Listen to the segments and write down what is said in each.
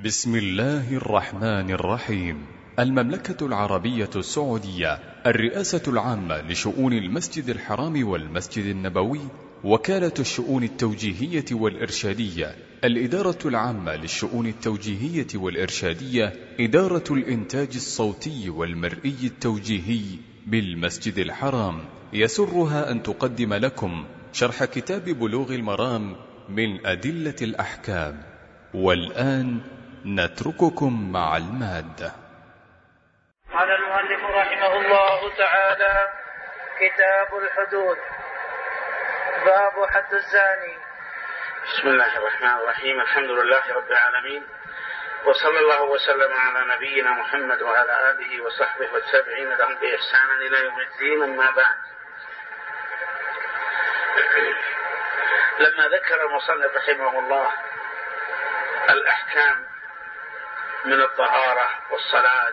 بسم الله الرحمن الرحيم. المملكة العربية السعودية، الرئاسة العامة لشؤون المسجد الحرام والمسجد النبوي، وكالة الشؤون التوجيهية والإرشادية، الإدارة العامة للشؤون التوجيهية والإرشادية، إدارة الإنتاج الصوتي والمرئي التوجيهي بالمسجد الحرام، يسرها أن تقدم لكم شرح كتاب بلوغ المرام من أدلة الأحكام. والآن نترككم مع المادة. قال المؤلف رحمه الله تعالى: كتاب الحدود. باب حد الزاني. بسم الله الرحمن الرحيم. الحمد لله رب العالمين، وصلى الله وسلم على نبينا محمد وعلى آله وصحبه والتابعين لهم بإحسان إلى يوم الدين. أما بعد، لما ذكر المصنف رحمه الله الأحكام من الطهارة والصلاة،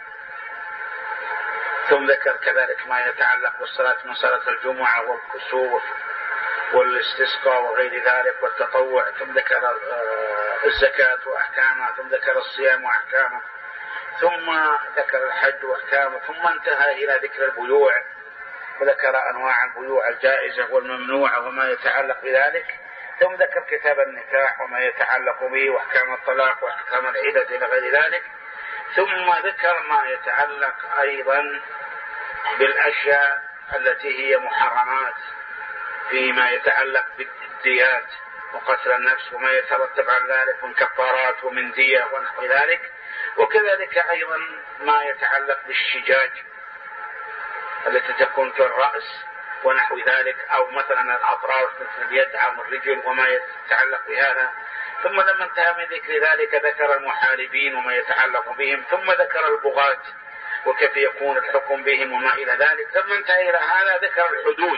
ثم ذكر كذلك ما يتعلق بالصلاة من صلاة الجمعة والكسوف والاستسقاء وغير ذلك والتطوع، ثم ذكر الزكاة وأحكامها، ثم ذكر الصيام وأحكامه، ثم ذكر الحج وأحكامه، ثم انتهى إلى ذكر البيوع وذكر أنواع البيوع الجائزة والممنوعة وما يتعلق بذلك، ثم ذكر كتاب النكاح وما يتعلق به وأحكام الطلاق وأحكام العدة إلى غير ذلك، ثم ذكر ما يتعلق أيضا بالأشياء التي هي محرمات فيما يتعلق بالديات وقتل النفس وما يترتب على ذلك من كفارات ومن دية ونحو ذلك، وكذلك أيضا ما يتعلق بالشجاج التي تكون في الرأس ونحو ذلك، أو مثلا الأطراف مثل اليد أو الرجل وما يتعلق بهذا. ثم لما انتهى من ذكر ذلك ذكر المحاربين وما يتعلق بهم، ثم ذكر البغاة وكيف يكون الحكم بهم وما إلى ذلك، ثم انتهى إلى هذا ذكر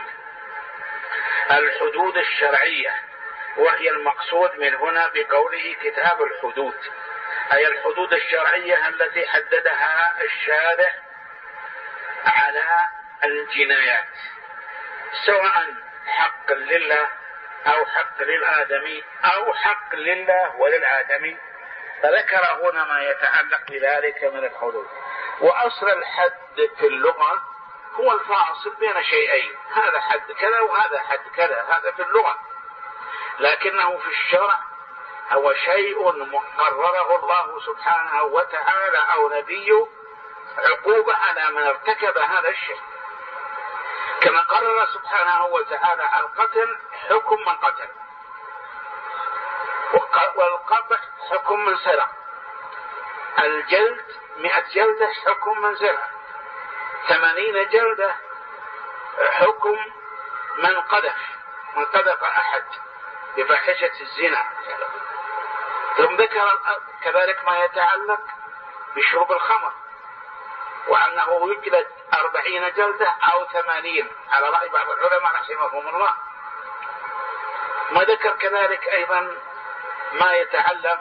الحدود الشرعية، وهي المقصود من هنا بقوله كتاب الحدود، أي الحدود الشرعية التي حددها الشارع على الجنايات، سواء حق لله أو حق للآدمي أو حق لله وللآدمي، فذكر هنا ما يتعلق بذلك من الحدود. وأصل الحد في اللغة هو الفاصل بين شيئين، هذا حد كذا وهذا حد كذا، هذا في اللغة، لكنه في الشرع هو شيء قرره الله سبحانه وتعالى أو نبيه عقوبة على من ارتكب هذا الشيء، كما قرر سبحانه وتعالى القتل حكم من قتل، والقطع حكم من سرق، الجلد 100 جلدة حكم من سرق، 80 جلدة حكم من قذف أحد بفاحشة الزنا. ثم ذكر كذلك ما يتعلق بشرب الخمر، وأنه يجلد 40 جلدة أو 80 على رأي بعض العلماء رحمهم الله. ما ذكر كذلك أيضا ما يتعلق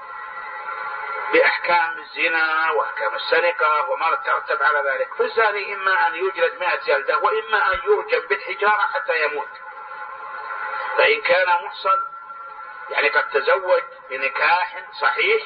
بأحكام الزنا وأحكام السرقة وما ترتب على ذلك، فالزاني إما أن يجلد 100 جلدة وإما أن يرجم بالحجارة حتى يموت. فإن كان محصن يعني قد تزوج بنكاح صحيح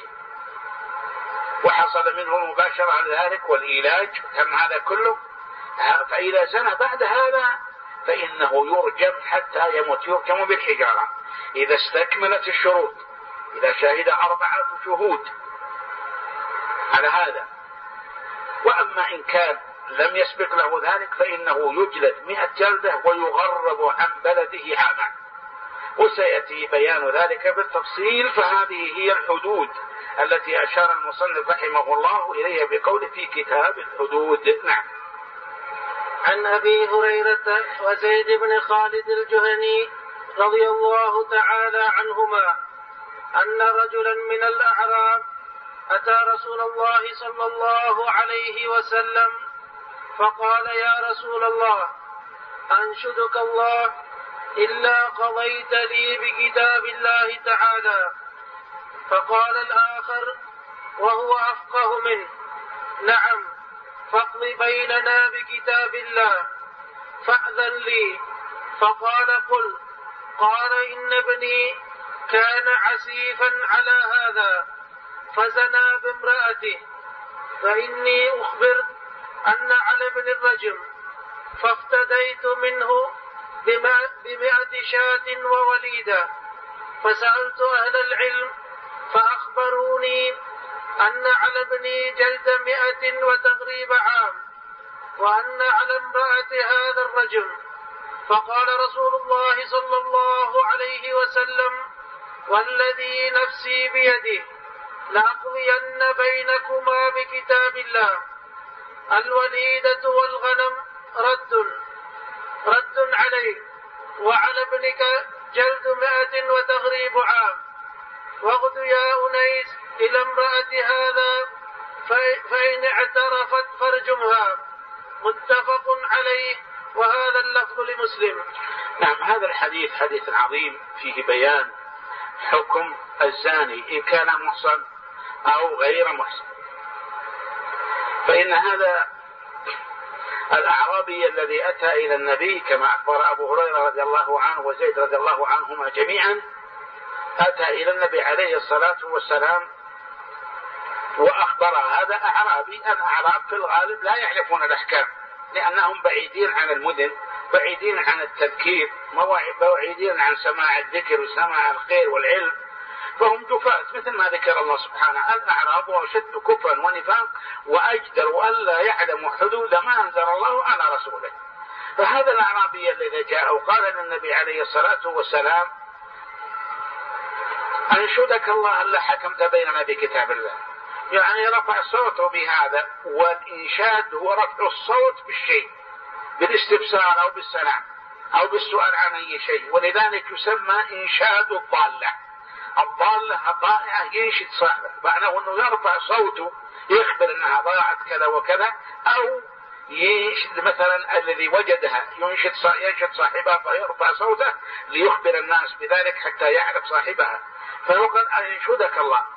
وحصل منه المباشرة على ذلك والإيلاج تم هذا كله، فإذا زنى بعد هذا فإنه يرجم حتى يموت، يرجم بالحجارة إذا استكملت الشروط، إذا شهد 4 شهود على هذا. وأما إن كان لم يسبق له ذلك فإنه يجلد 100 جلدة ويغرب عن بلده عاما، وسيأتي بيان ذلك بالتفصيل. فهذه هي الحدود التي أشار المصنف رحمه الله إليها بقوله في كتاب الحدود. نعم. عن أبي هريرة وزيد بن خالد الجهني رضي الله تعالى عنهما أن رجلا من الأعراب أتى رسول الله صلى الله عليه وسلم فقال: يا رسول الله، أنشدك الله إلا قضيت لي بكتاب الله تعالى. فقال الآخر وهو أفقه منه: نعم، فاقض بيننا بكتاب الله، فأذن لي. فقال: قل. قال: إن ابني كان عسيفا على هذا، فزنى بامرأته، فإني أخبرت أن على ابن الرجم، فافتديت منه ب100 شاة ووليدة. فسألت أهل العلم فأخبروني أن على ابني جلد 100 وتغريب عام، وأن على امرأة هذا الرجم. فقال رسول الله صلى الله عليه وسلم: والذي نفسي بيده لأقضين بينكما بكتاب الله. الوليدة والغنم رد عليك، وعلى ابنك جلد 100 وتغريب عام. واغد يا أنيس إلى امرأة هذا، فإن اعترفت فارجمها. متفق عليه، وهذا اللفظ لمسلم. نعم، هذا الحديث حديث عظيم فيه بيان حكم الزاني إن كان محصن أو غير محصن. فإن هذا الأعرابي الذي أتى إلى النبي كما أخبر أبو هريرة رضي الله عنه وزيد رضي الله عنهما جميعا، أتى إلى النبي عليه الصلاة والسلام وأخبر هذا أعرابي. الأعراب في الغالب لا يعرفون الأحكام، لأنهم بعيدين عن المدن، بعيدين عن التذكير، بعيدين عن سماع الذكر وسماع الخير والعلم، فهم جفاة مثل ما ذكر الله سبحانه. الأعراب أشد كفرا ونفاق وأجدر ألا يعلموا حدود ما أنزل الله على رسوله. فهذا الأعرابي الذي جاء وقال للنبي عليه الصلاة والسلام: أنشدك الله ألا حكمت بيننا بكتاب الله. يعني رفع صوته بهذا، والإنشاد هو رفع الصوت بالشيء، بالاستفسار أو بالسلام أو بالسؤال عن أي شيء، ولذلك يسمى إنشاد الضالة. الضالة الضائعة ينشد صاحبه، معناه أنه يرفع صوته يخبر أنها ضاعت كذا وكذا، أو ينشد مثلا الذي وجدها ينشد صاحبها فيرفع صوته ليخبر الناس بذلك حتى يعرف صاحبها. فهو قال: أنشدك الله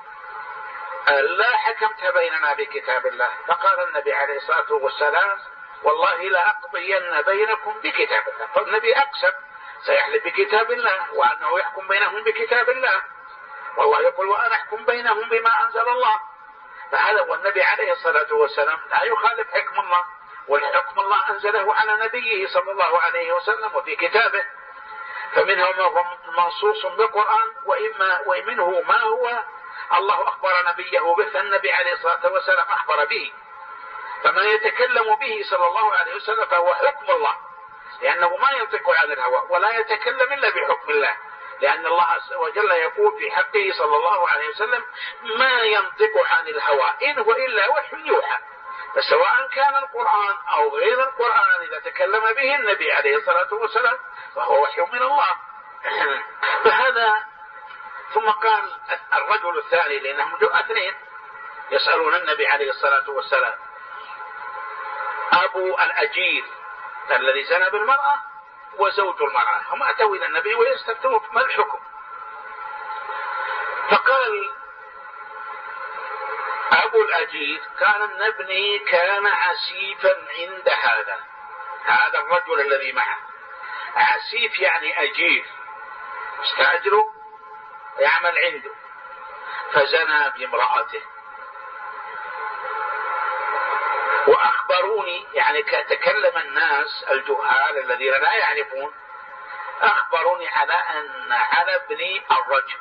لا حكمت بيننا بكتاب الله. فقال النبي عليه الصلاة والسلام: والله لا أقضين بينكم بكتاب الله. فالنبي أقسم سيحلف بكتاب الله وأنه يحكم بينهم بكتاب الله، والله يقول: وأنا أحكم بينهم بما أنزل الله. فهذا والنبي عليه الصلاة والسلام لا يخالف حكم الله، والحكم الله أنزله على نبيه صلى الله عليه وسلم وفي كتابه، فمنه ما هو منصوص بالقرآن، ومنه ما هو الله أخبر نبيه به، فالنبي عليه الصلاة والسلام أخبر به. فما يتكلم به صلى الله عليه وسلم فهو حكم الله، لأنه ما ينطق عن الهوى ولا يتكلم إلا بحكم الله، لأن الله عز وجل يقول في حقه صلى الله عليه وسلم: ما ينطق عن الهوى إن هو إلا وحي يوحى. فسواء كان القرآن أو غير القرآن إذا تكلم به النبي عليه الصلاة والسلام فهو وحي من الله. فهذا. ثم قال الرجل الثاني، لأنهم جاءوا 2 يسألون النبي عليه الصلاة والسلام: أبو الأجير الذي زنى بالمرأة وزوج المرأة، هم أتوا إلى النبي ويستفتون ما الحكم. فقال أبو الأجير: كان ابن ابني كان عسيفا عند هذا الرجل الذي معه. عسيف يعني أجير، استأجره يعمل عنده، فزنى بامرأته. وأخبروني، يعني تكلم الناس الجهال الذين لا يعرفون، أخبروني على أن على ابني الرجم.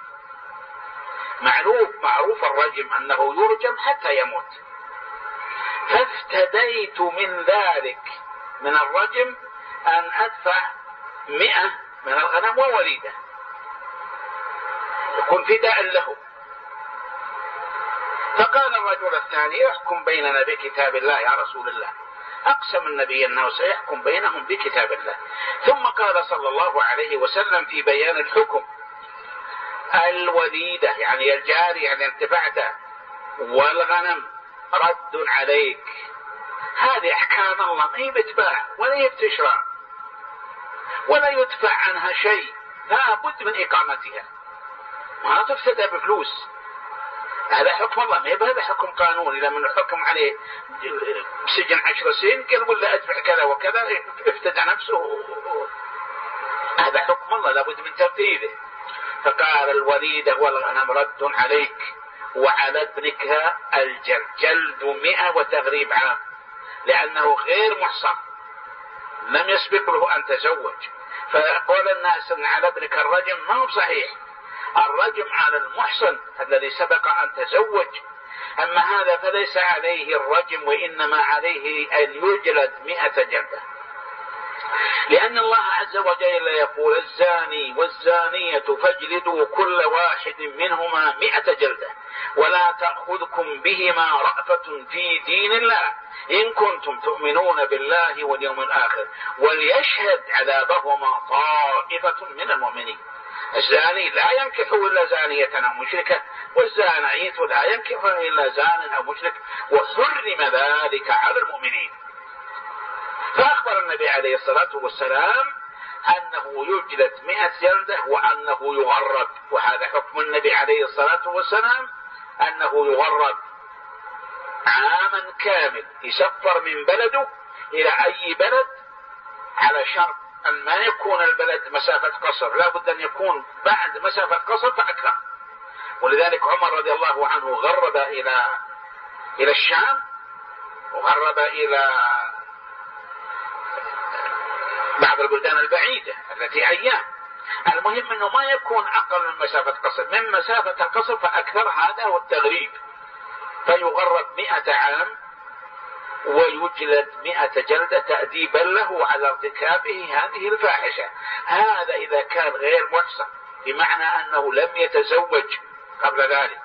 معروف الرجم أنه يرجم حتى يموت. فافتديت من ذلك من الرجم أن أدفع 100 من الغنم ووليدة يكون فداء له. فقال الرجل الثاني: يحكم بيننا بكتاب الله يا رسول الله. أقسم النبي أنه سيحكم بينهم بكتاب الله. ثم قال صلى الله عليه وسلم في بيان الحكم: الوليدة يعني الجاري يعني انتفعته، والغنم رد عليك. هذه أحكام الله، ما هي بتباع ولا هي بتشرى ولا يدفع عنها شيء، لا بد من إقامتها، ما تفسد بفلوس. هذا حكم الله، ما هذا حكم قانوني. لما الحكم عليه بسجن 10 سنين قال ولا أدفع كذا وكذا افتدى نفسه. هذا حكم الله لابد من ترتيبه. فقال: الوليدة والغنم رد عليك، وعلى ابنك الجلد 100 وتغريب عام، لأنه غير محصن لم يسبق له أن تزوج. فقول الناس أن على ابنك الرجم ما هو صحيح، الرجم على المحصن الذي سبق أن تزوج. أما هذا فليس عليه الرجم، وإنما عليه أن يجلد 100 جلدة، لأن الله عز وجل يقول الزاني والزانية فاجلدوا كل واحد منهما 100 جلدة ولا تأخذكم بهما رأفة في دين الله إن كنتم تؤمنون بالله واليوم الآخر وليشهد عذابهما طائفة من المؤمنين. الزاني لا ينكح إلا زانية أو مشركة، والزانية لا ينكح إلا زان أو مشرك، وحرم ذلك على المؤمنين. فأخبر النبي عليه الصلاة والسلام أنه يجلد 100 جلدة وأنه يغرب، وهذا حكم النبي عليه الصلاة والسلام أنه يغرب عاما كامل، يسفر من بلده إلى أي بلد على شرط أن ما يكون البلد مسافة قصر، لا بد أن يكون بعد مسافة قصر فأكثر. ولذلك عمر رضي الله عنه غرب إلى الشام، وغرب إلى بعض البلدان البعيدة التي أيام. المهم أنه ما يكون أقل من مسافة قصر، من مسافة القصر فأكثر، هذا هو التغريب. فيغرب 100 عام ويجلد 100 جلدة تأديبا له على ارتكابه هذه الفاحشة. هذا إذا كان غير محصن، بمعنى أنه لم يتزوج قبل ذلك.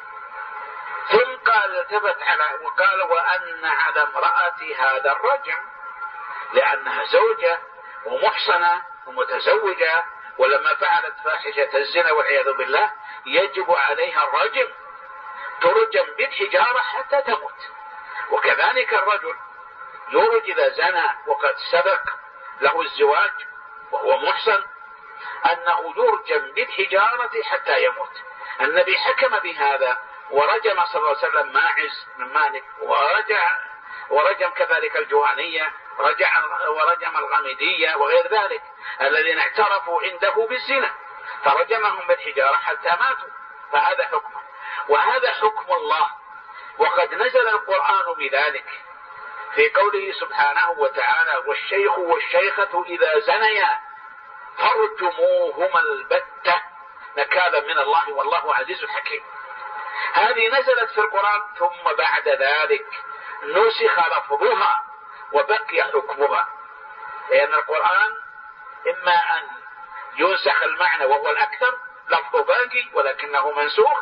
ثم قال التفت وقال وأن على امرأة هذا الرجم، لأنها زوجة ومحصنة ومتزوجة، ولما فعلت فاحشة الزنا والعياذ بالله يجب عليها الرجم، ترجم بالحجارة حتى تموت. وكذلك الرجل يرج إذا زنى وقد سبق له الزواج وهو محصن أنه يرجم بالحجارة حتى يموت. النبي حكم بهذا ورجم صلى الله عليه وسلم ماعز من مالك، ورجم كذلك الجهنية، ورجم الغامدية وغير ذلك الذين اعترفوا عنده بالزنا، فرجمهم بالحجارة حتى ماتوا. فهذا حكمه، وهذا حكم الله. وقد نزل القرآن بذلك في قوله سبحانه وتعالى والشيخ والشيخة إذا زنيا فارجموهما البتة نكالا من الله والله عزيز حكيم. هذه نزلت في القرآن، ثم بعد ذلك نسخ لفظها وبقي حكمها، لأن القرآن إما أن ينسخ المعنى وهو الأكثر لفظه باقي ولكنه منسوخ،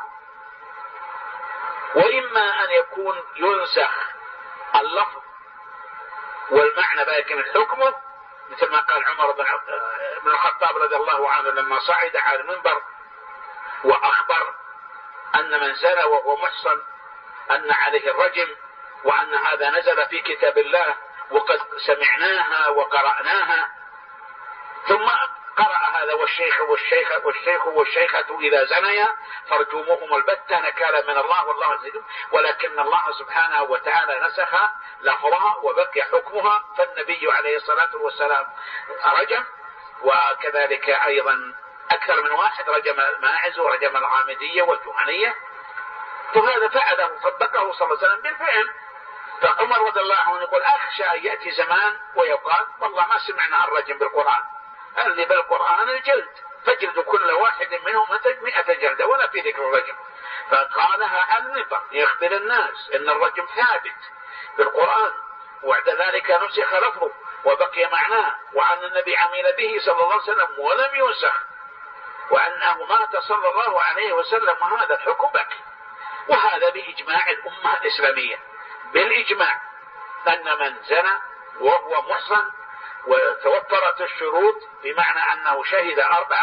وإما أن يكون ينسخ اللفظ والمعنى باقي حكمه، مثل ما قال عمر بن الخطاب رضي الله عنه لما صعد على المنبر وأخبر أن من زنى وهو محصن أن عليه الرجم، وأن هذا نزل في كتاب الله وقد سمعناها وقرأناها. ثم قرأ هذا والشيخ والشيخة إذا زنيا فارجموهم البتة نكالا من الله والله عزيز. ولكن الله سبحانه وتعالى نسخ لفظها وبقي حكمها، فالنبي عليه الصلاة والسلام رجم، وكذلك أيضا أكثر من واحد، رجم الماعز ورجم الغامدية والجهنية. فهذا فعله طبقه صلى الله عليه وسلم بالفعل. فعمر رضي الله عنه يقول أخشى أن يأتي زمان ويقال والله ما سمعنا الرجم بالقرآن، اللي بالقرآن الجلد، فاجلدوا كل واحد منهم 100 جلدة ولا في ذكر الرجم. فقالها على المنبر يخبر الناس ان الرجم ثابت بالقرآن، وبعد ذلك نسخ لفظه وبقي معناه، وأن النبي عمل به صلى الله عليه وسلم ولم ينسخ، وأنه مات صلى الله عليه وسلم وهذا الحكم بقي. وهذا بإجماع الأمة الإسلامية، بالإجماع أن من زنى وهو محصن وتوفرت الشروط، بمعنى أنه شهد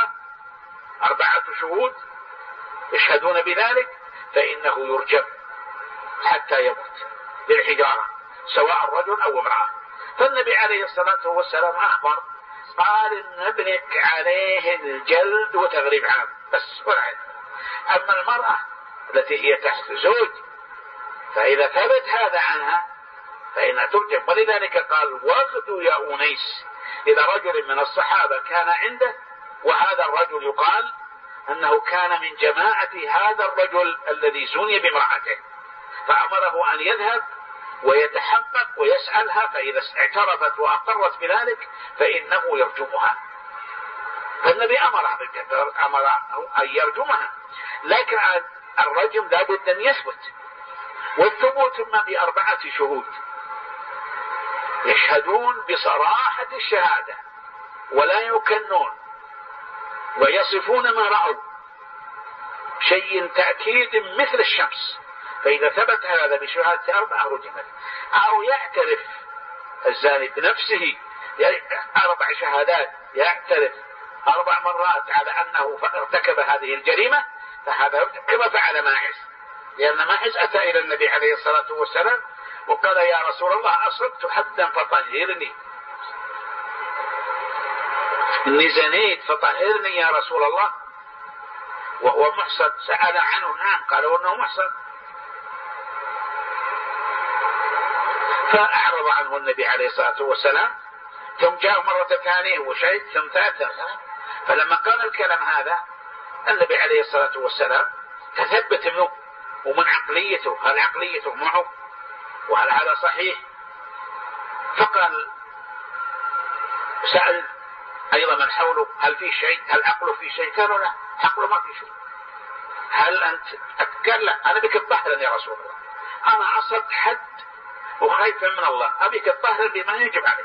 4 شهود يشهدون بذلك، فإنه يرجم حتى يموت بالحجارة سواء رجل أو امرأة. فالنبي عليه الصلاة والسلام أخبر قال إن ابنك عليه الجلد وتغريب عام بس ولا عد. أما المرأة التي هي تحت زوج فإذا ثبت هذا عنها فإنها ترجم. ولذلك قال واغدوا يا أنيس إذا رجل من الصحابة كان عنده، وهذا الرجل يقال أنه كان من جماعة هذا الرجل الذي زني بامرأته، فأمره أن يذهب ويتحقق ويسألها، فإذا اعترفت وأقرت بذلك فإنه يرجمها. فالنبي أمر أن يرجمها، لكن الرجم لا بد أن يثبت، والثبوت ما ب4 شهود يشهدون بصراحة الشهادة ولا يكنون ويصفون ما رأوا، شيء تأكيد مثل الشمس. فإذا ثبت هذا بشهادة 4 رجمت. أو يعترف الزاني بنفسه 4 شهادات، يعترف 4 مرات على أنه ارتكب هذه الجريمة، فهذا كما فعل ماعز، لأن ماعز أتى إلى النبي عليه الصلاة والسلام وقال يا رسول الله أصبت حدا فطهرني، إني زنيت فطهرني يا رسول الله، وهو محصن. سأل عنه، نعم، قالوا أنه محصن. فأعرض عنه النبي عليه الصلاة والسلام، ثم جاء مرة ثانية وشهد، ثم ثالثة. فلما قال الكلام هذا النبي عليه الصلاة والسلام تثبت منه ومن عقليته، هل عقليته معه وهل هذا صحيح؟ فقال، سأل أيضا من حوله هل في شيء، هل عقله في شيء؟ قالوا لا، عقله ما في شيء. هل أنت؟ قال لا، أنا بك الطهر يا رسول الله، أنا عصبت حد وخايف من الله، أبيك الطهر بما يجب عليه.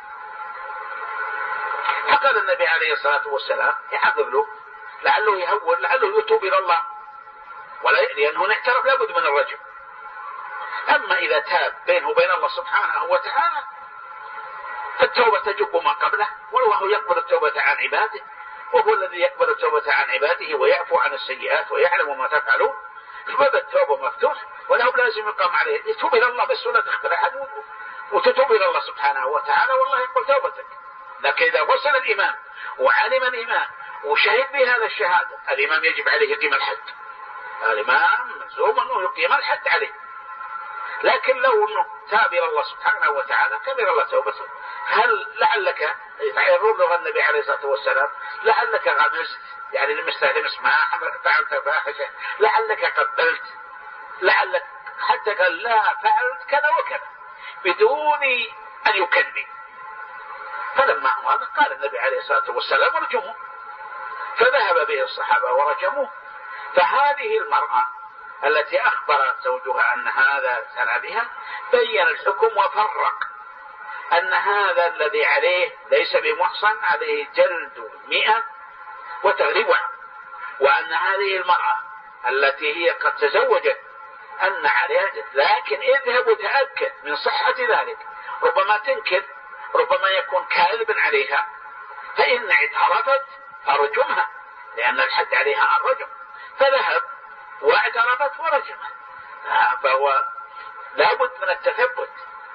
فقال النبي عليه الصلاة والسلام يحضر له، لعله يهون، لعله يتوب إلى الله، لأنه اعترف لابد من الرجم. أما إذا تاب بينه وبين الله سبحانه وتعالى فالتوبة تجب ما قبله، والله يقبل التوبة عن عباده، وهو الذي يقبل التوبة عن عباده ويعفو عن السيئات ويعلم ما تفعلون. فباب التوبة مفتوح، وله لازم يقام عليه، يتوب إلى الله بس ولا تخبر أحد، وتتوب إلى الله سبحانه وتعالى والله يقبل توبتك. لكن إذا وصل الإمام وعلم الإمام وشهد بهذا الشهادة، الإمام يجب عليه يقيم الحد، الإمام ملزوم أنه يقيم الحد عليه. لكن لو أنه تاب إلى الله سبحانه وتعالى كبر الله توبته. هل لعلك يقول له النبي عليه الصلاة والسلام لعلك غمزت، يعني لمس ما فعلت فاحشة، لعلك قبلت، لعلك، حتى قال لا فعلت كذا وكذا بدون أن يكني. فلما هذا قال النبي عليه الصلاة والسلام ارجموه، فذهب به الصحابة ورجموه. فهذه المرأة التي أخبرت زوجها أن هذا سنى بها بين الحكم وفرق أن هذا الذي عليه ليس بمحصن، عليه جلد 100 وتغريب 1، وأن هذه المرأة التي هي قد تزوجت أن عليها جلد. لكن اذهب وتأكد من صحة ذلك، ربما تنكر، ربما يكون كاذبا عليها، فإن اعترفت فرجمها، لأن الحد عليها الرجم. فذهب واعترفت ورجمها، فهو لابد من التثبت.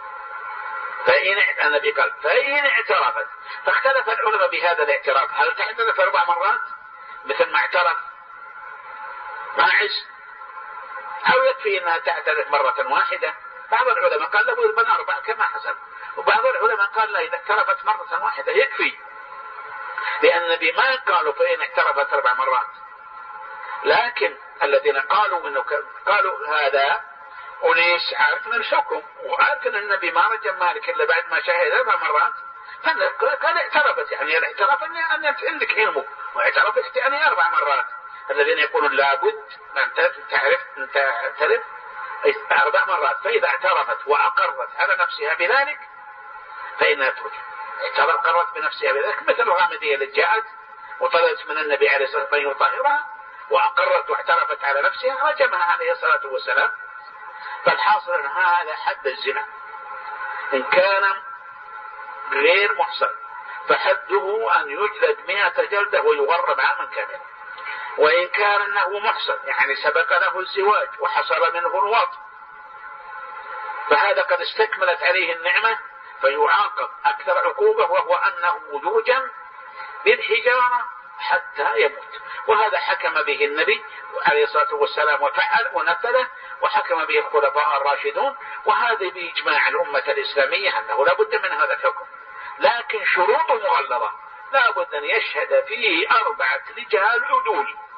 النبي قال فإن اعترفت، فاختلف العلماء بهذا الاعتراف، هل تعترف 4 مرات مثل ما اعترف ماعز، أو يكفي أنها تعترف مرة واحدة؟ بعض العلماء قال لابد من 4 كما حسن، وبعض العلماء قال لا، إذا اعترفت مرة واحدة يكفي، لأن النبي ما قالوا فإن اعترفت 4 مرات. لكن الذين قالوا انه قالوا هذا أنيس عارف من الحكم، وعارف ان النبي ما رجم مالك الا بعد ما شاهد 4 مرات، فقال اعترفت، يعني الاعتراف ان عندك علمه، واعترفت يعني 4 مرات. الذين يقولون لابد ان تعترف 4 مرات، فاذا اعترفت واقرت على نفسها بذلك فانها ترجم. اقرت بنفسها بذلك، مثل الغامديه اللي جاءت وطلبت من النبي عليه الصلاه والسلام ان يطهرها وأقرت واعترفت على نفسها، رجمها عليه الصلاة والسلام. فالحاصل أن هذا حد الزنا، إن كان غير محصن فحده أن يجلد 100 جلدة ويغرب عاما كاملا. وإن كان أنه محصن يعني سبق له الزواج وحصل منه الوطء، فهذا قد استكملت عليه النعمة فيعاقب أكثر عقوبة، وهو أنه يوجم بالحجارة حتى يموت. وهذا حكم به النبي عليه الصلاة والسلام وفعل ونفذه، وحكم به الخلفاء الراشدون، وهذا بإجماع الأمة الإسلامية أنه لا بد من هذا الحكم. لكن شروط مغلظة، لا بد أن يشهد فيه 4 رجال عدول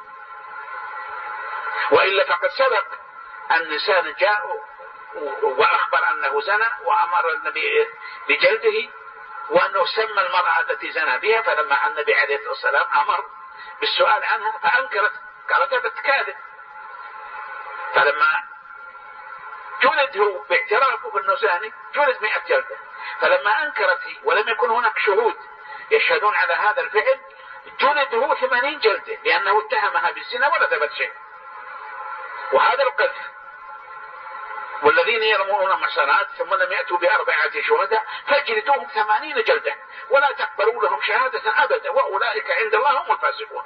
وإلا فقد سبق أن إنسان جاء وأخبر أنه زنى وأمر النبي بجلده، وأنه سمى المرأة التي زنى بها، فلما النبي عليه الصلاة والسلام أمر بالسؤال عنها فأنكرت، قالت كاذب. فلما جلد هو باعترافه أنه زاني جلد 100 جلدة. فلما أنكرت ولم يكن هناك شهود يشهدون على هذا الفعل جلد هو 80 جلدة، لأنه اتهمها بالزنا ولا ثبت شيء. وهذا القذف. والذين يرمون المحصنات ثم لم يأتوا ب4 شهداء فاجلدوهم 80 جلدة ولا تقبلوا لهم شهادة أبدا وأولئك عند الله هم الفاسقون.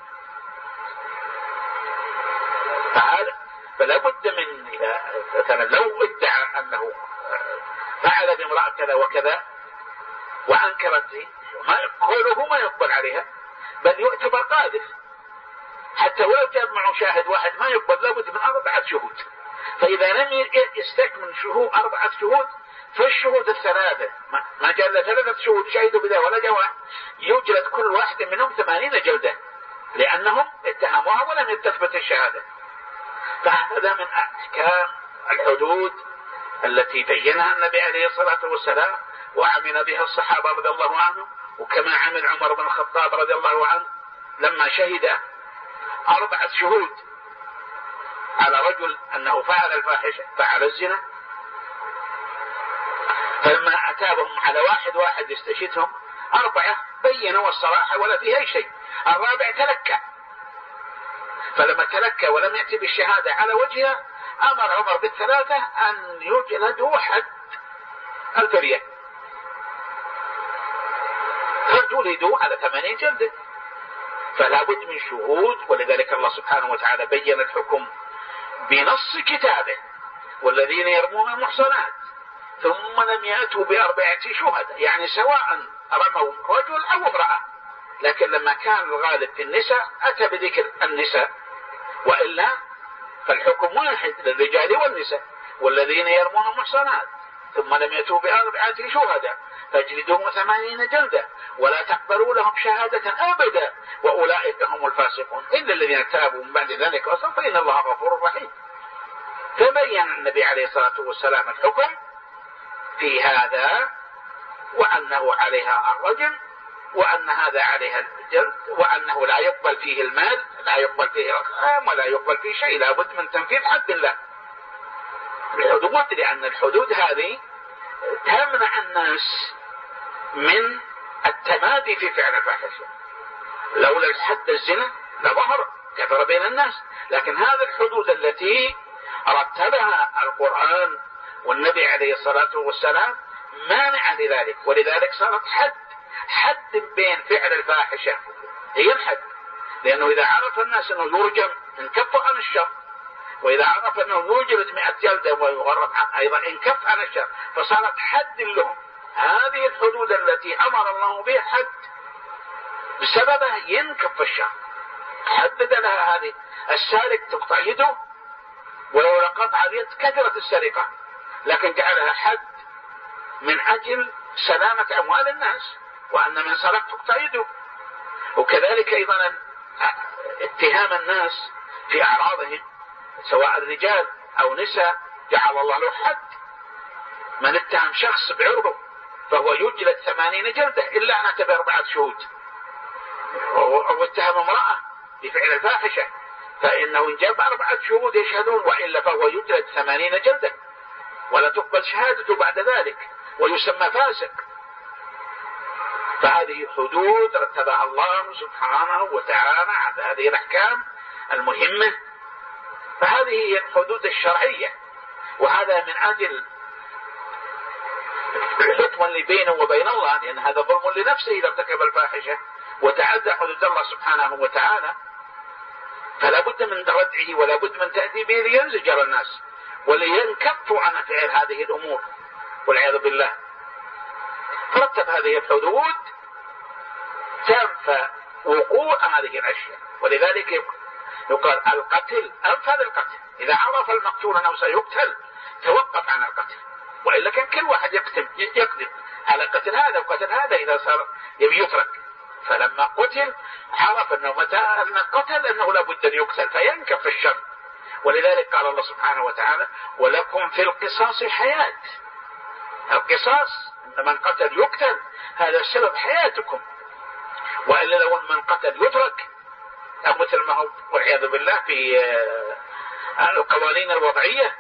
فلا بد من مثلا لو ادعى أنه فعل بامرأة كذا وكذا وأنكرت، قوله ما يقبل عليها بل يعتبر قاذف، حتى ولو جاب معه شاهد واحد ما يقبل، لابد من 4 شهود. فإذا لم يستكمل 4 شهود فالشهود الثلاثة ما جاء إلا 3 شهود شهدوا بذا ولا جواح يجلد كل واحد منهم 80 جلدة، لأنهم اتهموها ولم تثبت الشهادة. فهذا من أحكام الحدود التي بينها النبي عليه الصلاة والسلام وعمل بها الصحابة رضي الله عنهم، وكما عمل عمر بن الخطاب رضي الله عنه لما شهد 4 شهود على رجل أنه فعل الفاحشة فعل الزنا، فلما أتابهم على واحد يستشهدهم 4 بينوا الصراحة ولا فيها أي شيء، الرابع تلكى. فلما تلكى ولم يأتي بالشهادة على وجهها أمر عمر ب3 أن يجلدوا حد الفرية، فجلدوا على 80 جلدة. فلا بد من شهود، ولذلك الله سبحانه وتعالى بين الحكم بنص كتابه: والذين يرمون المحصنات ثم لم يأتوا ب4 شهداء، يعني سواء رموا رجل أو امرأة، لكن لما كان الغالب في النساء أتى بذكر النساء، وإلا فالحكم واحد للرجال والنساء: والذين يرمون المحصنات ثم لم يأتوا ب4 شهداء فاجلدوهم 80 جلدة ولا تقبلوا لهم شهادة أبدا وأولئك هم الفاسقون إلا الذين تابوا من بعد ذلك وأصلوا فإن الله غفور رحيم. فبين النبي عليه الصلاة والسلام الحكم في هذا، وأنه عليها الرجم، وأن هذا عليها الجلد، وأنه لا يقبل فيه المال، لا يقبل فيه الرقم، ولا يقبل فيه شيء، لا بد من تنفيذ حد الله الحدود، لأن الحدود هذه تمنع الناس من التمادي في فعل الفاحشة. لولا الحد الزنا لظهر كثر بين الناس، لكن هذه الحدود التي رتبها القرآن والنبي عليه الصلاة والسلام مانعة لذلك، ولذلك صارت حد بين فعل الفاحشة هي الحد، لأنه إذا عرف الناس أنه يرجم انكف عن الشر، وإذا عرف أنه يجلد 100 جلدة ويغرب أيضا انكف عن الشر، فصارت حد لهم. هذه الحدود التي أمر الله بها حد بسببها ينكف الشر، حدد لها هذه. السارق تقطع يده ولو لقطع اليد كثرت السرقة، لكن جعلها حد من أجل سلامة أموال الناس، وأن من سرق تقطع يده. وكذلك أيضا اتهام الناس في أعراضهم سواء الرجال أو نساء جعل الله له حد. من اتهم شخص بعرضه فهو يجلد 80 جلدة إلا أن أتى ب4 شهود، أو اتهم امرأة بفعل الفاحشة فإنه إن جاب 4 شهود يشهدون، وإلا فهو يجلد 80 جلدة ولا تقبل شهادته بعد ذلك ويسمى فاسق. فهذه حدود رتبها الله سبحانه وتعالى على هذه الأحكام المهمة. فهذه هي الحدود الشرعية، وهذا من أجل الحكم اللي بينه وبين الله، لأن هذا ظلم لنفسه إذا ارتكب الفاحشة وتعدى حدود الله سبحانه وتعالى، فلا بد من ردعه ولا بد من تأديبه لينزجر الناس ولينكفوا عن فعل هذه الأمور والعياذ بالله. فرتب هذه الحدود تنفى وقوع هذه الأشياء، ولذلك يقال القتل أنفذ القتل. إذا عرف المقتول أنه سيقتل توقف عن القتل، وإلا كان كل واحد يقدم على قتل هذا وقتل هذا إذا صار يترك. فلما قتل عرف أنه متى أن القتل أنه لا بد أن يقتل فينكف الشر ولذلك قال الله سبحانه وتعالى ولكم في القصاص حياة. القصاص من قتل يقتل، هذا سبب حياتكم، وإلا لو من قتل يترك، أو مثل ما هو والعياذ بالله في القوانين الوضعية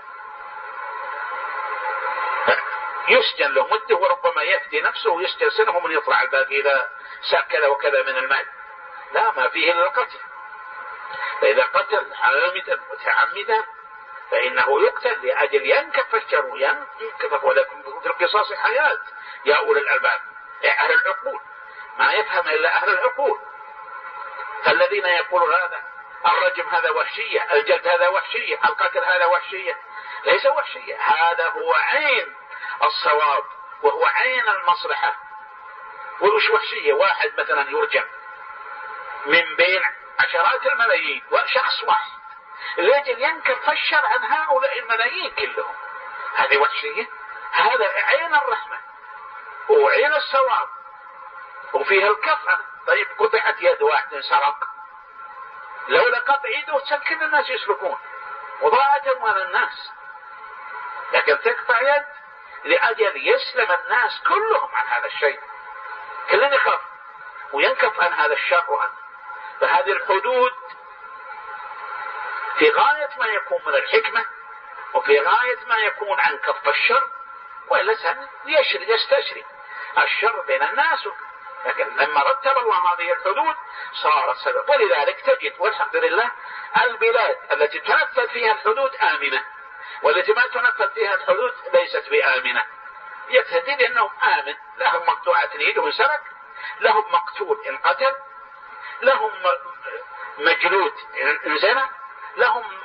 يسجن له مدة وربما يفدي نفسه ويسجن سنة ومن يطلع الباقي إذا ساق كذا وكذا من المال. لا، ما فيه إلا القتل. فإذا قتل عامدا متعمدا فإنه يقتل لأجل ينكف الشر وينكف. ولكم في القصاص حياة يا أولي الألباب، أهل العقول. ما يفهم إلا أهل العقول. فالذين يقولون هذا الرجم هذا وحشية، الجلد هذا وحشية، القتل هذا وحشية، ليس وحشية، هذا هو عين الصواب وهو عين المصلحة. وش وحشية؟ واحد مثلا يرجم من بين عشرات الملايين وشخص واحد لأجل ينكف الشر عن هؤلاء الملايين كلهم، هذه وحشية؟ هذا عين الرحمة وعين الصواب وفيها الكفة. طيب قطعت يد واحد سرق، لولا قطع يده كل الناس يسرقون وضاعت أموال الناس، لكن تقطع يد لأجل يسلم الناس كلهم عن هذا الشيء، كلنا يخاف وينكف عن هذا الشر. فهذه الحدود في غاية ما يكون من الحكمة وفي غاية ما يكون عن كف الشر، وإلا يستشري الشر بين الناس. لكن لما رتب الله هذه الحدود صار السبب. ولذلك تجد والحمد لله البلاد التي تنفذ فيها الحدود آمنة، والتي ما تنفذ فيها الحدود ليست بآمنة. يقتدي أنهم آمن، لهم مقطوعة يده إن سرق، لهم مقتول إن قتل، لهم مجلود إن زنى، لهم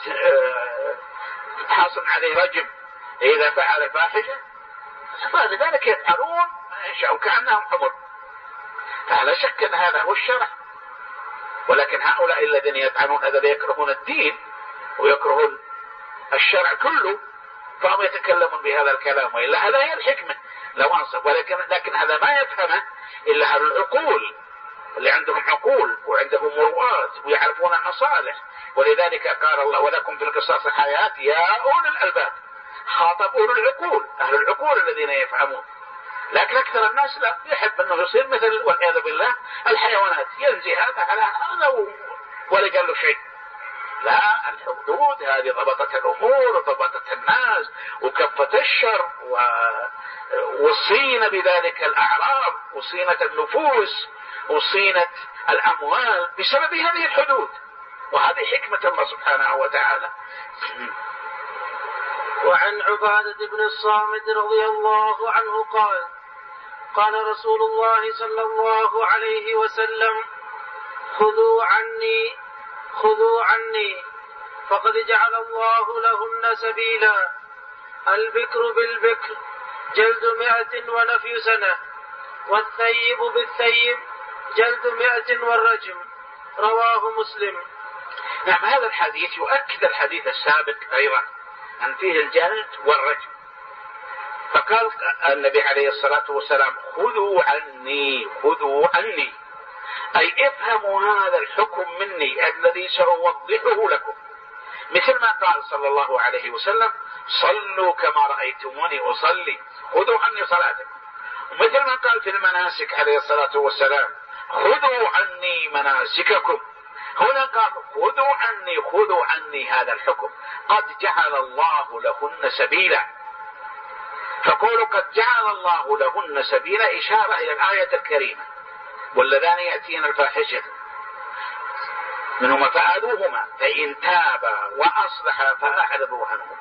حاصل عليه رجم إذا فعل فاحشة، فلذلك يفعلون ما يشاءون كأنهم حمر. فلا شك أن هذا هو الشرع. ولكن هؤلاء الذين يطعنون هذا يكرهون الدين ويكرهون الشرع كله، فهم يتكلمون بهذا الكلام، وإلا هذا هي الحكمة لو أنصف. لكن هذا ما يفهمه إلا أهل العقول اللي عندهم عقول وعندهم مروءات ويعرفون المصالح. ولذلك قال الله ولكم في القصاص حياة يا أولي الألباب. خاطب أولي العقول، أهل العقول الذين يفهمون. لكن أكثر الناس لا، يحب أنه يصير مثل والعياذ بالله الحيوانات، ينزي هذا على هذا ولا قال له شيء. لا، الحدود هذه ضبطت الأمور وضبطت الناس وكفت الشر وصينة بذلك الأعراض وصينة النفوس وصينة الأموال بسبب هذه الحدود، وهذه حكمة الله سبحانه وتعالى. وعن عبادة بن الصامت رضي الله عنه قال قال رسول الله صلى الله عليه وسلم خذوا عني فقد جعل الله لهن سبيلا، البكر بالبكر جلد 100 ونفي سنة، والثيب بالثيب جلد 100 والرجم. رواه مسلم. نعم، هذا الحديث يؤكد الحديث السابق أيضا أن فيه الجلد والرجم. فقال النبي عليه الصلاة والسلام خذوا عني، أي افهموا هذا الحكم مني الذي سأوضحه لكم، مثل ما قال صلى الله عليه وسلم صلوا كما رأيتموني أصلي، خذوا عني صلاتكم. ومثل ما قال في المناسك عليه الصلاة والسلام خذوا عني مناسككم. هنا قال خذوا عني هذا الحكم، قد جعل الله لهن سبيلا. فقولوا قد جعل الله لهن سبيلا إشارة إلى الآية الكريمة واللذان يأتين الفاحشة منهما فآذوهما فإن تابا وأصلحا فأعرضوا عنهما.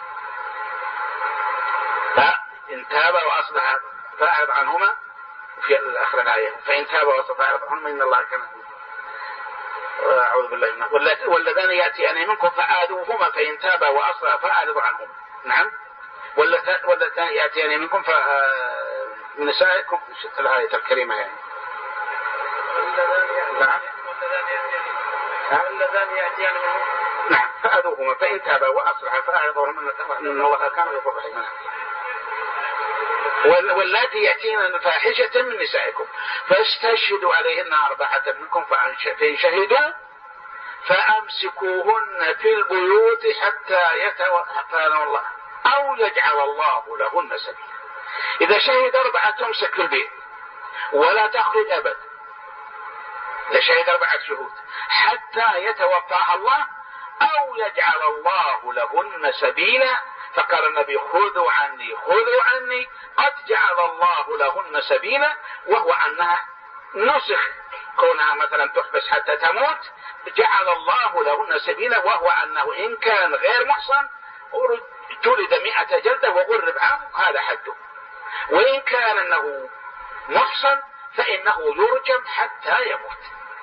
فإن تابا وأصلحا فأعرض عنهما في آخر الآية، فإن تابا وأصلحا فأعرض عنهما إن الله كان أعوذ بالله منه. واللذان يأتيان منكم فآذوهما فإن تابا وأصلحا فأعرضوا عنهما. نعم، واللذان يأتيان منكم من نسائكم الآية الكريمة يعني. نعم، واللذان يأتيان منكم نعم فآذوهما فإن تابا وأصلحا فأعرضوا عنهما إن الله كان غفورا رحيما. واللاتي يأتين فاحشة من نسائكم فاستشهدوا عليهن 4 منكم فإن شهدوا فأمسكوهن في البيوت حتى يتوفاهن الله أو يجعل الله لهن سبيلا. إذا شهد 4 تمسك في البيت ولا تخرج أبدا، إذا شهد 4 شهود حتى يتوفاها الله أو يجعل الله لهن سبيلا. فقال النبي خذوا عني خذوا عني قد جعل الله لهن سبيلا، وهو أنها نسخ كونها مثلا تحبس حتى تموت، جعل الله لهن سبيلا، وهو أنه إن كان غير محصن جلد 100 جلدة وغرب عام، هذا حده. وإن كان أنه محصن فإنه يرجم حتى يموت.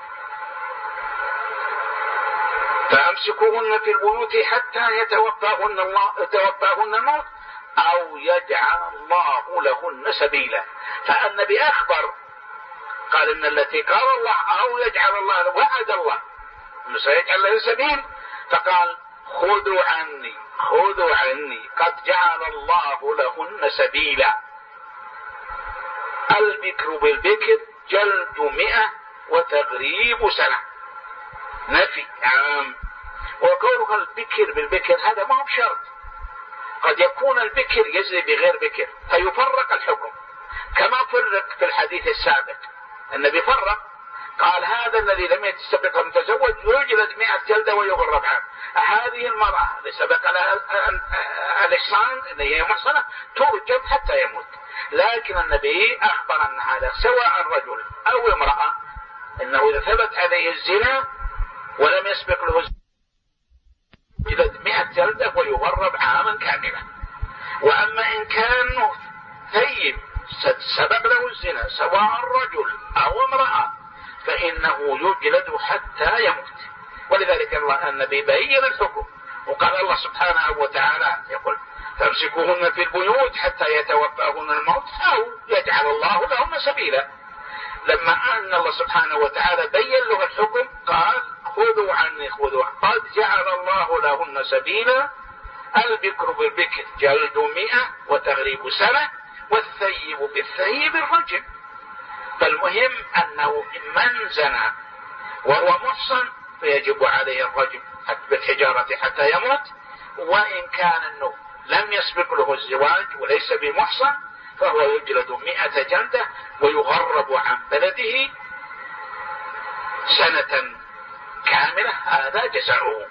فأمسكوهن في البيوت حتى يتوفاهن الموت أو يجعل الله لهن سبيلا. فالنبي أخبر قال إن التي قال الله أو يجعل الله، وعد الله أنه سيجعل له سبيل، فقال خذوا عني خذوا عني قد جعل الله لهن سبيلا. البكر بالبكر جلد 100 وتغريب سنة، نفي عام. وقولها البكر بالبكر هذا ما هو بشرط، قد يكون البكر يجري بغير بكر فيفرق الحكم، كما فرق في الحديث السابق. النبي فرق قال هذا الذي لم يتسبق المتزوج يجلد 100 جلدة ويغرب عام. هذه المرأة اللي سبق لها الإحصان اللي هي محصنة ترجم حتى يموت. لكن النبي أخبر أن هذا سواء رجل أو امرأة، إنه إذا ثبت عليه الزنا ولم يسبق له الزنا يجلد 100 جلدة ويغرب عاما كاملا. وأما إن كان ثيب سبق له الزنا سواء رجل أو امرأة فإنه يجلد حتى يموت. ولذلك النبي بين الحكم، وقال الله سبحانه وتعالى يقول فامسكوهن في البيوت حتى يتوفاهن الموت أو يجعل الله لهن سبيلا. لما أن الله سبحانه وتعالى بين له الحكم قال خذوا عني خذوا قد جعل الله لهن سبيلا. البكر بالبكر جلد 100 وتغريب سنة، والثيب بالثيب الرجم. فالمهم أنه من زنى وهو محصن فيجب عليه الرجم بالحجارة حتى يموت. وإن كان أنه لم يسبق له الزواج وليس بمحصن فهو يجلد 100 جلدة ويغرب عن بلده سنة كاملة، هذا جزاؤه.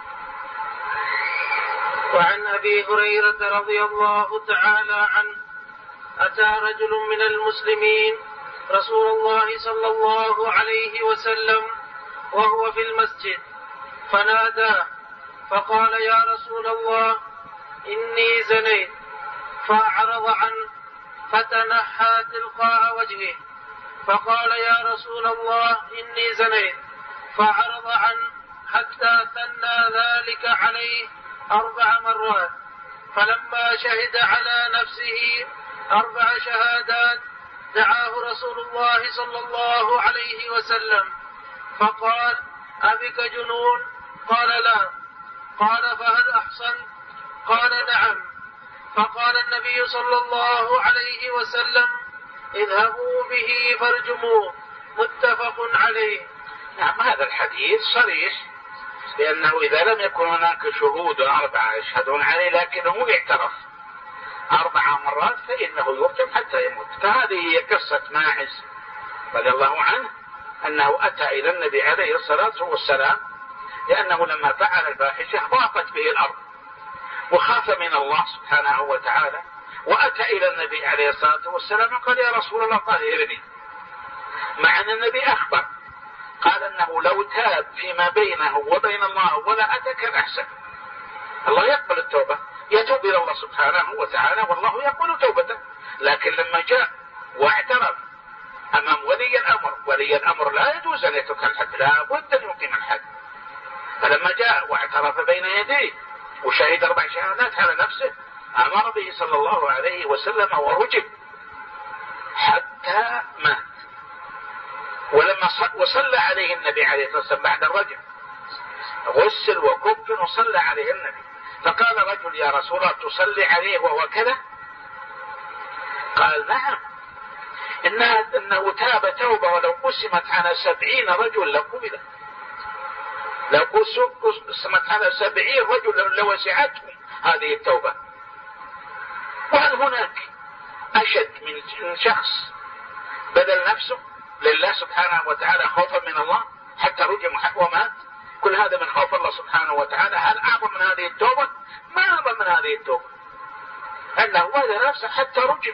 وعن أبي هريرة رضي الله تعالى عنه أتى رجل من المسلمين رسول الله صلى الله عليه وسلم وهو في المسجد فناداه فقال يا رسول الله إني زنيت، فأعرض عنه فتنحى تلقاء وجهه فقال يا رسول الله إني زنيت، فأعرض عنه حتى ثنى ذلك عليه 4 مرات. فلما شهد على نفسه 4 شهادات دعاه رسول الله صلى الله عليه وسلم فقال أبك جنون؟ قال لا. قال فهل أحصنت؟ قال نعم. فقال النبي صلى الله عليه وسلم اذهبوا به فارجموه، متفق عليه. نعم، هذا الحديث صريح لأنه إذا لم يكن هناك شهود 4 يشهدون عليه لكنه اعترف 4 مرات فإنه يرجم حتى يموت. فهذه هي قصة ماعز رضي الله عنه، أنه أتى إلى النبي عليه الصلاة والسلام لأنه لما فعل الفاحشة ضاقت به الأرض وخاف من الله سبحانه وتعالى، وأتى إلى النبي عليه الصلاة والسلام وقال يا رسول الله طهرني، مع أن النبي أخبر قال أنه لو تاب فيما بينه وبين الله ولا أتى كان أحسن. الله يقبل التوبة، يتوب إلى الله سبحانه وتعالى والله يقبل توبته. لكن لما جاء واعترف أمام ولي الأمر، ولي الأمر لا يجوز أن يترك الحد، لا بد أن يقيم الحد. فلما جاء واعترف بين يديه وشهد 4 شهادات على نفسه أمر به صلى الله عليه وسلم ورجم حتى مات. ولما وصلى عليه النبي عليه الصلاة والسلام بعد الرجم غسل وكفن وصلى عليه النبي، فقال رجل يا رسول الله تصلي عليه وهو كذا؟ قال نعم، إنه تاب توبة ولو قسمت على 70 رجل لقبلت. لو قسمت على 70 رجل لوسعتهم هذه التوبة. وهل هناك أشد من شخص بذل نفسه لله سبحانه وتعالى خوفا من الله حتى رجم ومات؟ كل هذا من خوف الله سبحانه وتعالى. هل أعظم من هذه التوبة؟ ما أعظم من هذه التوبة أنه بذل نفسه حتى رجم،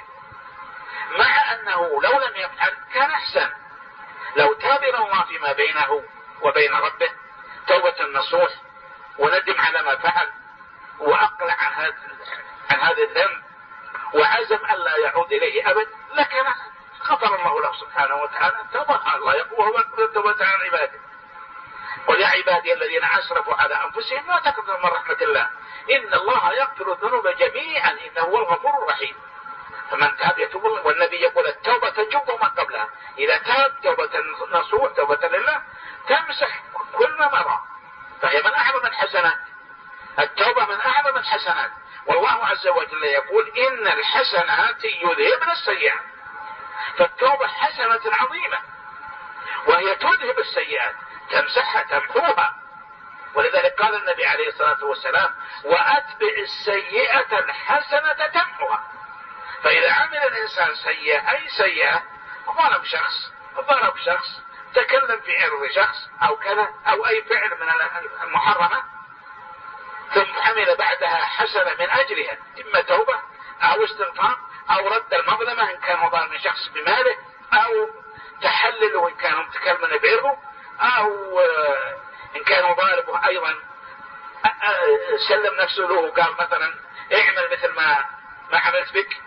مع أنه لو لم يفعل كان أحسن. لو تاب إلى الله فيما بينه وبين ربه توبة نصوح وندم على ما فعل وأقلع عن هذا الذنب وعزم أن لا يعود إليه أبد، لكن غفر الله له سبحانه وتعالى. توبة الله يقول وهو يقبل التوبة عن عباده. قل يا عبادي الذين أسرفوا على أنفسهم لا تقنطوا من رحمة الله إن الله يغفر الذنوب جميعا إنه هو الغفور الرحيم. فمن تاب يتوب. والنبي يقول التوبة تجب ما قبلها. إذا تاب توبة نصوح توبة لله تمسح كل مرة، فهي من أعظم الحسنات. التوبة من أعظم الحسنات. والله عز وجل يقول إن الحسنات يذهبن السيئات. فالتوبة حسنة عظيمة وهي تذهب السيئات، تمسحها تمحوها. ولذلك قال النبي عليه الصلاة والسلام وأتبع السيئة الحسنة تمحوها. فإذا عمل الإنسان سيئة، أي سيئة، ضرب شخص، تكلم في عرض شخص أو كذا أو أي فعل من المحرمة، ثم عمل بعدها حسنة من أجلها، إما توبة أو استغفار أو رد المظلمة إن كان مظالم من شخص بماله، أو تحلله إن كان متكلما بعرضه، أو إن كان ظالمه أيضا سلم نفسه له قال مثلا اعمل مثل ما عملت بك،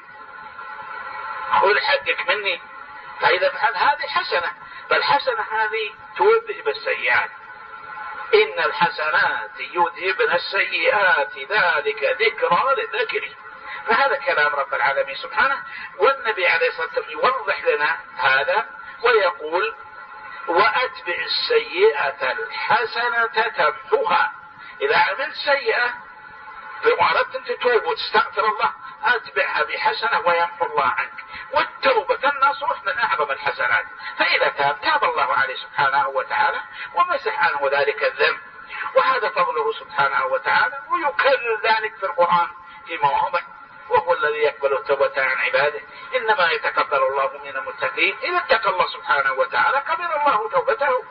خذ حقك مني. فإذا فعل هذه حسنة، فالحسنة هذه تذهب السيئات. إن الحسنات يذهبن السيئات ذلك ذكرى للذاكرين. فهذا كلام رب العالمين سبحانه. والنبي عليه الصلاة والسلام يوضح لنا هذا ويقول وأتبع السيئة الحسنة تمحوها. إذا عملت سيئة وأردت أن تتوب وتستغفر الله أتبعها بحسنة ويمحو الله عنك. والتوبة النصوح من أعظم الحسنات. فإذا تاب الله عليه سبحانه وتعالى ومسح عنه ذلك الذنب. وهذا فضله سبحانه وتعالى، ويكرر ذلك في القرآن في مواضع. وهو الذي يقبل التوبة عن عباده إنما يتقبل الله من المتقين. إذا اتقى الله سبحانه وتعالى قبل الله توبته.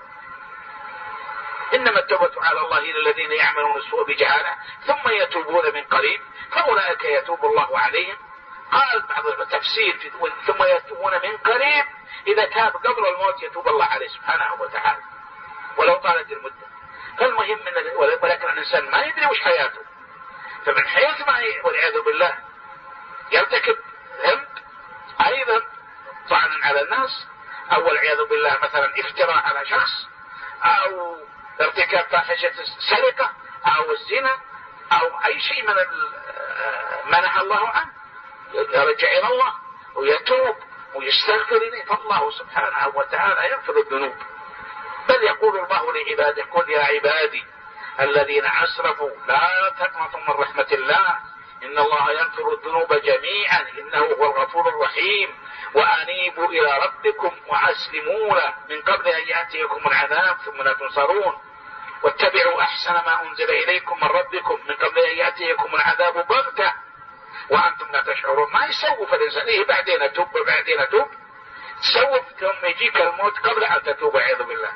إنما التوبة على الله للذين يعملون السوء بجهالة ثم يتوبون من قريب فأولئك يتوب الله عليهم. قال بعض التفسير ثم يتوبون من قريب، إذا تاب قبل الموت يتوب الله عليه سبحانه وتعالى ولو طالت المدة. فالمهم ولكن الإنسان ما يدري وش حياته، فمن حيث ما والعياذ بالله يرتكب ذنب، أي ذنب طعنا على الناس، أو والعياذ بالله مثلا افتراء على شخص، أو ارتكاب فاحشة السرقة أو الزنا أو أي شيء من ما نهى الله عنه، يرجع إلى الله ويتوب ويستغفر إليه، فالله سبحانه وتعالى يغفر الذنوب. بل يقول الله لعباده قل يا عبادي الذين أسرفوا لا تقنطوا من رحمة الله إن الله يغفر الذنوب جميعا إنه هو الغفور الرحيم وأنيبوا إلى ربكم وأسلموا له من قبل أن يأتيكم العذاب ثم لا تنصرون واتبعوا أحسن ما أنزل إليكم من ربكم من قبل أن يأتيكم العذاب بغتة وأنتم لا تشعرون. ما يسوف الإنسان إيه بعدين أتوب تسوف ثم يجيك الموت قبل أن تتوب والعياذ بالله،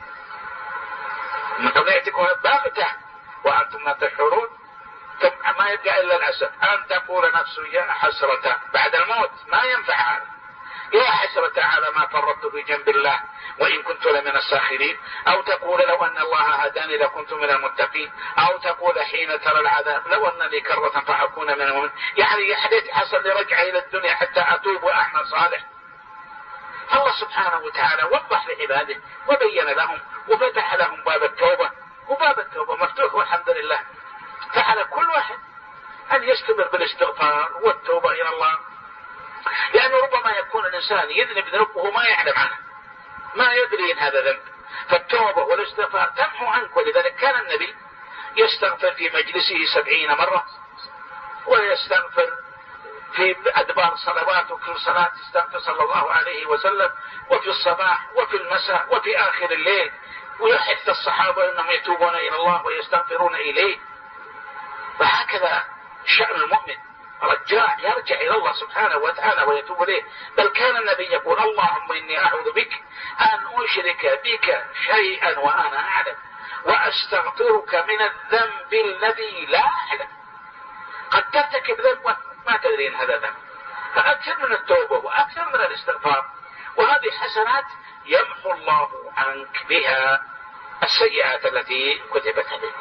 من قبل أن يأتيكم بغتة وأنتم لا تشعرون. ثم ما يبقى إلا الأسف أن تقول نفس يا حسرة بعد الموت، ما ينفع هذا، يا حسرة على ما فرطت في جنب الله وإن كنت لمن الساخرين، أو تقول لو أن الله هداني لكنت من المتقين، أو تقول حين ترى العذاب لو أن لي كرة فأكون من المؤمنين. يعني يا حديث حصل لي رجعة إلى الدنيا حتى أتوب وأعمل صالح. الله سبحانه وتعالى وضح لعباده وبين لهم وفتح لهم باب التوبة، وباب التوبة مفتوح والحمد لله. فعلى كل واحد أن يستمر بالاستغفار والتوبة إلى الله، لأنه ربما يكون الإنسان يذنب ذنب وهو ما يعلم عنه، ما يدري إن هذا ذنب. فالتوبة والاستغفار تمحو عنك. ولذلك كان النبي يستغفر في مجلسه 70 مرة، ويستغفر في أدبار صلوات، وكل صلاة يستغفر صلى الله عليه وسلم، وفي الصباح وفي المساء وفي آخر الليل ويحث الصحابة أنهم يتوبون إلى الله ويستغفرون إليه. وهكذا شأن المؤمن، يرجع إلى الله سبحانه وتعالى ويتوب إليه. بل كان النبي يقول اللهم إني أعوذ بك أن أشرك بك شيئا وأنا أعلم وأستغفرك من الذنب الذي لا أعلم. قد ترتكب ذنب ما تدري إن هذا ذنب، فأكثر من التوبة وأكثر من الاستغفار، وهذه حسنات يمحو الله عنك بها السيئات التي كتبت عليك.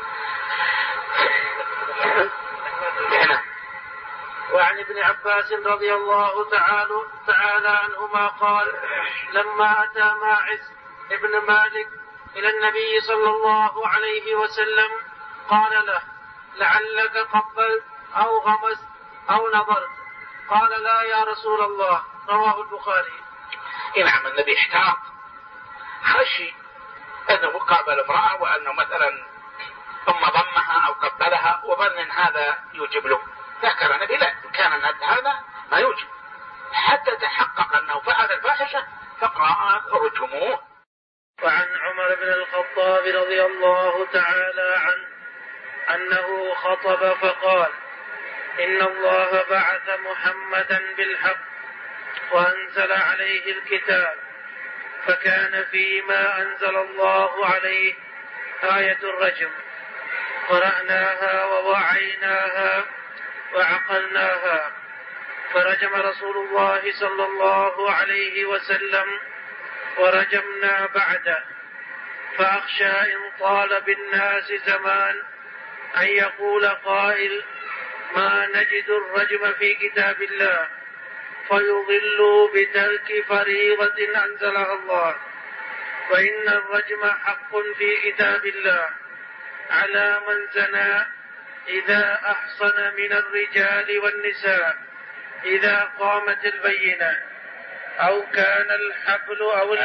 وعن ابن عباس رضي الله تعالى عنهما قال لما أتى ماعز ابن مالك إلى النبي صلى الله عليه وسلم قال له لعلك قبلت أو غمست أو نظرت؟ قال لا يا رسول الله. رواه البخاري. نعم، النبي احتاط، خشي أنه قابل امرأة وأنه مثلا ثم ضمها أو قبلها وظن هذا يوجب له. ذكر النبي لا، كان هذا ما يوجب، حتى تحقق أنه فعل الفاحشة فقال ارجموه. وعن عمر بن الخطاب رضي الله تعالى عنه أنه خطب فقال إن الله بعث محمدا بالحق وأنزل عليه الكتاب، فكان فيما أنزل الله عليه آية الرجم، قرأناها ووعيناها وعقلناها، فرجم رسول الله صلى الله عليه وسلم ورجمنا بعده، فأخشى إن طال بالناس زمان أن يقول قائل ما نجد الرجم في كتاب الله فيضلوا بترك فريضة أنزلها الله، وإن الرجم حق في كتاب الله على من زنى إذا أحصن من الرجال والنساء إذا قامت البينة أو كان الحبل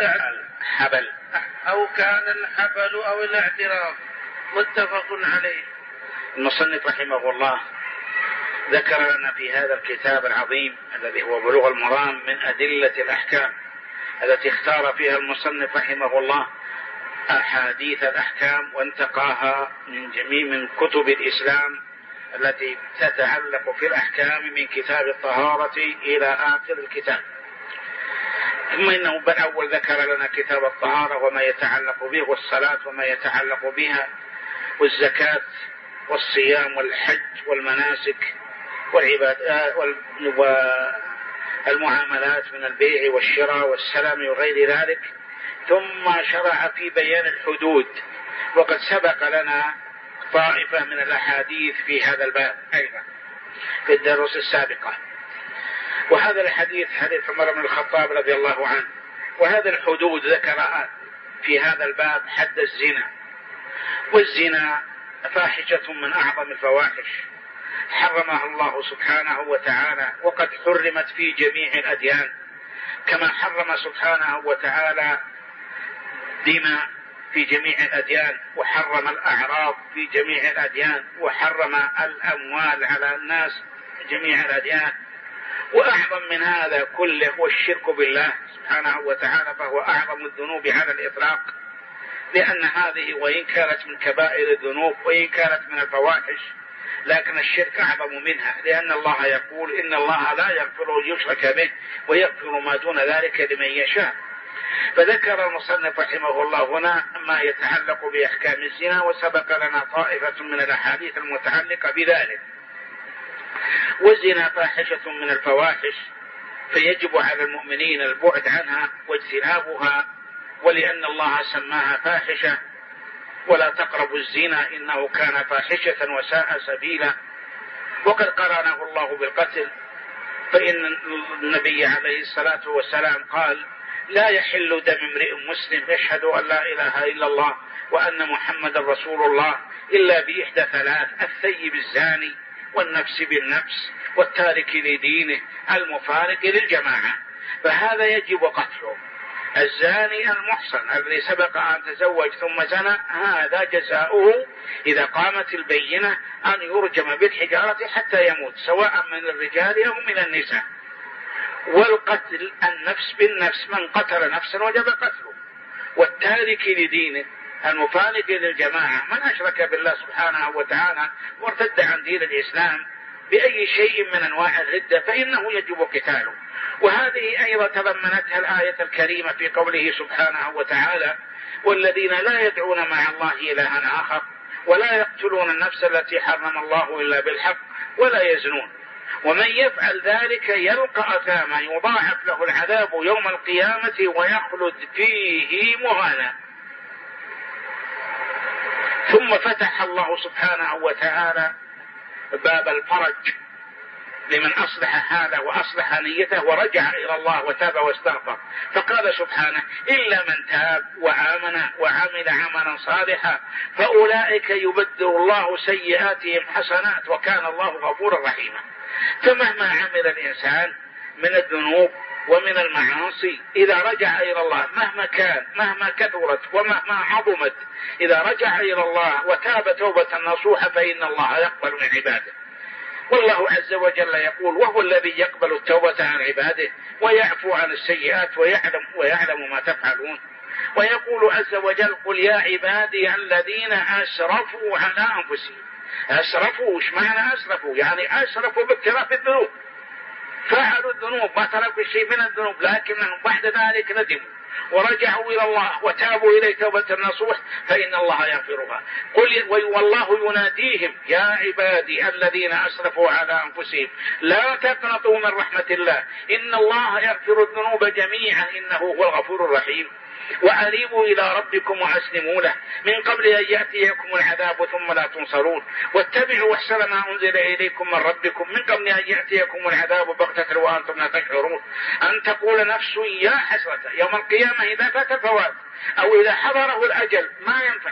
أو الاعتراف. متفق عليه. المصنف رحمه الله ذكر لنا في هذا الكتاب العظيم الذي هو بلوغ المرام من أدلة الأحكام التي اختار فيها المصنف رحمه الله أحاديث الأحكام وانتقاها من كتب الإسلام التي تتعلق في الأحكام من كتاب الطهارة إلى آخر الكتاب. ثم إنه بالأول ذكر لنا كتاب الطهارة وما يتعلق به، والصلاة وما يتعلق بها، والزكاة والصيام والحج والمناسك والعبادات والمعاملات من البيع والشراء والسلام وغير ذلك. ثم شرع في بيان الحدود، وقد سبق لنا طائفة من الأحاديث في هذا الباب أيضا في الدروس السابقة. وهذا الحديث حديث عمر بن الخطاب رضي الله عنه. وهذا الحدود ذكر في هذا الباب حد الزنا، والزنا فاحشة من أعظم الفواحش حرمها الله سبحانه وتعالى، وقد حرمت في جميع الأديان، كما حرم سبحانه وتعالى دماء في جميع الأديان، وحرم الأعراض في جميع الأديان، وحرم الأموال على الناس في جميع الأديان. وأعظم من هذا كله هو الشرك بالله سبحانه وتعالى، فهو أعظم الذنوب على الإطلاق، لأن هذه وإن كانت من كبائر الذنوب وإن كانت من الفواحش لكن الشرك أعظم منها، لأن الله يقول إن الله لا يغفر يشرك به ويغفر ما دون ذلك لمن يشاء. فذكر المصنف رحمه الله هنا ما يتعلق بأحكام الزنا، وسبق لنا طائفة من الأحاديث المتعلقة بذلك. والزنا فاحشة من الفواحش، فيجب على المؤمنين البعد عنها واجتنابها، ولأن الله سماها فاحشة ولا تقربوا الزنا إنه كان فاحشة وساء سبيلا. وقد قرنه الله بالقتل، فإن النبي عليه الصلاة والسلام قال لا يحل دم امرئ مسلم يشهد أن لا إله إلا الله وأن محمد رسول الله إلا بإحدى ثلاث: الثيب الزاني، والنفس بالنفس، والتارك لدينه، المفارق للجماعة. فهذا يجب قتله. الزاني المحصن الذي سبق أن تزوج ثم زنى هذا جزاؤه إذا قامت البينة أن يرجم بالحجارة حتى يموت، سواء من الرجال أو من النساء. والقتل النفس بالنفس، من قتل نفسا وجب قتله. والتارك لدينه المفارق للجماعة من أشرك بالله سبحانه وتعالى وارتد عن دين الإسلام بأي شيء من أنواع الردة فإنه يجب قتاله. وهذه أيضا تضمنتها الآية الكريمة في قوله سبحانه وتعالى: والذين لا يدعون مع الله إلها آخر ولا يقتلون النفس التي حرم الله إلا بالحق ولا يزنون ومن يفعل ذلك يلقى أثاما يضاعف له العذاب يوم القيامة ويخلد فيه مهانا. ثم فتح الله سبحانه وتعالى باب الفرج لمن أصلح حاله وأصلح نيته ورجع إلى الله وتاب واستغفر، فقال سبحانه: إلا من تاب وآمن وعمل عملا صالحا فأولئك يبدل الله سيئاتهم حسنات وكان الله غفورا رحيما. فمهما عمل الإنسان من الذنوب ومن المعاصي إذا رجع إلى الله مهما كان مهما كثرت ومهما عظمت، إذا رجع إلى الله وتاب توبة نصوحة فإن الله يقبل من عباده. والله عز وجل يقول: وهو الذي يقبل التوبة عن عباده ويعفو عن السيئات ويعلم ما تفعلون. ويقول عز وجل: قل يا عبادي الذين أسرفوا على أنفسهم. أسرفوا، إيش معنى أسرفوا؟ يعني أسرفوا باقتراف الذنوب، فعلوا الذنوب ما تركوا شيء من الذنوب، لكنهم بعد ذلك ندموا ورجعوا إلى الله وتابوا إليه توبة نصوح فإن الله يغفرها. قل والله يناديهم: يا عبادي الذين أسرفوا على أنفسهم لا تقنطوا من رحمة الله إن الله يغفر الذنوب جميعا إنه هو الغفور الرحيم. وأنيبوا إلى ربكم وأسلموا له من قبل أن يأتيكم العذاب ثم لا تنصرون واتبعوا أحسن ما أنزل إليكم من ربكم من قبل أن يأتيكم العذاب بغتة وأنتم لا تشعرون أن تقول نفس يا حسرة يوم القيامة إذا فات الفوات أو إذا حضره الأجل ما ينفع،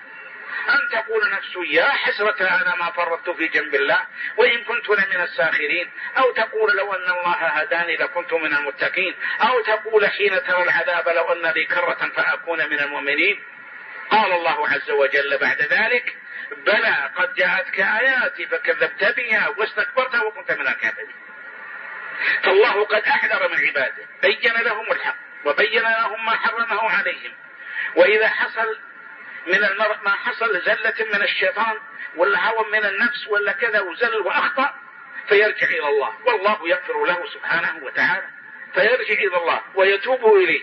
أن تقول نفس يا حسرة على ما فرطت في جنب الله وإن كنت لمن الساخرين، أو تقول لو أن الله هداني لكنت من المتقين، أو تقول حين ترى العذاب لو أن لي كرة فأكون من المؤمنين. قال الله عز وجل بعد ذلك: بلى قد جاءتك آياتي فكذبت بها واستكبرت وكنت من الكافرين. فالله قد أحذر من عباده، بين لهم الحق وبين لهم ما حرمه عليهم. وإذا حصل من المرء ما حصل زلة من الشيطان ولا هوى من النفس ولا كذا وزل وأخطأ فيرجع إلى الله والله يغفر له سبحانه وتعالى، فيرجع إلى الله ويتوب إليه.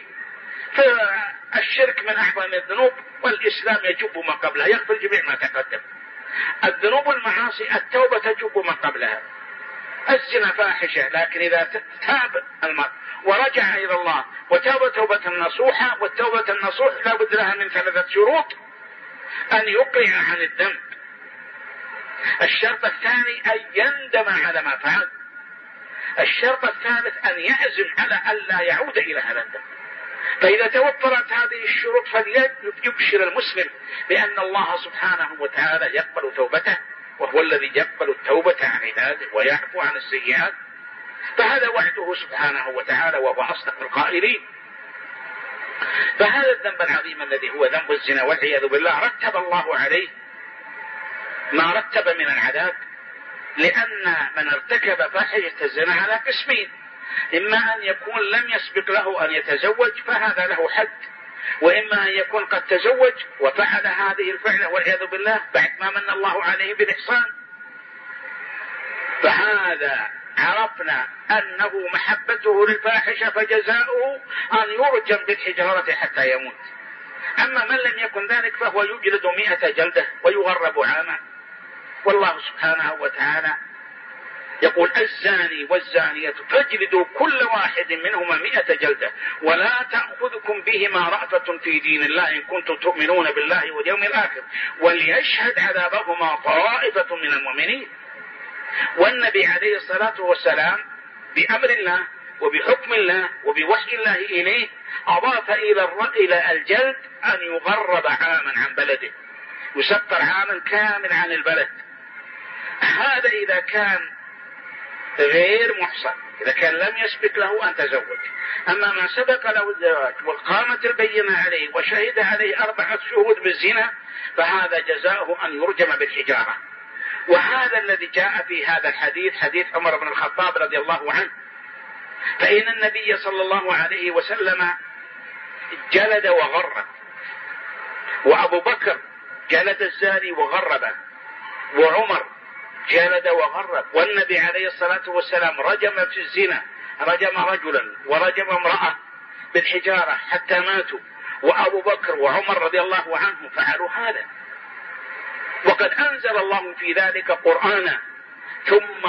فالشرك من أعظم الذنوب والإسلام يجب ما قبلها، يغفر جميع ما تقدم. الذنوب المعاصي التوبة تجب ما قبلها. الزنا فاحشة، لكن إذا تاب المرء ورجع إلى الله وتاب توبة نصوحة، والتوبة النصوح لا بد لها من 3 شروط: أن يقلع عن الذنب، الشرط الثاني أن يندم على ما فعل، الشرط الثالث أن يعزم على أن لا يعود إلى هذا الذنب. فإذا توفرت هذه الشروط فليبشر المسلم بأن الله سبحانه وتعالى يقبل توبته، وهو الذي يقبل التوبة عن عباده ويعفو عن السيئات. فهذا وعده سبحانه وتعالى وهو أصدق القائلين. فهذا الذنب العظيم الذي هو ذنب الزنا والعياذ بالله رتب الله عليه ما رتب من العذاب، لأن من ارتكب فاحشة الزنا على قسمين: إما أن يكون لم يسبق له أن يتزوج فهذا له حد، وإما أن يكون قد تزوج وفعل هذه الفعلة والعياذ بالله بعد ما من الله عليه بالإحسان. فهذا عرفنا أنه محبته للفاحشة فجزاؤه أن يرجم بالحجارة حتى يموت. أما من لم يكن ذلك فهو يجلد 100 جلدة ويغرب عاما. والله سبحانه وتعالى يقول: الزاني والزانية فاجلدوا كل واحد منهما 100 جلدة ولا تأخذكم بهما رأفة في دين الله إن كنتم تؤمنون بالله واليوم الآخر وليشهد عذابهما طائفة من المؤمنين. والنبي عليه الصلاة والسلام بأمر الله وبحكم الله وبوحي الله إليه أضاف إلى الجلد أن يغرب عاما عن بلده، يسطر عاما كامل عن البلد. هذا إذا كان غير محصن، إذا كان لم يسبق له أن تزوج. أما من سبق له الزواج وقامت البينة عليه وشهد عليه 4 شهود بالزنا فهذا جزاؤه أن يرجم بالحجارة. وهذا الذي جاء في هذا الحديث حديث عمر بن الخطاب رضي الله عنه، فإن النبي صلى الله عليه وسلم جلد وغرب وأبو بكر جلد الزاني وغربه، وعمر جلد وغرب، والنبي عليه الصلاة والسلام رجم في الزنا، رجم رجلا ورجم امرأة بالحجارة حتى ماتوا، وأبو بكر وعمر رضي الله عنهم فعلوا هذا. وقد أنزل الله في ذلك قرآنا ثم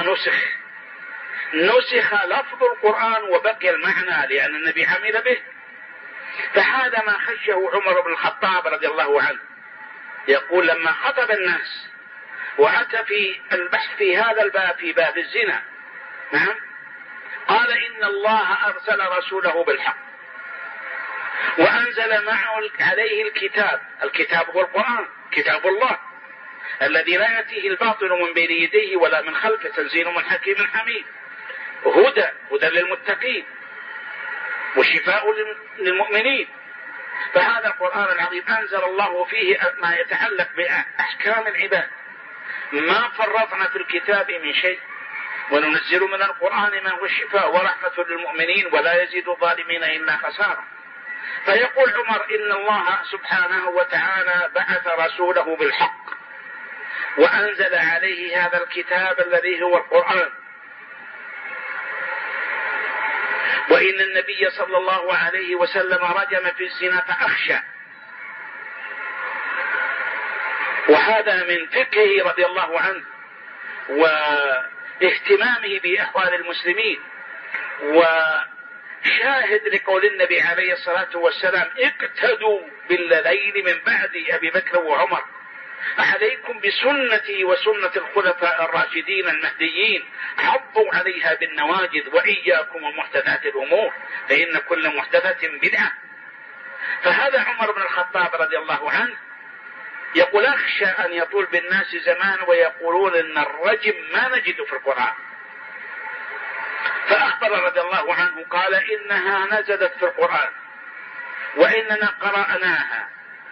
نسخ لفظ القرآن وبقي المعنى لأن النبي عمل به. فهذا ما خشه عمر بن الخطاب رضي الله عنه، يقول لما خطب الناس وأتى في البحث في هذا الباب في باب الزنا، نعم، قال إن الله أرسل رسوله بالحق وأنزل معه عليه الكتاب هو القرآن، كتاب الله الذي لا يأتيه الباطل من بين يديه ولا من خلفه، تنزيل من حكيم حميد، هدى للمتقين وشفاء للمؤمنين. فهذا القرآن العظيم أنزل الله فيه ما يتعلق بأحكام العباد، ما فرطنا في الكتاب من شيء، وننزل من القرآن ما هو الشفاء ورحمة للمؤمنين ولا يزيد الظالمين إلا خسارة. فيقول عمر إن الله سبحانه وتعالى بعث رسوله بالحق وأنزل عليه هذا الكتاب الذي هو القرآن، وإن النبي صلى الله عليه وسلم رجم في الزنا فأخشى. وهذا من فقهه رضي الله عنه واهتمامه بأحوال المسلمين، وشاهد لقول النبي عليه الصلاة والسلام اقتدوا بالذين من بعد أبي بكر وعمر، عليكم بسنتي وسنة الخلفاء الراشدين المهديين، عضوا عليها بالنواجذ، وإياكم ومحدثات الأمور فإن كل محدثة بدعة. فهذا عمر بن الخطاب رضي الله عنه يقول أخشى أن يطول بالناس زمان ويقولون إن الرجم ما نجد في القرآن. فأخبر رضي الله عنه قال إنها نزلت في القرآن وإننا قرأناها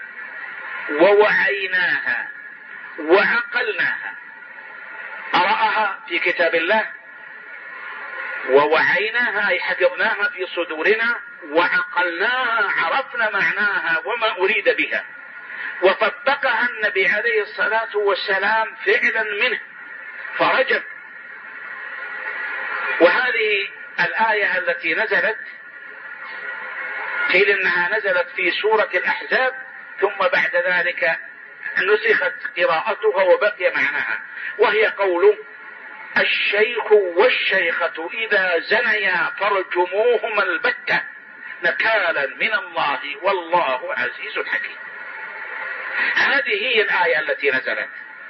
ووعيناها وعقلناها. قرأها في كتاب الله، ووعيناها أي حفظناها في صدورنا، وعقلناها عرفنا معناها وما أريد بها، وطبقها النبي عليه الصلاة والسلام فعلا منه فرجم. وهذه الآية التي نزلت قيل إنها نزلت في سورة الأحزاب، ثم بعد ذلك نسخت قراءتها وبقي معناها، وهي قول الشيخ والشيخة إذا زنيا فارجموهما البتة نكالا من الله والله عزيز حكيم. هذه هي الآية التي نزلت.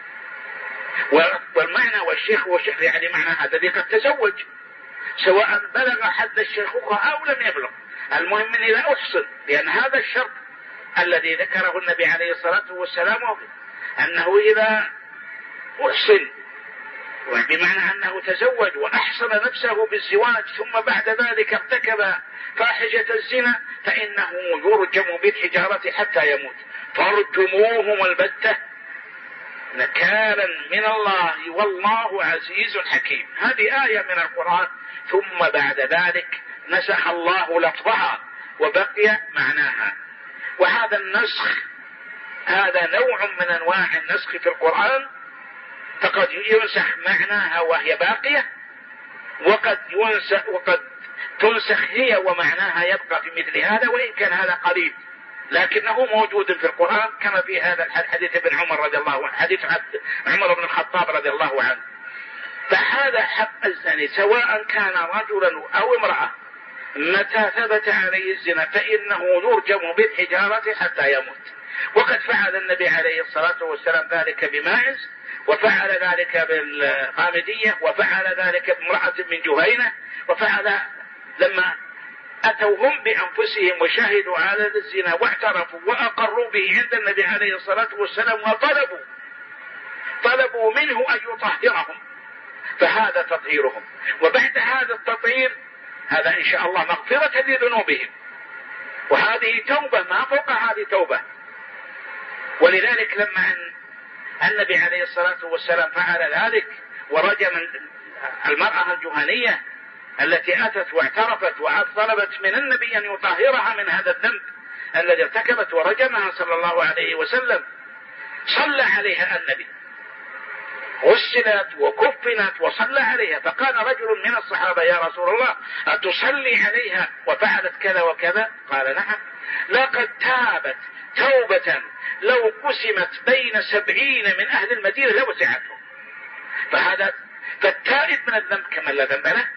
والمعنى والشيخ والشيخ يعني معنى الذي قد تزوج، سواء بلغ حد الشيخوخة أو لم يبلغ، المهم إذا أحصن، لأن هذا الشرط الذي ذكره النبي عليه الصلاة والسلام أنه إذا أحصن، بمعنى أنه تزوج وأحصن نفسه بالزواج ثم بعد ذلك ارتكب فاحشة الزنا فإنه يرجم بالحجارة حتى يموت. فارجموهم البتة نكالا من الله والله عزيز حكيم. هذه آية من القرآن، ثم بعد ذلك نسخ الله لفظها وبقي معناها. وهذا النسخ هذا نوع من أنواع النسخ في القرآن، فقد ينسخ معناها وهي باقية، وقد تنسخ هي ومعناها يبقى في مثل هذا، وإن كان هذا قريب لكنه موجود في القرآن، كما في هذا الحديث ابن عمر رضي الله عنه، حديث عمر بن الخطاب رضي الله عنه. فهذا حق الزاني سواء كان رجلا أو امرأة، متى ثبت عليه الزنا فإنه يرجم بالحجارة حتى يموت. وقد فعل النبي عليه الصلاة والسلام ذلك بماعز، وفعل ذلك بالغامدية، وفعل ذلك بامرأة من جهينة، وفعل لما أتوا هم بأنفسهم وشهدوا على الزنا واعترفوا وأقروا به عند النبي عليه الصلاة والسلام، وطلبوا منه أن يطهرهم، فهذا تطهيرهم. وبعد هذا التطهير هذا إن شاء الله مغفرة لذنوبهم، وهذه توبة ما فوق هذه توبة. ولذلك لما النبي عليه الصلاة والسلام فعل ذلك ورجم المرأة الجهنية التي أتت واعترفت وطلبت من النبي أن يطهرها من هذا الذنب، الذي ارتكبت ورجمها صلى الله عليه وسلم صلى عليها النبي، غسلت وكفنت وصلى عليها. فقال رجل من الصحابة: يا رسول الله أتصلي عليها وفعلت كذا وكذا؟ قال: نعم، لقد تابت توبة لو قسمت بين 70 من أهل المدينة لوسعتهم. فالتائب من الذنب كمن لا ذنب له،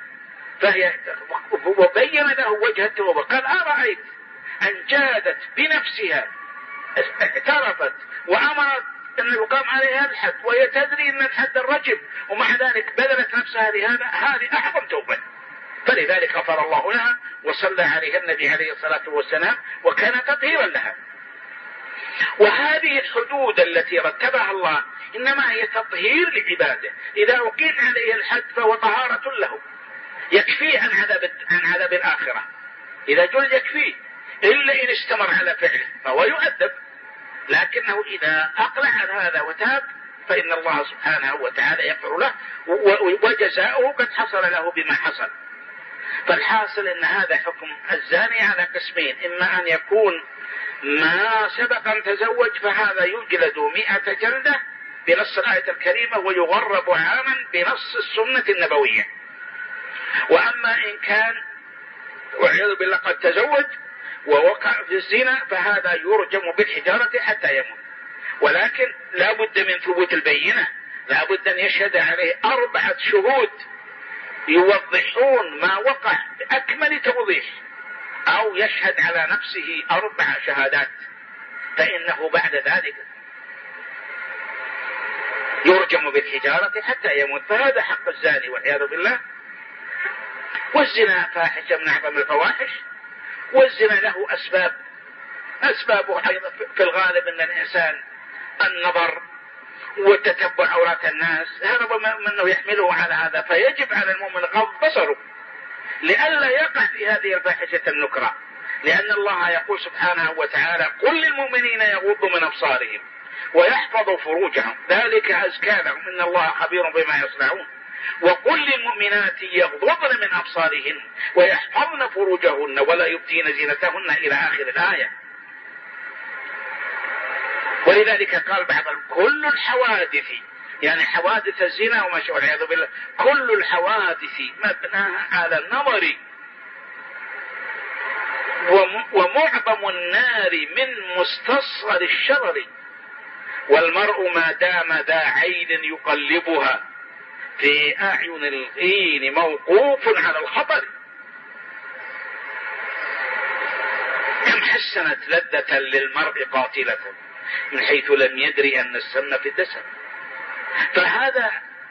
وبين له وجه التوبة. قال: أرأيت أن جادت بنفسها اعترفت وأمرت أن يقام عليها الحد وهي تدري أن الحد الرجم، ومع ذلك بذلت نفسها لهذا، هذه أعظم توبة. فلذلك غفر الله لها وصلى عليها النبي عليه الصلاة والسلام وكان تطهيرا لها. وهذه الحدود التي رتبها الله إنما هي تطهير لعباده. إذا أقيم عليه الحد فهو طهارة له، يكفيه عن عذاب الآخرة. إذا جلد يكفيه، إلا إن استمر على فعله فهو يؤدب. لكنه إذا أقلع عن هذا وتاب فإن الله سبحانه وتعالى يغفر له، وجزاؤه قد حصل له بما حصل. فالحاصل أن هذا حكم الزاني على قسمين: إما أن يكون ما سبق أن تزوج فهذا يجلد 100 جلدة بنص الآية الكريمة ويغرب عاما بنص السنة النبوية. وأما إن كان والعياذ بالله قد تزوج ووقع في الزنا فهذا يرجم بالحجارة حتى يموت. ولكن لا بد من ثبوت البينة، لا بد أن يشهد عليه 4 شهود يوضحون ما وقع بأكمل توضيح، أو يشهد على نفسه 4 شهادات، فإنه بعد ذلك يرجم بالحجارة حتى يموت. فهذا حق الزاني والعياذ بالله. والزنا فاحشة من أعظم الفواحش، والزنا له أسبابه أيضا في الغالب أن الإنسان النظر وتتبع عورات الناس، هذا منه يحمله على هذا. فيجب على المؤمن غض بصره لئلا يقع في هذه الفاحشة النكرة، لأن الله يقول سبحانه وتعالى: قل للمؤمنين يغضوا من أبصارهم ويحفظوا فروجهم ذلك أزكى لهم إن الله خبير بما يصنعون، وقل للمؤمنات يغضضن من أبصارهن ويحفظن فروجهن ولا يبدين زينتهن إلى آخر الآية. ولذلك قال بعض: كل الحوادث، يعني حوادث الزنا وما شابه والعياذ بالله، كل الحوادث مبناها على النظر، ومعظم النار من مستصغر الشرر، والمرء ما دام ذا عين يقلبها في أعين الغين موقوف على الخطر. كم حسنت لذة للمرء قاتلة من حيث لم يدري أن السم في الدسم. فهذا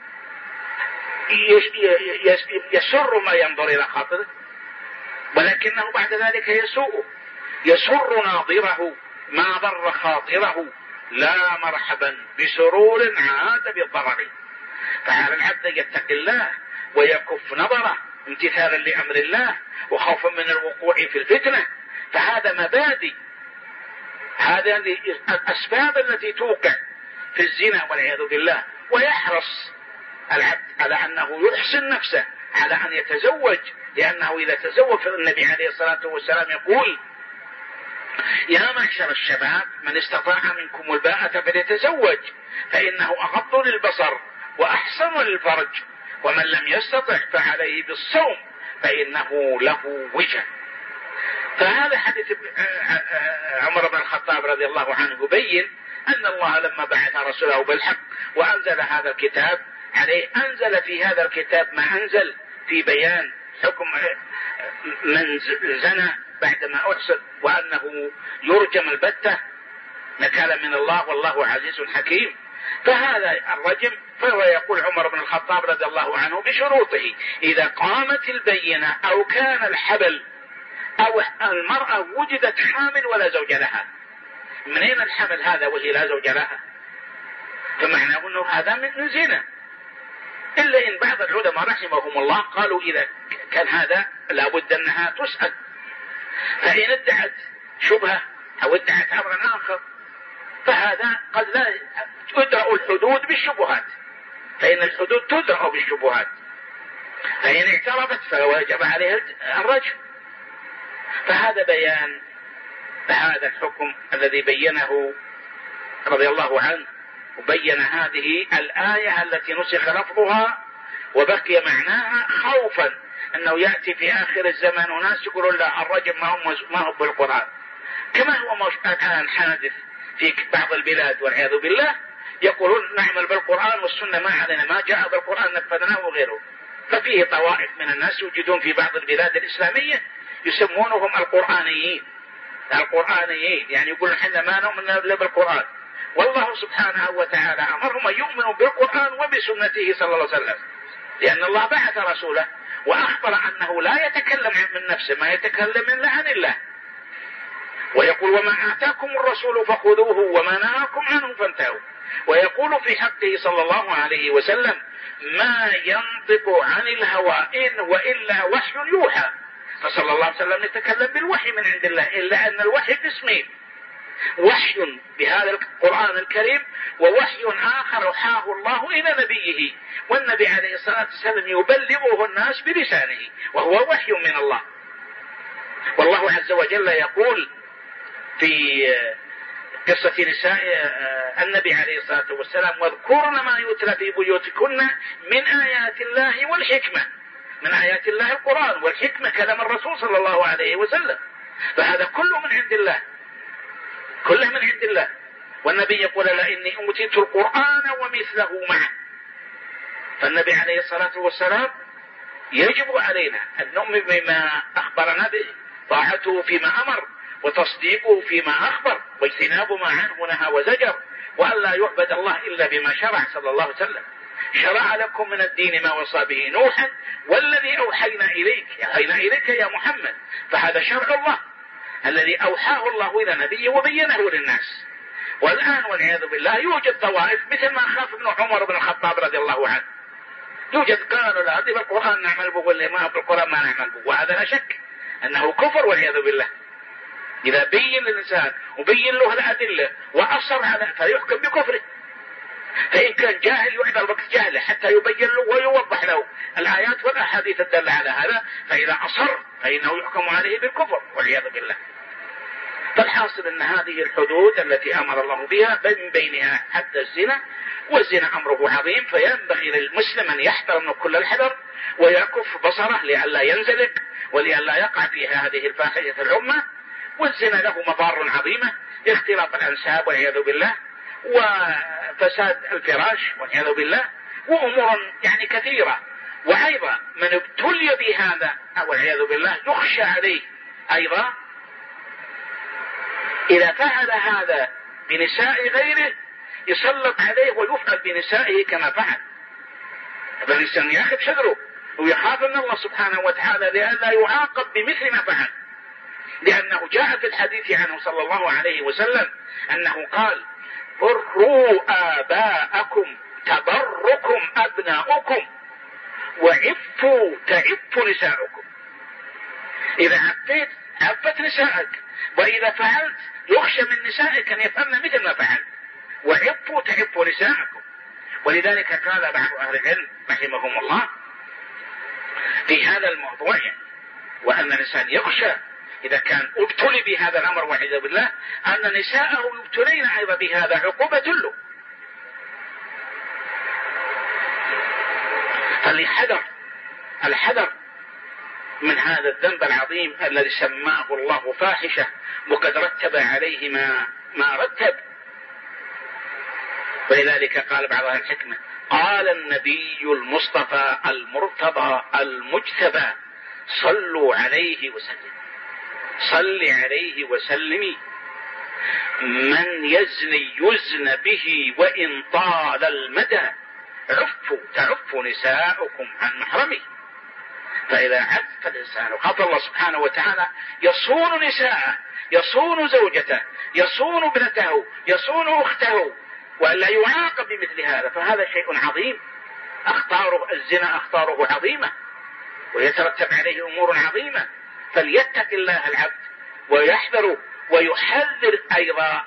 يسر ما ينظر إلى خاطره، ولكنه بعد ذلك يسر ناظره ما ضر خاطره، لا مرحبا بسرور عاد بالضرر. فعلى العبد يتقي الله ويكف نظره امتثالا لأمر الله وخوفا من الوقوع في الفتنة. فهذا مبادئ، هذه الأسباب التي توقع في الزنا والعياذ بالله. ويحرص العبد على أنه يحسن نفسه على أن يتزوج، لأنه إذا تزوج النبي عليه الصلاة والسلام يقول: يا معشر الشباب من استطاع منكم الباءة فليتزوج فإنه أغض للبصر وأحسن للفرج، ومن لم يستطع فعليه بالصوم فإنه له وجه. فهذا حديث عمر بن الخطاب رضي الله عنه يبين أن الله لما بعث رسوله بالحق وأنزل هذا الكتاب عليه، أنزل في هذا الكتاب ما أنزل في بيان حكم من زنى بعدما أحسن، وأنه يرجم البتة نكالا من الله والله عزيز حكيم. فهذا الرجم، فهو يقول عمر بن الخطاب رضي الله عنه بشروطه: إذا قامت البينة أو كان الحبل أو المرأة وجدت حامل ولا زوج لها. منين الحمل هذا وهي لا زوج لها؟ فمعنى أنه هذا من زنا. إلا إن بعض العلماء رحمهم الله قالوا إذا كان هذا لابد أنها تسأل، فإن ادعت شبهة أو ادعت أمرا آخر فهذا قد لا تدرأ الحدود بالشبهات، فإن الحدود تدرأ بالشبهات، فإن اعترفت فوجب عليها الرجم. فهذا بيان فهذا الحكم الذي بينه رضي الله عنه، وبين هذه الآية التي نسخ لفظها وبقي معناها، خوفا أنه يأتي في آخر الزمان وناس يقولون لا الرجم ما هو بالقرآن، كما هو الآن حادث في بعض البلاد والعياذ بالله، يقولون نعمل بالقرآن والسنة ما علينا، ما جاء بالقرآن نفذناه وغيره. ففيه طوائف من الناس يوجدون في بعض البلاد الإسلامية يسمونهم القرآنيين، يعني يقولون حنا ما نؤمن إلا بالقرآن، والله سبحانه وتعالى أمرهم أن يؤمنوا بالقرآن وبسنته صلى الله عليه وسلم، لأن الله بعث رسوله وأخبر أنه لا يتكلم من نفسه، ما يتكلم إلا عن الله، ويقول وما آتاكم الرسول فخذوه وما نهاكم عنه فانتهوا، ويقول في حقه صلى الله عليه وسلم ما ينطق عن الهوى إن وإلا وحي يوحى، فصلى الله عليه وسلم يتكلم بالوحي من عند الله، إلا أن الوحي قسمين، وحي بهذا القرآن الكريم ووحي آخر أوحاه الله إلى نبيه، والنبي عليه الصلاة والسلام يبلغه الناس بلسانه وهو وحي من الله. والله عز وجل يقول في قصة نساء النبي عليه الصلاة والسلام واذكرن ما يتلى في بيوتكن من آيات الله والحكمة، من آيات الله القرآن، والحكمة كلام الرسول صلى الله عليه وسلم، فهذا كله من عند الله، كله من عند الله. والنبي يقول لا إني أوتيت القرآن ومثله معه، فالنبي عليه الصلاة والسلام يجب علينا أن نؤمن بما أخبرنا به، طاعته فيما أمر وتصديقه فيما أخبر واجتناب ما عنه نهى وزجر، وأن لا يعبد الله إلا بما شرع صلى الله عليه وسلم. شرع لكم من الدين ما وصى به نوحا والذي أوحينا إليك يا محمد، فهذا شرع الله الذي أوحاه الله إلى نبيه وبينه للناس. والآن والعياذ بالله يوجد طوائف مثل ما خاف ابن عمر بن الخطاب رضي الله عنه، يوجد قالوا لا هذه بالقرآن نعمل به واللي ما بالقرآن ما نعمل به، وهذا لا شك أنه كفر والعياذ بالله. إذا بين للإنسان وبين له الأدلة وأصر على فيحكم بكفره، فإن كان جاهل يعذر وقت جهله حتى يبين له ويوضح له الآيات والأحاديث الدالة على هذا، فإذا أصر فإنه يحكم عليه بالكفر والعياذ بالله. فالحاصل أن هذه الحدود التي أمر الله بها من بينها حتى الزنا، والزنا أمره عظيم، فينبغي للمسلم أن يحذر من كل الحذر ويكف بصره لئلا ينزلق ولئلا يقع في هذه الفاحشة العظمى. والزنا له مضار عظيمة، اختلاط الأنساب والعياذ بالله، وفساد الفراش والعياذ بالله، وأمور يعني كثيرة. وأيضا من ابتلي بهذا والعياذ بالله يخشى عليه أيضا إذا فعل هذا بنساء غيره يسلط عليه ويفعل بنسائه كما فعل، فالإنسان يأخذ حذره ويخاف من الله سبحانه وتعالى لئلا يعاقب بمثل ما فعل، لأنه جاء في الحديث عنه صلى الله عليه وسلم أنه قال بروا آباءكم تبركم أبناؤكم وعفوا تعف نساؤكم. إذا عفت نسائك، وإذا فعلت يخشى من نسائك أن يفعلن مثل ما فعلت، وعفوا تعف نساءكم. ولذلك قال بعض أهل العلم رحمهم الله في هذا الموضوع وأن الإنسان يخشى إذا كان ابتلي بهذا الأمر والعياذ بالله أن نساءه يبتلين أيضا بهذا عقوبة له. الحذر من هذا الذنب العظيم الذي سماه الله فاحشة وقد رتب عليه ما رتب. ولذلك قال بعض أهل الحكمة قال النبي المصطفى المرتضى المجتبى صلوا عليه وسلم، صل عليه وسلمي، من يزني يزن به وإن طال المدى، تعف نساؤكم عن محرمه. فإذا عف الإنسان وخاف الله سبحانه وتعالى يصون نساءه، يصون زوجته، يصون ابنته، يصون أخته، وألا يعاقب بمثل هذا، فهذا شيء عظيم. الزنا أخطاره عظيمة ويترتب عليه أمور عظيمة، فليتق الله العبد ويحذر ويحذر أيضا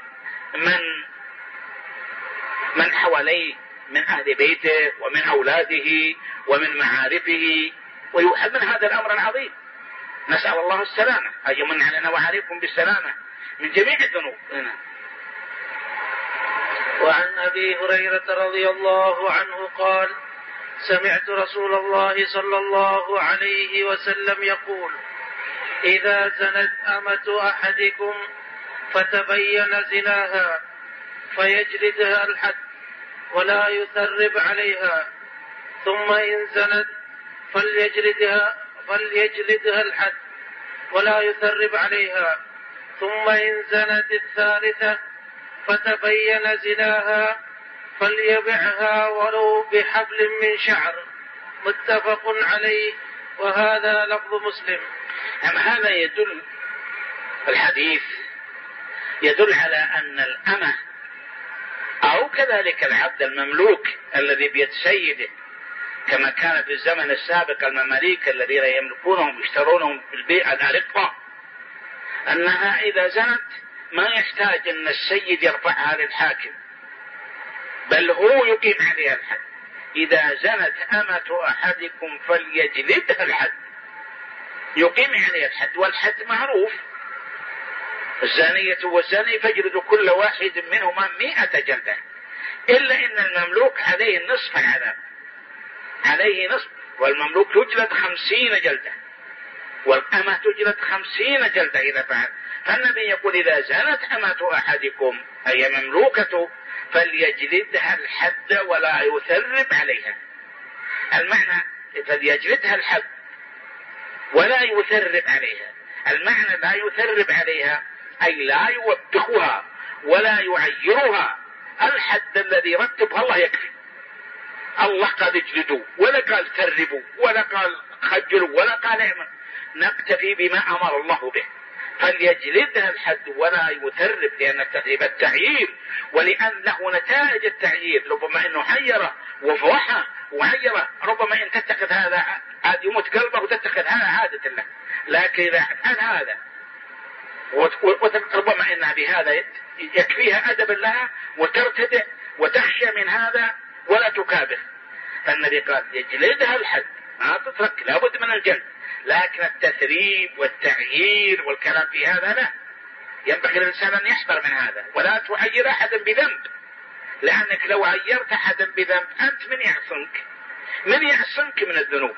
من حواليه من أهل بيته ومن أولاده ومن معارفه، ويحذر من هذا الأمر العظيم. نسأل الله السلامة، أن يمن علينا وعليكم بالسلامة من جميع الذنوب. وعن أبي هريرة رضي الله عنه قال: سمعت رسول الله صلى الله عليه وسلم يقول: إذا زنت أمة أحدكم فتبين زناها فيجلدها الحد ولا يثرب عليها، ثم إن زنت فليجلدها الحد ولا يثرب عليها، ثم إن زنت الثالثة فتبين زناها فليبعها ولو بحبل من شعر. متفق عليه، وهذا لفظ مسلم. هذا يدل، الحديث يدل على أن الأمة أو كذلك العبد المملوك الذي بيد سيده، كما كان في الزمن السابق المماليك الذين يملكونهم يشترونهم بالبيع الأرقة، أنها إذا زنت ما يحتاج أن السيد يرفعها للحاكم، بل هو يقيم عليها الحد. إذا زنت أمة أحدكم فليجلدها الحد، يقيم عليها الحد، والحد معروف: الزانية والزاني فاجلدوا كل واحد منهما 100 جلدة، إلا إن المملوك عليه نصف العذاب، عليه نصف، والمملوك يجلد 50 جلدة، والأمة تجلد 50 جلدة إذا فعل. فالنبي يقول: إذا زنت أمة أحدكم أي مملوكة فليجلدها الحد ولا يثرب عليها. المعنى فليجلدها الحد ولا يثرب عليها، المعنى لا يثرب عليها أي لا يوبخها ولا يعيرها. الحد الذي رتبها الله يكفي. الله قال اجلدوا، ولا قال ثربوا، ولا قال خجلوا، ولا قال اعمل، نكتفي بما أمر الله به. فليجلدها الحد ولا يثرب، لأن التثريب التعيير، ولأن له نتائج التعيير، ربما أنه حيره وفوحه وعيره، ربما أن تتخذ هذا عاد يموت قلبه وتتخذ هذا عادة له، لكن إذا فعل هذا ربما أنها بهذا يكفيها أدبا لها وترتدع وتخشى من هذا ولا تكابر. فالنبي قال: يجلدها الحد، ما تترك، لابد من الجلد، لكن التثريب والتعيير والكلام في هذا لا، ينبغي الإنسان أن يحذر من هذا، ولا تعير أحدا بذنب، لأنك لو عيرت أحدا بذنب أنت من يعصمك من الذنوب.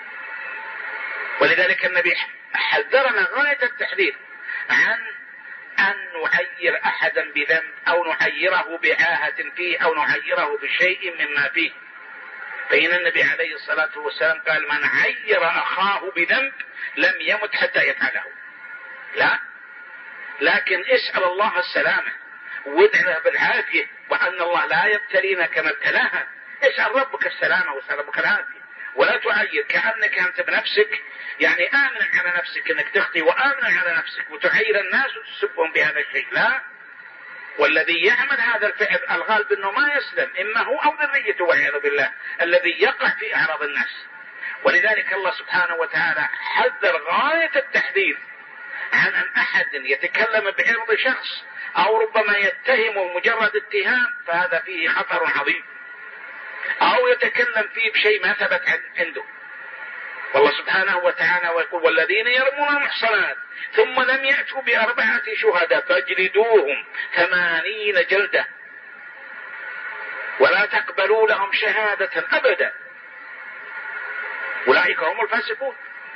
ولذلك النبي حذرنا غاية التحذير عن أن نعير أحدا بذنب أو نعيره بعاهة فيه أو نعيره بشيء مما فيه. فإن النبي عليه الصلاة والسلام قال: من عير أخاه بذنب لم يمت حتى يفعله. لا، لكن اسأل الله السلامة وادع له بالعافية، وأن الله لا يبتلينا كما ابتلاها. اسأل ربك السلامة واسأل ربك العافية، ولا تعير كأنك أنت بنفسك، يعني آمن على نفسك أنك تخطي وآمن على نفسك وتعير الناس وتسبهم بهذا الشيء. لا، والذي يعمل هذا الفعل الغالب أنه ما يسلم، إما هو أو ذريته والعياذ بالله، الذي يقع في أعراض الناس. ولذلك الله سبحانه وتعالى حذر غاية التحذير عن أن أحد يتكلم بعرض شخص أو ربما يتهمه مجرد اتهام، فهذا فيه خطر عظيم، أو يتكلم فيه بشيء ما ثبت عنده. والله سبحانه وتعالى ويقول: والذين يرمون المحصنات ثم لم يأتوا ب4 شهداء فاجلدوهم 80 جلدة ولا تقبلوا لهم شهادة أبدا، أولئك هم الفاسقون.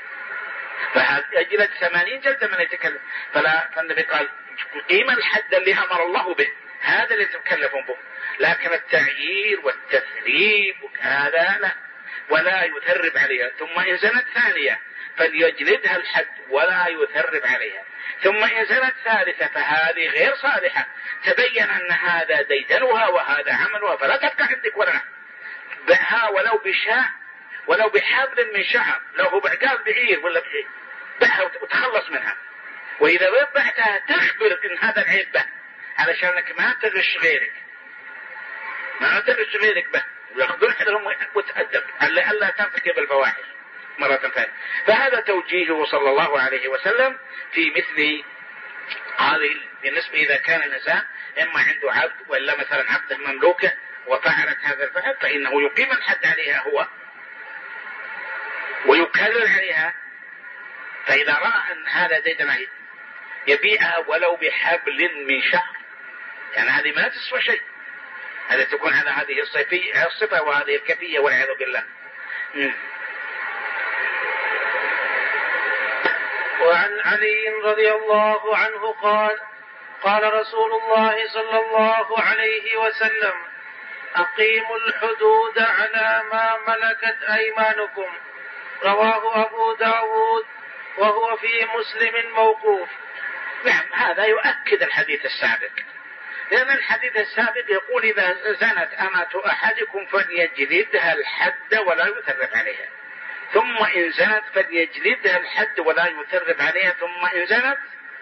فأجلد 80 جلدة من يتكلم. فالنبي قال: قيم الحد اللي أمر الله به، هذا اللي تكلفون به، لكن التعيير والتثريب هذا لا، ولا يثرب عليها. ثم إن زنت ثانية فليجلدها الحد ولا يثرب عليها. ثم إن زنت ثالثة فهذه غير صالحة، تبين أن هذا ديدنها وهذا عملها، فلا تبقى عندك ولا بها ولو بشاء ولو بحبل من شعر، لو هو بعقال بعير ولا بشيء، بها وتخلص منها. وإذا بعتها تخبر إن هذا العيب به، علشانك ما تغش غيرك، ما تغش غيرك به، ويأخذون حذرهم وتأدب ألا تنفك بالفواحش مرة ثانية. فهذا توجيهه صلى الله عليه وسلم في مثل هذه. بالنسبة إذا كان الإنسان إما عنده عبد وإلا مثلا عبده مملوكة وفعلت هذا الفعل، فإنه يقيم الحد عليها هو ويكرر عليها فإذا رأى أن هذا زيدنا يبيعها ولو بحبل من شعر، يعني هذه ما تسوى شيء، هذا تكون على هذه الصفة وهذه الكفية والعياذ بالله. وعن علي رضي الله عنه قال: قال رسول الله صلى الله عليه وسلم: أقيموا الحدود على ما ملكت أيمانكم. رواه أبو داود وهو في مسلم موقوف. نعم، هذا يؤكد الحديث السابق، لأن الحديث السابق يقول: إذا زنت أمة أحدكم فليجلدها الحد ولا يثرب عليها، ثم إن زنت فليجلدها الحد ولا يثرب عليها، ثم إن زنت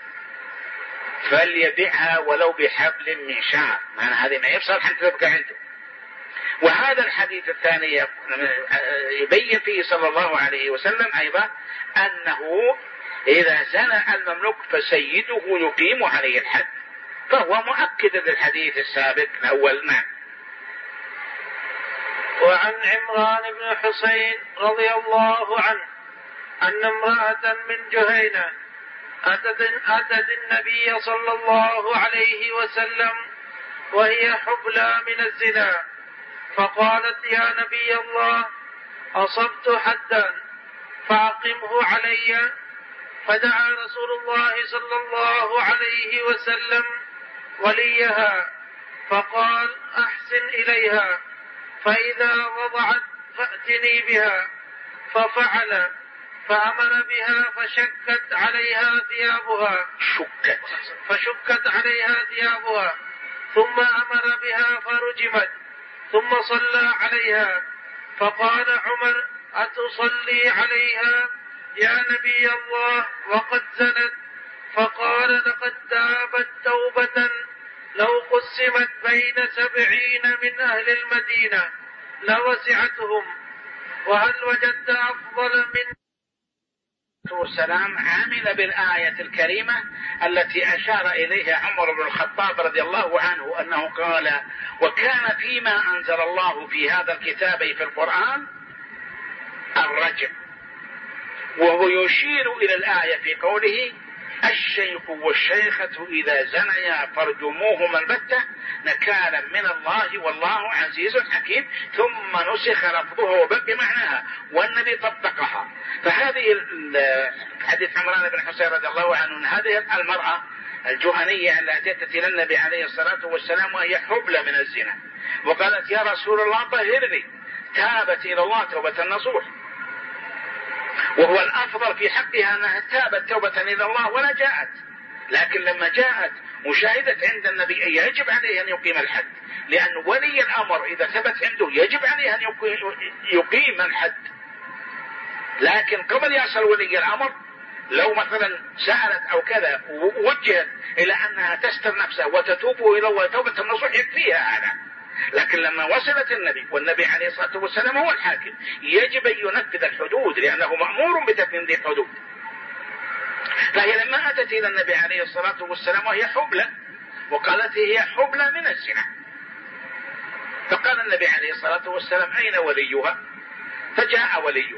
فليبيعها ولو بحبل من شعر. معنى هذه ما يفصل حتى تبقى عنده. وهذا الحديث الثاني يبين فيه صلى الله عليه وسلم أيضا أنه إذا زنى المملوك فسيده يقيم عليه الحد، فهو مؤكد للحديث السابق الأول. نعم. وعن عمران بن حسين رضي الله عنه أن امرأة من جهينة أتت النبي صلى الله عليه وسلم وهي حبلى من الزنا، فقالت: يا نبي الله، أصبت حدا فأقمه علي. فدعا رسول الله صلى الله عليه وسلم وليها فقال: أحسن إليها، فإذا وضعت فأتني بها. ففعل، فأمر بها فشكت عليها ثيابها ثم أمر بها فرجمت، ثم صلى عليها. فقال عمر: أتصلي عليها يا نبي الله وقد زنت؟ فقال: لقد تابت توبة لو قسمت بين 70 من أهل المدينة لوسعتهم، وهل وجدت أفضل من والسلام عمل بالآية الكريمة التي أشار إليها عمر بن الخطاب رضي الله عنه، أنه قال: وكان فيما أنزل الله في هذا الكتاب في القرآن الرجم، وهو يشير إلى الآية في قوله: الشيخ والشيخة إذا زنيا فارجموهما البتة نكالا من الله والله عزيز حكيم. ثم نسخ لفظه بمعناها، والنبي طبقها. فهذه حديث عمران بن حسين رضي الله عنه، هذه المرأة الجهنية التي أتت إلى النبي عليه الصلاة والسلام وهي حبلى من الزنا، وقالت: يا رسول الله طهرني، تابت إلى الله توبة نصوح، وهو الأفضل في حقها أنها تابت توبة إلى الله ولا جاءت. لكن لما جاءت وشاهدت عند النبي يجب عليه أن يقيم الحد، لأن ولي الأمر إذا ثبت عنده يجب عليه أن يقيم الحد. لكن قبل يصل ولي الأمر لو مثلا سألت أو كذا ووجهت إلى أنها تستر نفسها وتتوب إلى الله توبة النصوح يكفيها هذا. لكن لما وصلت النبي، والنبي عليه الصلاة والسلام هو الحاكم، يجب أن ينفذ الحدود لأنه مأمور بتنفيذ الحدود. فهي لما أتت إلى النبي عليه الصلاة والسلام وهي حبلى، وقالت: هي حبلى من الزنا، فقال النبي عليه الصلاة والسلام: أين وليها؟ فجاء وليها،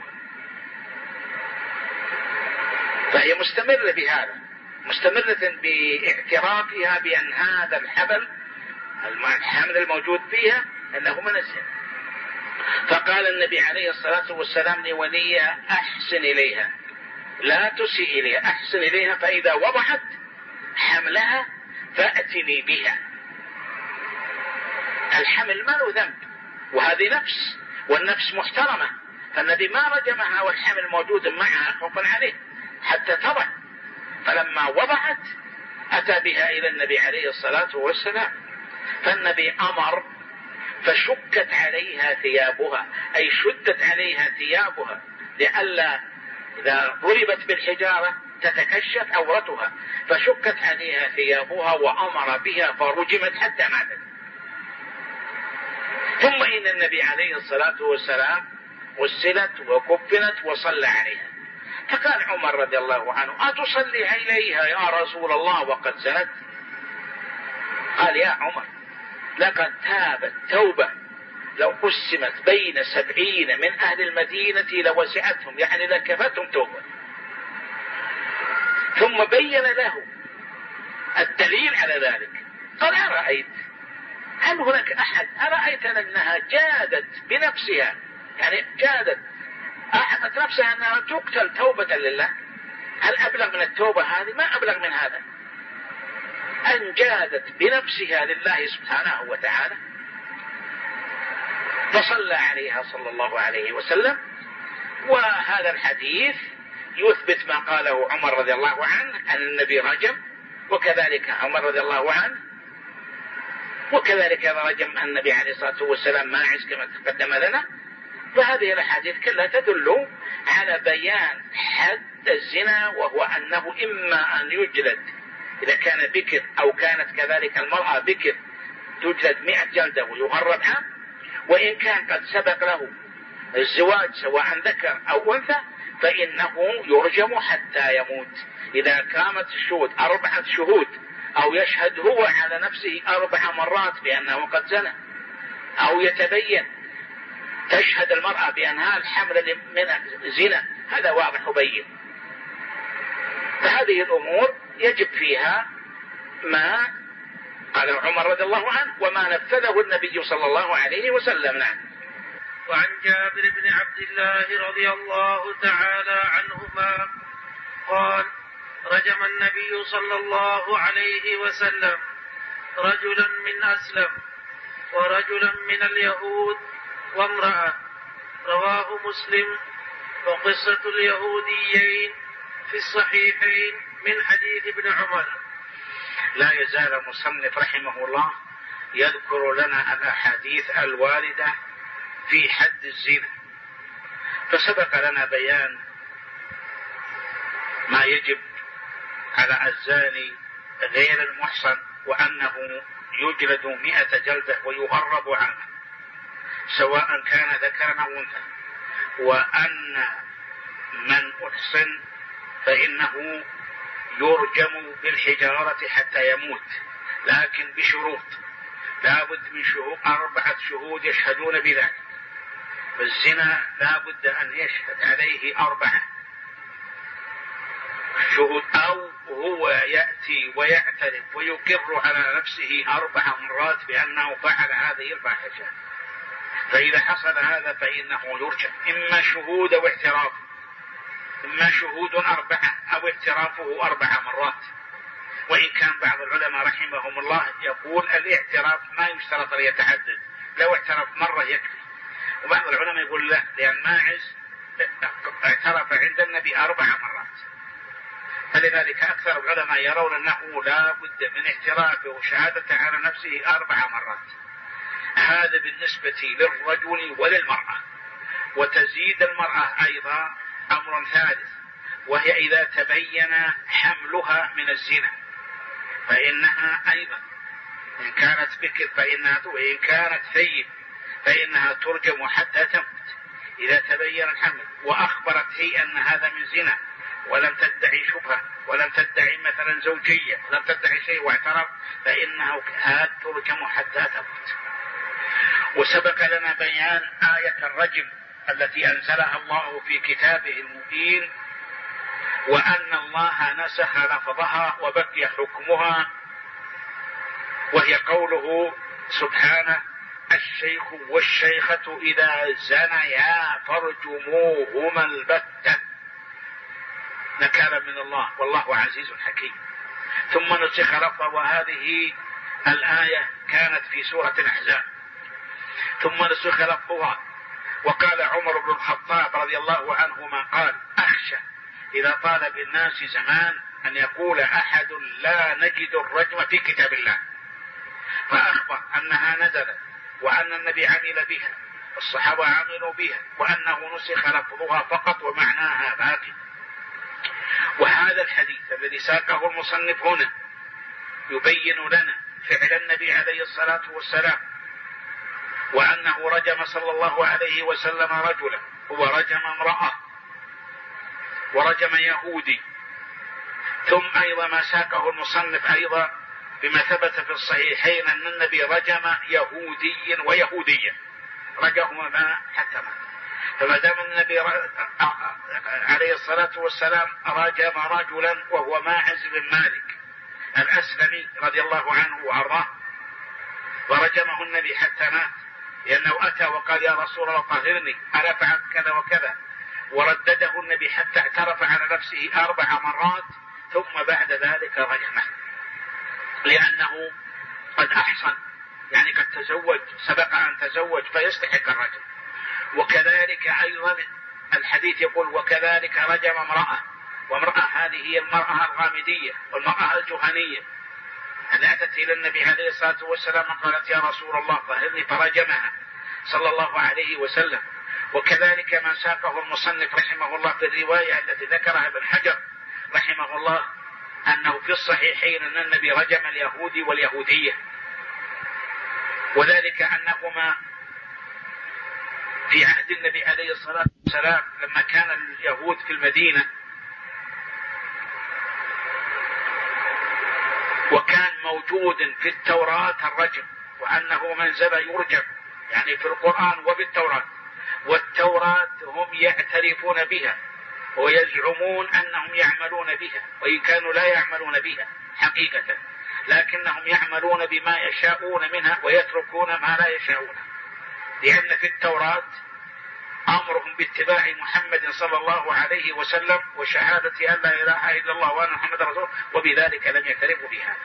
فهي مستمرة بهذا، مستمرة باعترافها بأن هذا الحمل الموجود فيها أنه من الزنا. فقال النبي عليه الصلاة والسلام لوليها: أحسن إليها، لا تسيء إليها، أحسن إليها، فإذا وضعت حملها فأتني بها. الحمل ما له ذنب، وهذه نفس، والنفس محترمة، فالنبي ما رجمها والحمل موجود معها خوفا عليه حتى تضع. فلما وضعت أتى بها إلى النبي عليه الصلاة والسلام، فالنبي أمر فشكت عليها ثيابها، أي شدت عليها ثيابها لئلا إذا ضربت بالحجارة تتكشف عورتها، فشكت عليها ثيابها وأمر بها فرجمت حتى ماتت. ثم إن النبي عليه الصلاة والسلام غسلت وكفنت وصلى عليها. فقال عمر رضي الله عنه: أتصلي عليها يا رسول الله وقد زنت؟ قال: يا عمر، لقد تابت توبة لو قسمت بين 70 من أهل المدينة لوسعتهم، يعني لكفتهم توبة. ثم بين له الدليل على ذلك. قال أرأيت، هل هناك أحد أرأيت أنها جادت بنفسها، يعني جادت أحدت نفسها أنها تقتل توبة لله؟ هل أبلغ من التوبة هذه؟ ما أبلغ من هذا، أن جادت بنفسها لله سبحانه وتعالى. فصلى عليها صلى الله عليه وسلم. وهذا الحديث يثبت ما قاله عمر رضي الله عنه أن النبي رجم، وكذلك عمر رضي الله عنه، وكذلك رجم النبي عليه الصلاة والسلام ماعز كما تقدم لنا. فهذه الأحاديث كلها تدل على بيان حد الزنا، وهو أنه إما أن يجلد إذا كان بكر، أو كانت كذلك المرأة بكر تجلد 100 جلدة ويغرب عام، وإن كان قد سبق له الزواج سواء ذكر أو أنثى فإنه يرجم حتى يموت. إذا قامت الشهود 4 شهود، أو يشهد هو على نفسه 4 مرات بأنه قد زنى، أو يتبين تشهد المرأة بأنها الحمل من زنا، هذا واضح وبين. فهذه الأمور يجب فيها ما قال عمر رضي الله عنه وما نفذه النبي صلى الله عليه وسلم. نعم. وعن جابر بن عبد الله رضي الله تعالى عنهما قال: رجم النبي صلى الله عليه وسلم رجلا من أسلم ورجلا من اليهود وامرأة، رواه مسلم. وقصة اليهوديين في الصحيحين من حديث ابن عمر. لا يزال المصنف رحمه الله يذكر لنا الأحاديث الواردة في حد الزنا. فسبق لنا بيان ما يجب على الزاني غير المحصن، وأنه يجلد 100 جلدة ويغرب عنه سواء كان ذكرا أو أنثى، وأن من أحصن فإنه يرجم بالحجارة حتى يموت، لكن بشروط. لابد من 4 شهود يشهدون بذلك. فالزنا لابد أن يشهد عليه 4 شهود، أو هو يأتي ويعترف ويقر على نفسه 4 مرات بأنه فعل هذه الفاحشة. فإذا حصل هذا فإنه يرجم، إما شهود أو اعتراف، إما شهود 4 أو اعترافه 4 مرات. وإن كان بعض العلماء رحمهم الله يقول الاعتراف ما يشترط ليتعدد، لو اعترف مرة يكفي. وبعض العلماء يقول لا، لأن ماعز اعترف عند النبي 4 مرات. فلذلك أكثر العلماء يرون أنه لا بد من اعترافه وشهادته على نفسه 4 مرات. هذا بالنسبة للرجل وللمرأة. وتزيد المرأة أيضا أمر ثالث، وهي إذا تبين حملها من الزنا فإنها أيضا إن كانت بكر فإنها، وإن كانت ثيب فإنها ترجم حتى تموت إذا تبين الحمل. وأخبرت هي أن هذا من زنا ولم تدعي شبهة ولم تدعي مثلا زوجية ولم تدعي شيء واعترف، فإنه هذا ترجم حتى تموت. وسبق لنا بيان آية الرجم التي أنزلها الله في كتابه المبين، وأن الله نسخ لفظها وبقي حكمها، وهي قوله سبحانه: الشيخ والشيخة إذا زنيا فارجموهما البتة، نكالا من الله والله عزيز حكيم. ثم نسخ لفظها، وهذه الآية كانت في سورة الأحزاب. ثم نسخ لفظها، وقال عمر بن الخطاب رضي الله عنه ما قال: أخشى إذا طال بالناس زمان أن يقول أحد لا نجد الرجم في كتاب الله، فأخبر أنها نزلت وأن النبي عمل بها والصحابة عملوا بها، وأنه نسخ لفظها فقط ومعناها باقي. وهذا الحديث الذي ساقه المصنف هنا يبين لنا فعل النبي عليه الصلاة والسلام، وأنه رجم صلى الله عليه وسلم رجلا، ورجم امرأة، ورجم يهودي. ثم أيضا ما ساقه المصنف أيضا بما ثبت في الصحيحين أن النبي رجم يهودي ويهودية، رجمهما حتى مات. فما دام النبي عليه الصلاة والسلام رجم رجلا وهو ماعز بن مالك الأسلمي رضي الله عنه وأرضاه، ورجمه النبي حتى مات، لأنه أتى وقال يا رسول الله طهرني، ألا فعلت كذا وكذا، وردده النبي حتى اعترف على نفسه 4 مرات، ثم بعد ذلك رجمه، لأنه قد أحصن، يعني قد تزوج، سبق أن تزوج فيستحق الرجم. وكذلك أيضا الحديث يقول وكذلك رجم امرأة، وامرأة هذه هي المرأة الغامدية والمرأة الجهنية التي أتت إلى النبي عليه الصلاة والسلام قالت يا رسول الله طهرني، فرجمها صلى الله عليه وسلم. وكذلك ما ساقه المصنف رحمه الله في الرواية التي ذكرها ابن حجر رحمه الله أنه في الصحيحين أن النبي رجم اليهودي واليهودية، وذلك أنهما في عهد النبي عليه الصلاة والسلام لما كان اليهود في المدينة وكان موجود في التوراة الرجم، وأنه من زنى يرجم، يعني في القرآن وبالتوراة، والتوراة هم يعترفون بها ويزعمون أنهم يعملون بها، وإن كانوا لا يعملون بها حقيقة، لكنهم يعملون بما يشاءون منها ويتركون ما لا يشاءون، لأن في التوراة أمرهم باتباع محمد صلى الله عليه وسلم وشهادة أن لا إله إلا الله وأن محمد رسول، وبذلك لم يعترفوا بها.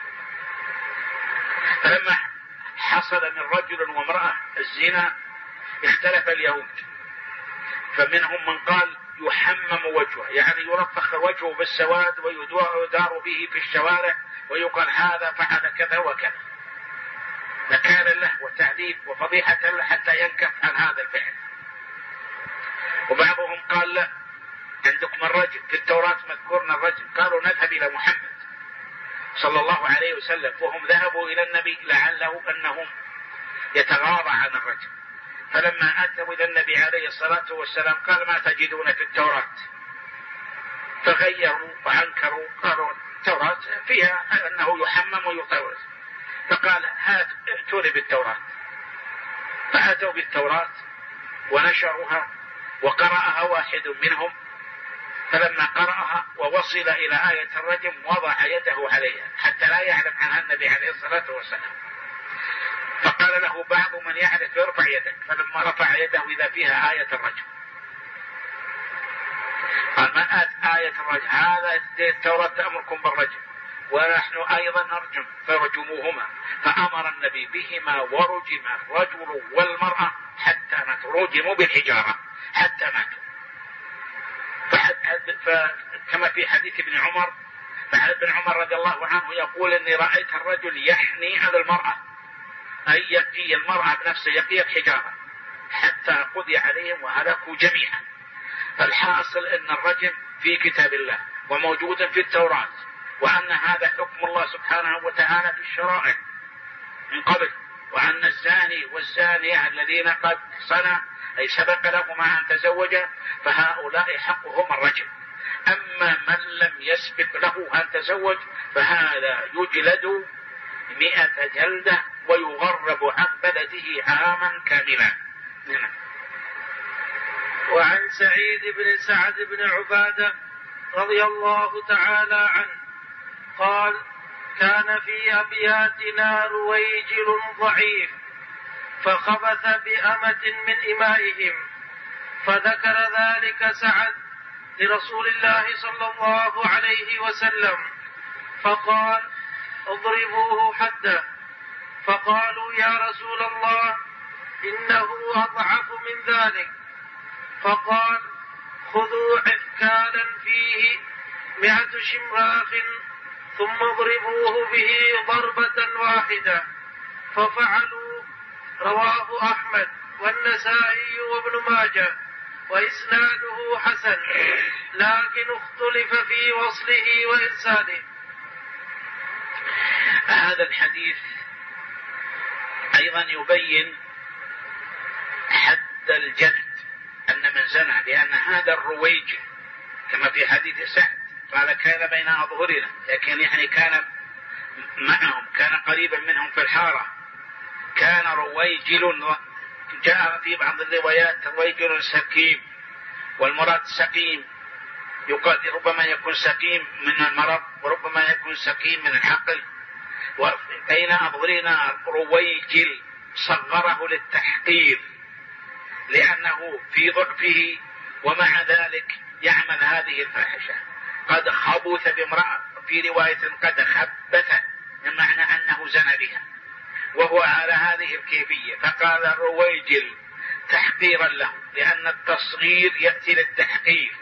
فلما حصل من رجل وامرأة الزنا اختلف اليهود، فمنهم من قال يحمم وجهه، يعني يرفخ وجهه بالسواد ويدار به في الشوارع ويقال هذا فعل كذا وكذا، نكالا له وتعذيب وفضيحة له حتى ينكف عن هذا الفعل. وبعضهم قال لا، عندكم الرجم في التوراة مذكورنا الرجم، قالوا نذهب إلى محمد صلى الله عليه وسلم، وهم ذهبوا إلى النبي لعله أنهم يتغاضى عن الرجم، فلما أتوا إلى النبي عليه الصلاة والسلام قال ما تجدون في التوراة، فغيروا وأنكروا، قالوا التوراة فيها أنه يحمم ويطوز، فقال ائتوني بالتوراة، فأتوا بالتوراة ونشروها وقرأها واحد منهم، فلما قرأها ووصل إلى آية الرجم وضع يده عليها حتى لا يعلم عنها النبي عليه الصلاة والسلام، فقال له بعض من يعرف ارفع يدك، فلما رفع يده إذا فيها آية الرجم، قال ما آية الرجم؟ هذا التوراة تأمركم بالرجم ونحن أيضا نرجم، فرجموهما، فأمر النبي بهما ورجم الرجل والمرأة حتى ماتوا، رجموا بالحجارة حتى ماتوا. فكما في حديث ابن عمر، فابن عمر رضي الله عنه يقول إني رأيت الرجل يحني على المرأة، أي يقي المرأة بنفسه، يقي الحجارة حتى قضي عليهم وهلكوا جميعا. فالحاصل أن الرجم في كتاب الله وموجود في التوراة، وأن هذا حكم الله سبحانه وتعالى في الشرائع من قبل، وأن الزاني والزانية الذين قد صنع أي سبق لهما أن تزوجا فهؤلاء حقهم الرجم. أما من لم يسبق له أن تزوج فهذا يجلد 100 جلدة ويغرب عن بلده عاما كاملا. وعن سعيد بن سعد بن عبادة رضي الله تعالى عنه قال كان في أبياتنا رويجل ضعيف فخبث بأمة من إمائهم، فذكر ذلك سعد لرسول الله صلى الله عليه وسلم فقال اضربوه حده، فقالوا يا رسول الله إنه أضعف من ذلك، فقال خذوا عفكالا فيه 100 شمراخ ثم اضربوه به ضربة واحدة، ففعلوا. رواه أحمد والنسائي وابن ماجه وإسناده حسن، لكن اختلف في وصله وإرساله. هذا الحديث أيضا يبين حد الجلد، أن من زنى، لأن هذا الرويج كما في حديث سعد قال كان بين أظهرنا، لكن يعني كان معهم، كان قريبا منهم في الحارة، كان رويجل جاء في بعض الروايات رويجل سقيم، والمراد سقيم يقال ربما يكون سقيم من المرض وربما يكون سقيم من العقل. وبين أظهرنا رويجل صغره للتحقير لأنه في ضعفه، ومع ذلك يعمل هذه الفاحشة. قد خبث بامرأة، في رواية قد خبث، بمعنى أنه زنى بها وهو على هذه الكيفية. فقال رويجل تحقيرا له، لأن التصغير يأتي للتحقير،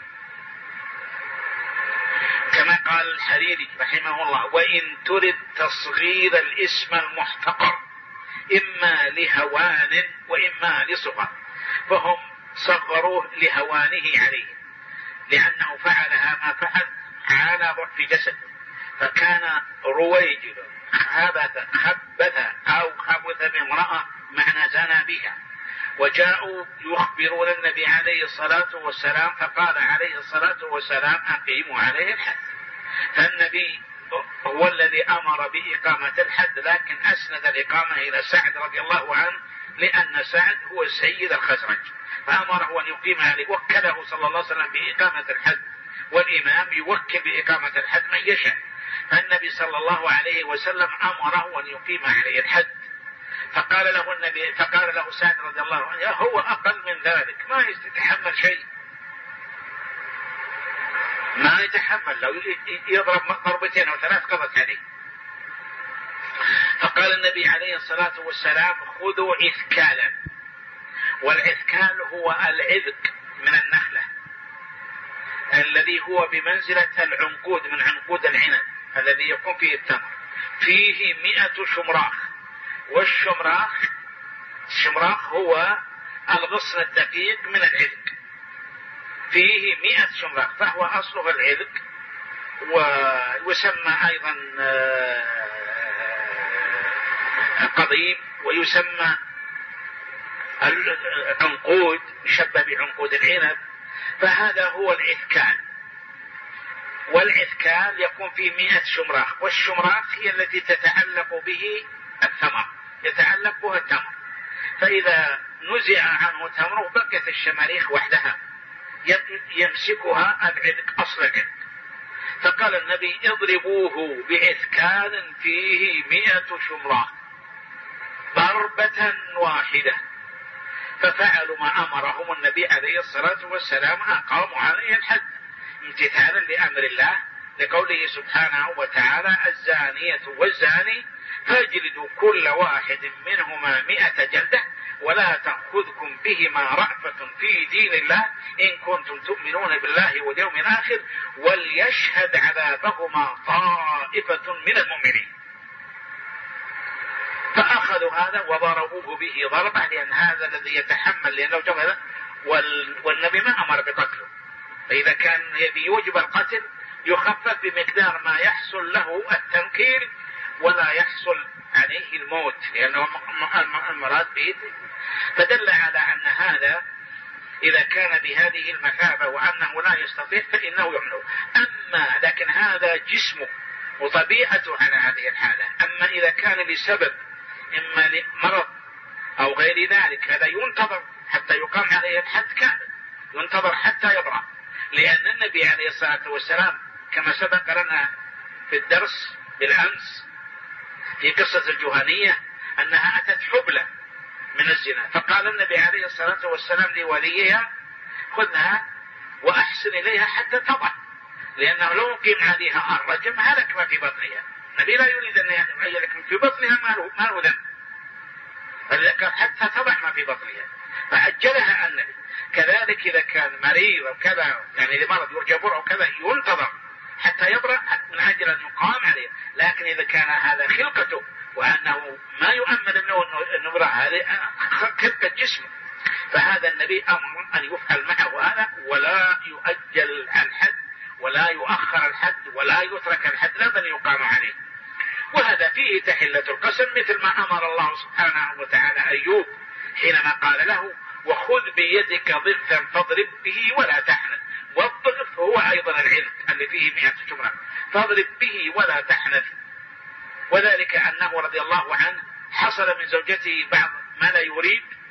كما قال الحريري رحمه الله: وإن ترد تصغير الاسم المحتقر إما لهوان وإما لصغر، فهم صغروه لهوانه عليه، لأنه فعلها ما فعل على ضعف جسد. فكان رويجل خبث أو خبث بامرأة معنى زنى بها. وجاءوا يخبرون النبي عليه الصلاة والسلام، فقال عليه الصلاة والسلام: أقيموا عليه الحد. فالنبي هو الذي أمر بإقامة الحد، لكن أسند الإقامة إلى سعد رضي الله عنه، لأن سعد هو سيد الخزرج، فأمره أن يقيم عليه، وكله صلى الله عليه وسلم بإقامة الحد، والإمام يوكل بإقامة الحد من يشاء. فالنبي صلى الله عليه وسلم أمره أن يقيم عليه الحد. فقال له سعد رضي الله عنه: هو أقل من ذلك، ما يتحمل شيء، ما يتحمل، لو يضرب ضربتين أو ثلاث قضت عليه. فقال النبي عليه الصلاة والسلام: خذوا عذكالا. والعذكال هو العذق من النخلة الذي هو بمنزلة العنقود من عنقود العنب الذي يكون فيه التمر، فيه 100 شمراخ. والشمراخ هو الغصن الدقيق من العذق، فيه 100 شمراخ، فهو أصله العذق. ويسمى أيضا قضيب، ويسمى العنقود، يشبه بعنقود العنب. فهذا هو العذكال. والعذكال يكون فيه 100 شمراخ، والشمراخ هي التي تتعلق به الثمر، يتعلق بها التمر. فإذا نزع عنه تمره بقيت الشماريخ وحدها يمسكها العذق، أصل العذق. فقال النبي: اضربوه بعذكال فيه 100 شمراخ ضربة واحدة. ففعلوا ما أمرهم النبي عليه الصلاة والسلام، أقاموا عليه الحد امتثالا لأمر الله، لقوله سبحانه وتعالى: الزانية والزاني فاجلدوا كل واحد منهما 100 جلدة ولا تأخذكم بهما رأفة في دين الله إن كنتم تؤمنون بالله واليوم الآخر وليشهد عذابهما طائفة من المؤمنين. فأخذوا هذا وضربوه به ضربة، لأن هذا الذي يتحمل، لأنه جمع، والنبي ما أمر بقتله. فإذا كان يوجب القتل يخفف بمقدار ما يحصل له التنكيل ولا يحصل عليه الموت، لأنه المراد به. فدل على أن هذا إذا كان بهذه المثابة وأنه لا يستطيع فإنه يمنع. لكن هذا جسمه وطبيعته على هذه الحالة. أما إذا كان بسبب إما لمرض أو غير ذلك، هذا ينتظر حتى يقام عليه الحد كامل، ينتظر حتى يبرأ. لأن النبي عليه الصلاة والسلام كما سبق لنا في الدرس بالأمس في قصة الجهنية أنها أتت حبلى من الزنا، فقال النبي عليه الصلاة والسلام لوليها: خذها وأحسن إليها حتى تضع، لأنه لو قيم عليها الرجم هلك ما في بطنها. النبي لا يريد أن يهلك في بطنها ما له ذنب، فذكر حتى تضع ما في بطنها، فأجلها النبي. كذلك إذا كان مريض أو كذا، يعني لمرض يرجى برأ كذا، ينتظر حتى يبرأ من أجل أن يقام عليه. لكن إذا كان هذا خلقته وأنه ما يؤمن منه أنه برأ، هذه خلقة جسمه، فهذا النبي أمر أن يفعل معه هذا، ولا يؤجل الحد ولا يؤخر الحد ولا يترك الحد، لا بل يقام عليه. وهذا فيه تحلة القسم، مثل ما أمر الله سبحانه وتعالى أيوب حينما قال له: وخذ بيدك ضغثا فاضرب به ولا تحنث. والضغث هو أيضا العذق اللي فيه 100 شمرة، فاضرب به ولا تحنث. وذلك أنه رضي الله عنه حصل من زوجته بعض ما لا يريد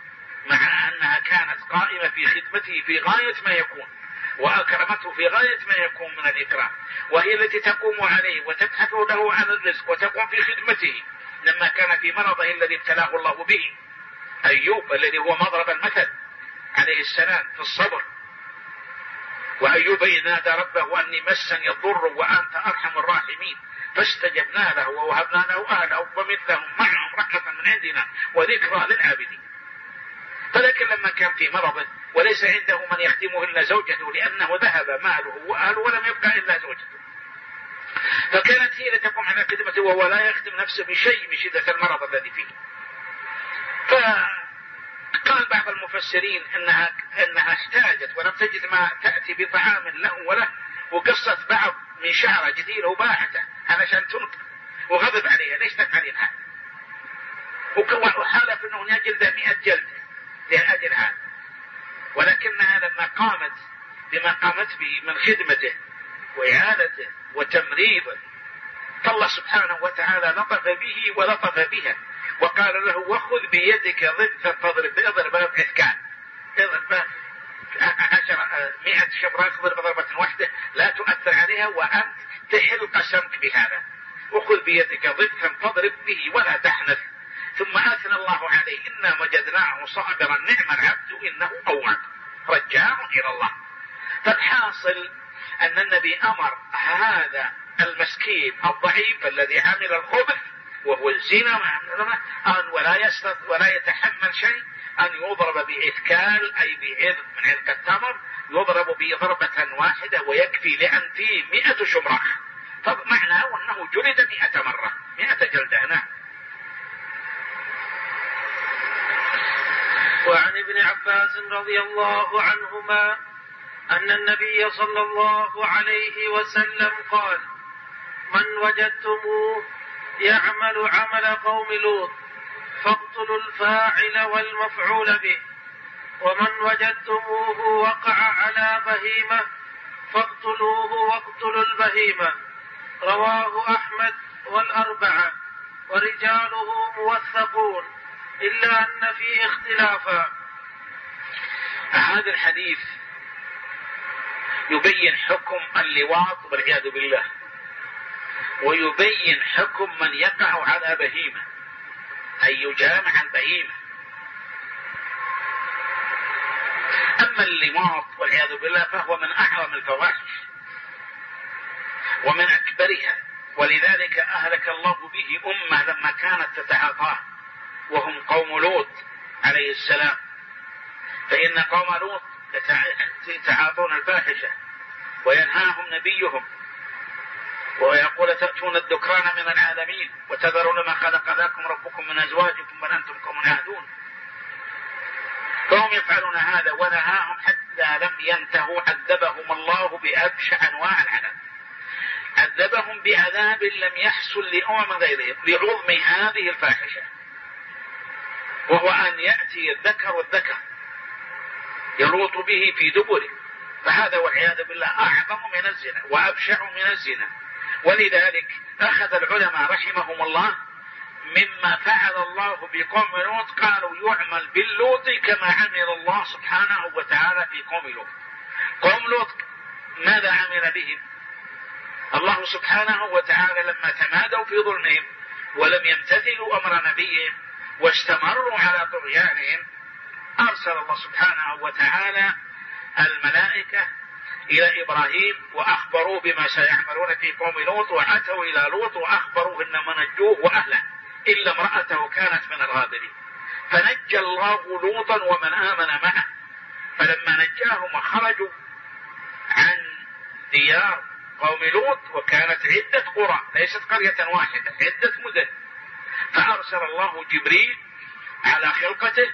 مع أنها كانت قائمة في خدمته في غاية ما يكون، وأكرمته في غاية ما يكون من الإكرام، وهي التي تقوم عليه وتبحث له عن الرزق وتقوم في خدمته لما كان في مرضه الذي ابتلاه الله به. أيوب الذي هو مضرب المثل عليه السلام في الصبر. وأيوب إذ نادى ربه أني مسني الضر وأنت أرحم الراحمين فاستجبنا له ووهبنا له أهله ومثلهم معهم رحمة من عندنا وذكرى للعابدين. فلكن لما كان في مرضه وليس عنده من يخدمه إلا زوجته، لأنه ذهب ماله وأهله ولم يبقى إلا زوجته، فكانت هي لتقوم على خدمته وهو لا يخدم نفسه بشيء من شدة المرض الذي فيه. فقال بعض المفسرين إنها احتاجت ولم تجد ما تأتي بطعام له وله، وقصت بعض من شعره جديد وباعته علشان تنقذ، وغضب عليها ليش تفعلين هذا، وحالف أنه يجلد 100 جلدة لأجل هذا. ولكنها لما قامت بما قامت به من خدمته وإعانته وتمريضه، فالله سبحانه وتعالى لطف به ولطف بها، وقال له وخذ بيدك ضغثا فاضرب، اضرب بعثكان، اضرب 100 شبراء، اضرب ضربة واحدة لا تؤثر عليها وأنت تحل قسمك بهذا، وخذ بيدك ضغثا فاضرب به ولا تحنث. ثم أثنى الله عليه إنا وجدناه صابرا نعم العبد إنه أواب رجاء إلى الله. فالحاصل أن النبي أمر هذا المسكين الضعيف الذي عمل الخبث وهو الزنا ولا يتحمل شيء أن يضرب بعثكال أي بعذق من عذق التمر، يضرب به ضربة واحدة ويكفي لأن فيه 100 شمراخ، فمعناه أنه جلد 100 مرة 100 جلدة. نعم. وعن ابن عباس رضي الله عنهما أن النبي صلى الله عليه وسلم قال من وجدتموه يعمل عمل قوم لوط فاقتلوا الفاعل والمفعول به، ومن وجدتموه وقع على بهيمة فاقتلوه واقتلوا البهيمة. رواه أحمد والأربعة ورجاله موثقون إلا أن فيه اختلافا. هذا الحديث يبين حكم اللواط والعياذ بالله، ويبين حكم من يقع على بهيمة أي يجامع البهيمة. أما اللواط والعياذ بالله فهو من أعظم الفواحش ومن أكبرها، ولذلك أهلك الله به أمة لما كانت تتعاطاه وهم قوم لوط عليه السلام. فإن قوم لوط يتعاطون الفاحشة وينهاهم نبيهم ويقول تأتون الذكران من العالمين وتذرون ما خلق لكم ربكم من أزواجكم بل أنتم قوم عادون. فهم يفعلون هذا ونهاهم حتى لم ينتهوا عذبهم الله بأبشع أنواع العذاب، عذبهم بعذاب لم يحصل لأمم غيرهم لعظم هذه الفاحشة، وهو أن يأتي الذكر والذكر يلوط به في دبره، فهذا والعياذ بالله أعظم من الزنا وأبشع من الزنا. ولذلك أخذ العلماء رحمهم الله مما فعل الله بقوم لوط، قالوا يعمل باللوط كما عمل الله سبحانه وتعالى في قوم لوط. قوم لوط ماذا عمل بهم الله سبحانه وتعالى لما تمادوا في ظلمهم ولم يمتثلوا أمر نبيهم واستمروا على طغيانهم؟ أرسل الله سبحانه وتعالى الملائكة إلى إبراهيم وأخبروا بما سيعملون في قوم لوط، وأتوا إلى لوط وأخبروه إنما نجوه وأهله إلا امرأته كانت من الغابرين، فنجى الله لوطا ومن آمن معه. فلما نجاهم وخرجوا عن ديار قوم لوط، وكانت عدة قرى ليست قرية واحدة عدة مدن، فأرسل الله جبريل على خلقته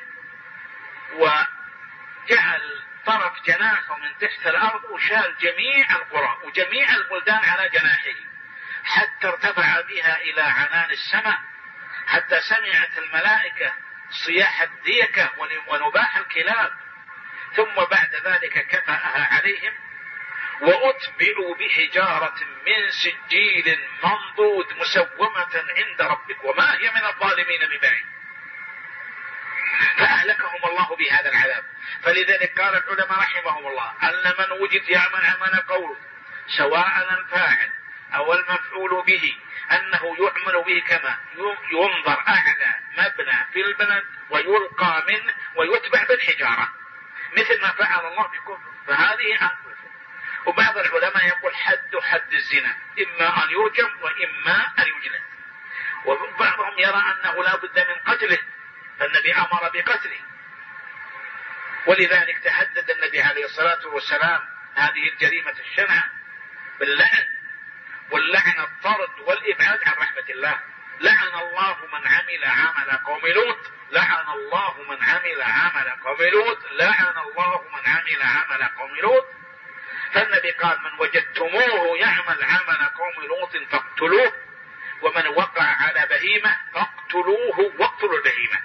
وجعل طرف جناحه من تحت الأرض وشال جميع القرى وجميع البلدان على جناحه حتى ارتفع بها إلى عنان السماء، حتى سمعت الملائكة صياح الديكة ونباح الكلاب. ثم بعد ذلك كفأها عليهم وأتبعوا بحجارة من سجيل منضود مسومة عند ربك وما هي من الظالمين ببعيد. فأهلكهم الله بهذا العذاب. فلذلك قال العلماء رحمهم الله أن من وجد يعمل عمل قول سواء الفاعل أو المفعول به أنه يعمل به كما ينظر أعلى مبنى في البلد ويلقى منه ويتبع بالحجارة مثل ما فعل الله بكفر، فهذه أنفسه. وبعض العلماء يقول حد الزنا إما أن يرجم وإما أن يجلد، وبعضهم يرى أنه لا بد من قتله، فالنبي أمر بقتله. ولذلك تهدد النبي عليه الصلاة والسلام هذه الجريمة الشنعة باللعن، واللعن الطرد والإبعاد عن رحمة الله. لعن الله من عمل عمل قوم لوط، لعن الله من عمل عمل قوم لوط، لعن الله من عمل عمل قوم لوط. فالنبي قال من وجدتموه يعمل عمل قوم لوط فاقتلوه، ومن وقع على بهيمة فاقتلوه واقتلوا البهيمة.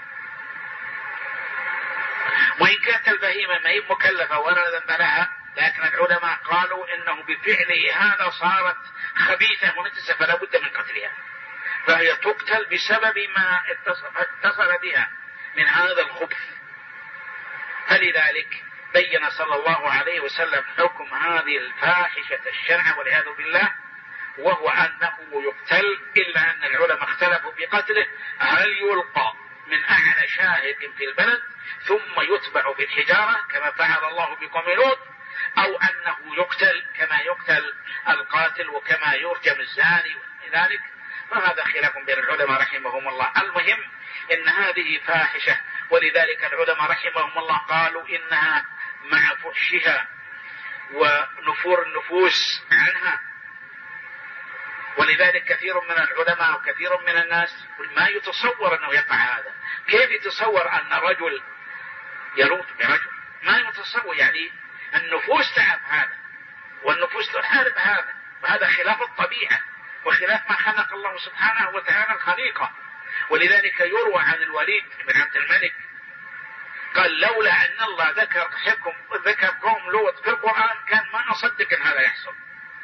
وإن كانت البهيمة ما هي مكلفة ولا ذنب لها، لكن العلماء قالوا إنه بفعله هذا صارت خبيثة ونجسة فلا بد من قتلها، فهي تقتل بسبب ما اتصل بها من هذا الخبث. فلذلك بين صلى الله عليه وسلم حكم هذه الفاحشة الشنعة والعياذ بالله، وهو أنه يقتل، إلا أن العلماء اختلفوا بقتله هل يلقى من أعلى شاهق في البلد ثم يتبع بالحجارة كما فعل الله بقوم لوط، أو أنه يقتل كما يقتل القاتل وكما يرجم الزاني ذلك. فهذا خلاف بين العلماء رحمهم الله. المهم إن هذه فاحشة، ولذلك العلماء رحمهم الله قالوا إنها مع فحشها ونفور النفوس عنها. ولذلك كثير من العلماء وكثير من الناس ما يتصور أنه يقع هذا. كيف يتصور أن رجل يلوط برجل؟ ما يتصور، يعني النفوس تعب هذا والنفوس تحارب هذا، وهذا خلاف الطبيعة وخلاف ما خلق الله سبحانه وتعالى الخليقة. ولذلك يروى عن الوليد بن عبد الملك قال لولا أن الله ذكر قوم لوط في القرآن كان ما أصدق أن هذا يحصل.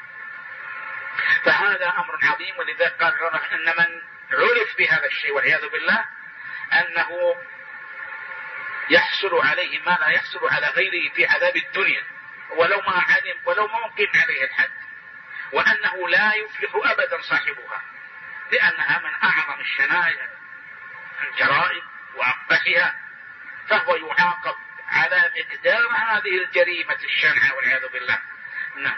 فهذا أمر عظيم. ولذلك قال أن من عرف بهذا الشيء والعياذ بالله أنه يحصل عليه ما لا يحصل على غيره في عذاب الدنيا ولو ما علم ولو ما وقف عليه الحد، وأنه لا يفلح أبدا صاحبها، لأنها من أعظم الشنائع الجرائم وأقبحها، فهو يعاقب على مقدار هذه الجريمة الشنعة والعياذ بالله. نعم.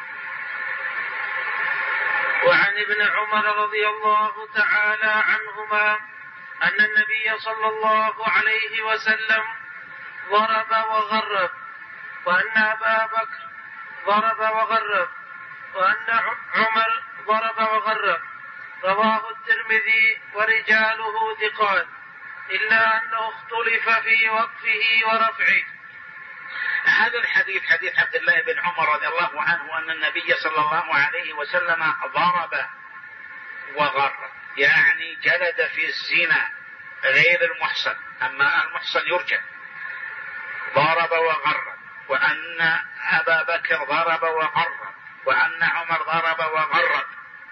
وعن ابن عمر رضي الله تعالى عنهما أن النبي صلى الله عليه وسلم ضرب وغرب، وأن أبا بكر ضرب وغرب، وأن عمر ضرب وغرب. رواه الترمذي ورجاله ثقات، إلا أنه اختلف في وقفه ورفعه. هذا الحديث حديث عبد الله بن عمر رضي الله عنه أن النبي صلى الله عليه وسلم ضرب وغرب، يعني جلد في الزنا غير المحصن، أما المحصن يرجم. ضرب وغرب، وأن أبا بكر ضرب وغرب، وأن عمر ضرب وغرب.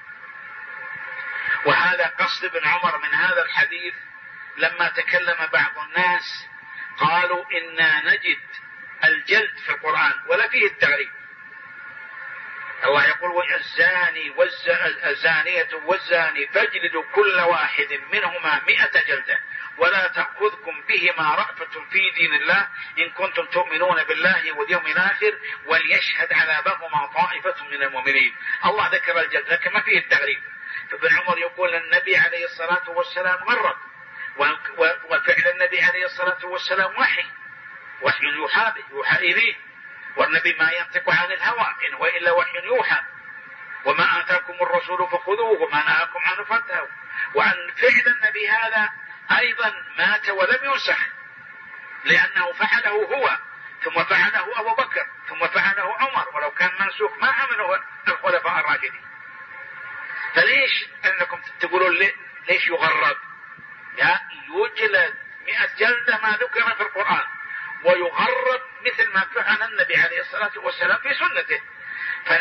وهذا قصد ابن عمر من هذا الحديث لما تكلم بعض الناس قالوا إنا نجد الجلد في القرآن ولا فيه التغريب. الله يقول الزانية والزاني فاجلدوا كل واحد منهما 100 جلدة ولا تأخذكم بهما رأفة في دين الله إن كنتم تؤمنون بالله واليوم الآخر وليشهد عذابهما طائفة من المؤمنين. الله ذكر الجلد لكن ما فيه التغريب. فابن عمر يقول النبي عليه الصلاة والسلام غرب، وفعل النبي عليه الصلاة والسلام وحي يوحى إليه، والنبي ما ينطق عن الهوى إن هو إلا وحي يوحى، وما آتاكم الرسول فخذوه وما نهاكم عنه فانتهوا. وأن فعل النبي هذا أيضا مات ولم ينسخ، لأنه فعله هو ثم فعله أبو بكر ثم فعله عمر، ولو كان منسوخ ما عمله الخلفاء الراشدين. فليش أنكم تقولون ليش يغرب؟ لا، يجلد 100 جلدة ما ذكر في القرآن، ويغرب مثل ما فعل النبي عليه الصلاة والسلام في سنته،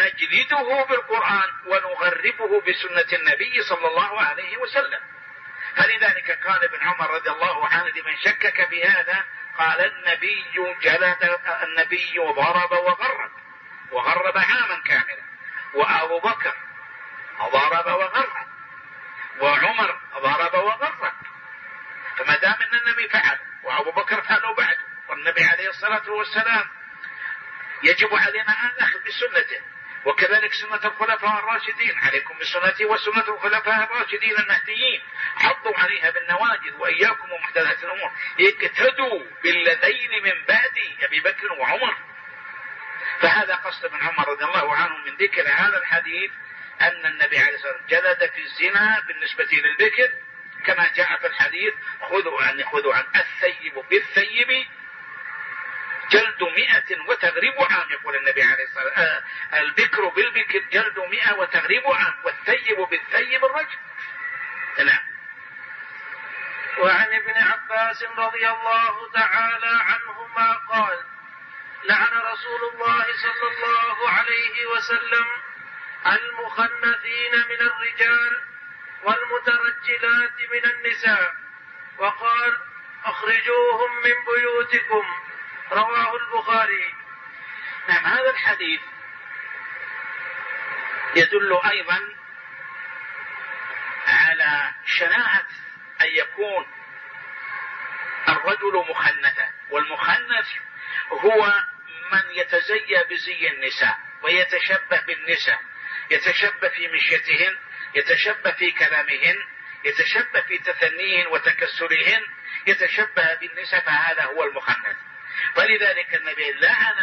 فنجلده بالقرآن ونغربه بسنة النبي صلى الله عليه وسلم. فلذلك قال ابن عمر رضي الله عنه لمن شكك في هذا، قال النبي ضرب وغرب عاما كاملا، وأبو بكر ضرب وغرب، وعمر ضرب وغرب. فما دام ان النبي فعل وابو بكر فعله بعد، والنبي عليه الصلاة والسلام يجب علينا ان ناخذ بسنته، وكذلك سنة الخلفاء الراشدين، عليكم بسنتي وسنة الخلفاء الراشدين المهديين، عضوا عليها بالنواجذ واياكم ومحدثات الامور، اقتدوا بالذين من بعدي ابي بكر وعمر. فهذا قصد ابن عمر رضي الله عنه من ذكر هذا الحديث، ان النبي عليه الصلاة والسلام جلد في الزنا بالنسبة للبكر، كما جاء في الحديث خذوا عن الثيب بالثيب جلد 100 وتغريب عام، يقول النبي عليه الصلاة والسلام البكر بالبكر جلد 100 وتغريب عام، والثيب بالثيب الرجم. نعم. وعن ابن عباس رضي الله تعالى عنهما قال: لعن رسول الله صلى الله عليه وسلم المخنثين من الرجال والمترجلات من النساء، وقال: اخرجوهم من بيوتكم. رواه البخاري. نعم. هذا الحديث يدل أيضا على شناعة أن يكون الرجل مخنثا، والمخنث هو من يتزيى بزي النساء ويتشبه بالنساء، يتشبه في مشيتهن، يتشبه في كلامهن، يتشبه في تثنيهن وتكسرهن، يتشبه بالنساء، فهذا هو المخنث. فلذلك النبي لعن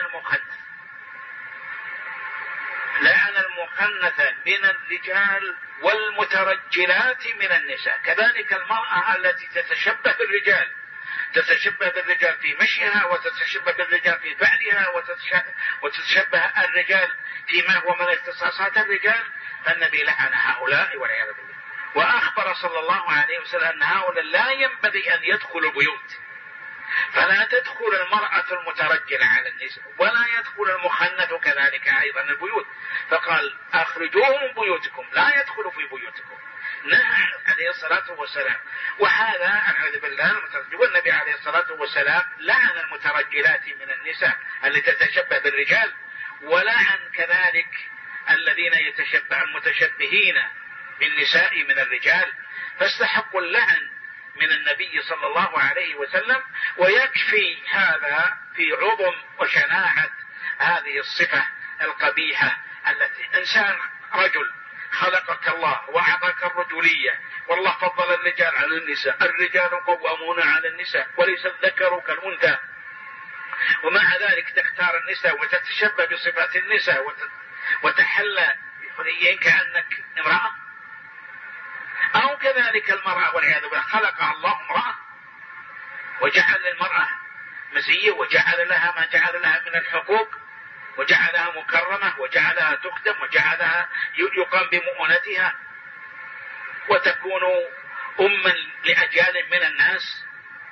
المخنث من الرجال والمترجلات من النساء. كذلك المرأة التي تتشبه بالرجال في مشيها، وتتشبه بالرجال في فعلها، وتتشبه الرجال فيما هو من اختصاصات الرجال، فالنبي لعن هؤلاء والعياذ بالله. وأخبر صلى الله عليه وسلم أن هؤلاء لا ينبغي أن يدخلوا البيوت، فلا تدخل المرأة المترجلة على النساء، ولا يدخل المخنث كذلك أيضا البيوت، فقال: أخرجوهم من بيوتكم، لا يدخلوا في بيوتكم. نهى عليه الصلاة والسلام. وهذا أعوذ بالله والنبي عليه الصلاة والسلام لعن المترجلات من النساء التي تتشبه بالرجال، ولعن كذلك الذين المتشبهين بالنساء من الرجال، فاستحقوا اللعن من النبي صلى الله عليه وسلم. ويكفي هذا في عظم وشناعة هذه الصفة القبيحة، التي إنسان رجل خلقك الله وأعطاك الرجولية، والله فضل الرجال على النساء، الرجال قوامون على النساء وليس الذكر كالأنثى، ومع ذلك تختار النساء وتتشبه بصفات النساء وتحلى بحليين كأنك امرأة. أو كذلك المرأة والعياذ بالله خلق الله امرأة وجعل للمرأة مزية، وجعل لها ما جعل لها من الحقوق، وجعلها مكرمة، وجعلها تخدم، وجعلها يقام بمؤونتها، وتكون أما لأجيال من الناس.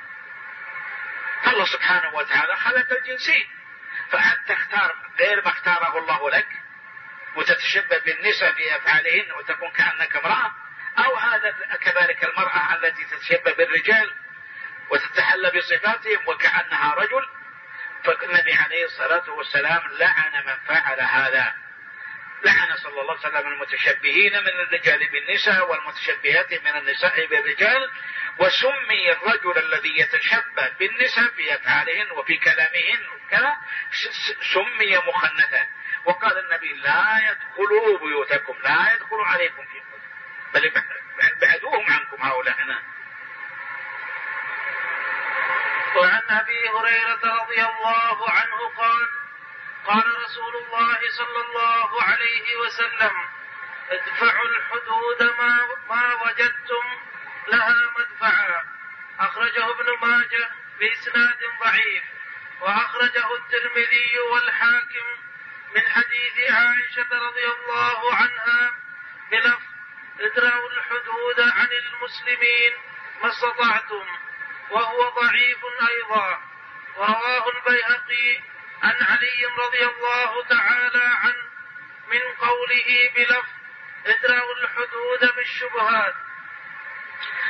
الله سبحانه وتعالى خلق الجنسين، فأنت تختار غير ما اختاره الله لك وتتشبه بالنساء في أفعالهن وتكون كأنك امرأة، أو هذا كذلك المرأة التي تتشبه بالرجال وتتحلى بصفاتهم وكأنها رجل. فالنبي عليه الصلاة والسلام لعن من فعل هذا، لعن صلى الله عليه وسلم المتشبهين من الرجال بالنساء والمتشبهات من النساء بالرجال. وسمي الرجل الذي يتشبه بالنساء في أفعالهن وفي كلامهن كذا سمي مخنثا. وقال النبي: لا يدخلوا بيوتكم، لا يدخلوا عليكم في بل بعدوهم عنكم هؤلاء. وعن أبي هريرة رضي الله عنه قال: قال رسول الله صلى الله عليه وسلم: ادفعوا الحدود ما وجدتم لها مدفعا. أخرجه ابن ماجه بإسناد ضعيف، وأخرجه الترمذي والحاكم من حديث عائشة رضي الله عنها بلفظ: ادرأوا الحدود عن المسلمين ما استطعتم، وهو ضعيف أيضا. ورواه البيهقي عن علي رضي الله تعالى عنه من قوله بلفظ: ادرأوا الحدود بالشبهات.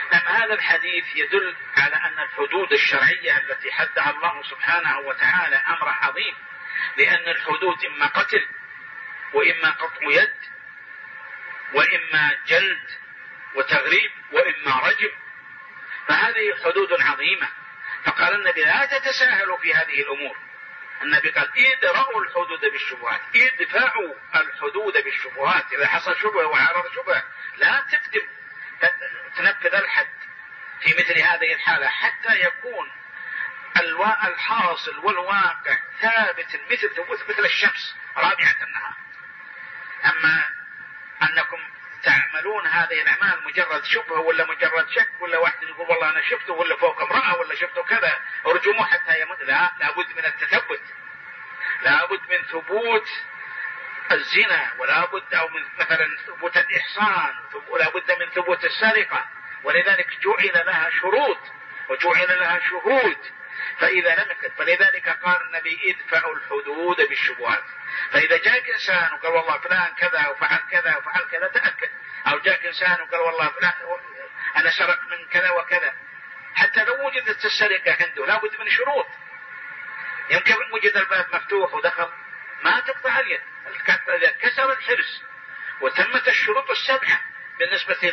هذا الحديث يدل على أن الحدود الشرعية التي حدها الله سبحانه وتعالى أمر عظيم، لأن الحدود إما قتل وإما قطع يد وإما جلد وتغريب وإما رجم، فهذه حدود عظيمة. فقال النبي لا تتساهلوا في هذه الأمور. النبي قال ادرأوا الحدود بالشبهات، ادفعوا الحدود بالشبهات. إذا حصل شبهة وعرض شبهة لا تقدم تنفذ الحد في مثل هذه الحالة حتى يكون الحاصل والواقع ثابت مثل الشمس رابعة النهار. أما أنكم تعملون هذه الأعمال مجرد شبهة ولا مجرد شك، ولا واحد يقول والله أنا شفته ولا فوق امرأة ولا شفته كذا ارجموه حتى يموت، لا، لابد من التثبت، لابد من ثبوت الزنا، ولا بد أو من مثلا ثبوت الإحصان، ولا بد من ثبوت السرقة، ولذلك جعل لها شروط وجعل لها شهود. فإذا لم يكن، فلذلك قال النبي ادفعوا الحدود بالشبهات. فإذا جاءك إنسان وقال والله فلان كذا وفعل كذا وفعل كذا تأكد، أو جاءك إنسان وقال والله فلان أنا سرق من كذا وكذا، حتى لو وجدت السرقة عنده لابد من شروط. يمكن وجد الباب مفتوح ودخل ما تقطع اليد، إذا كسر الحرز وتمت الشروط السبعة بالنسبة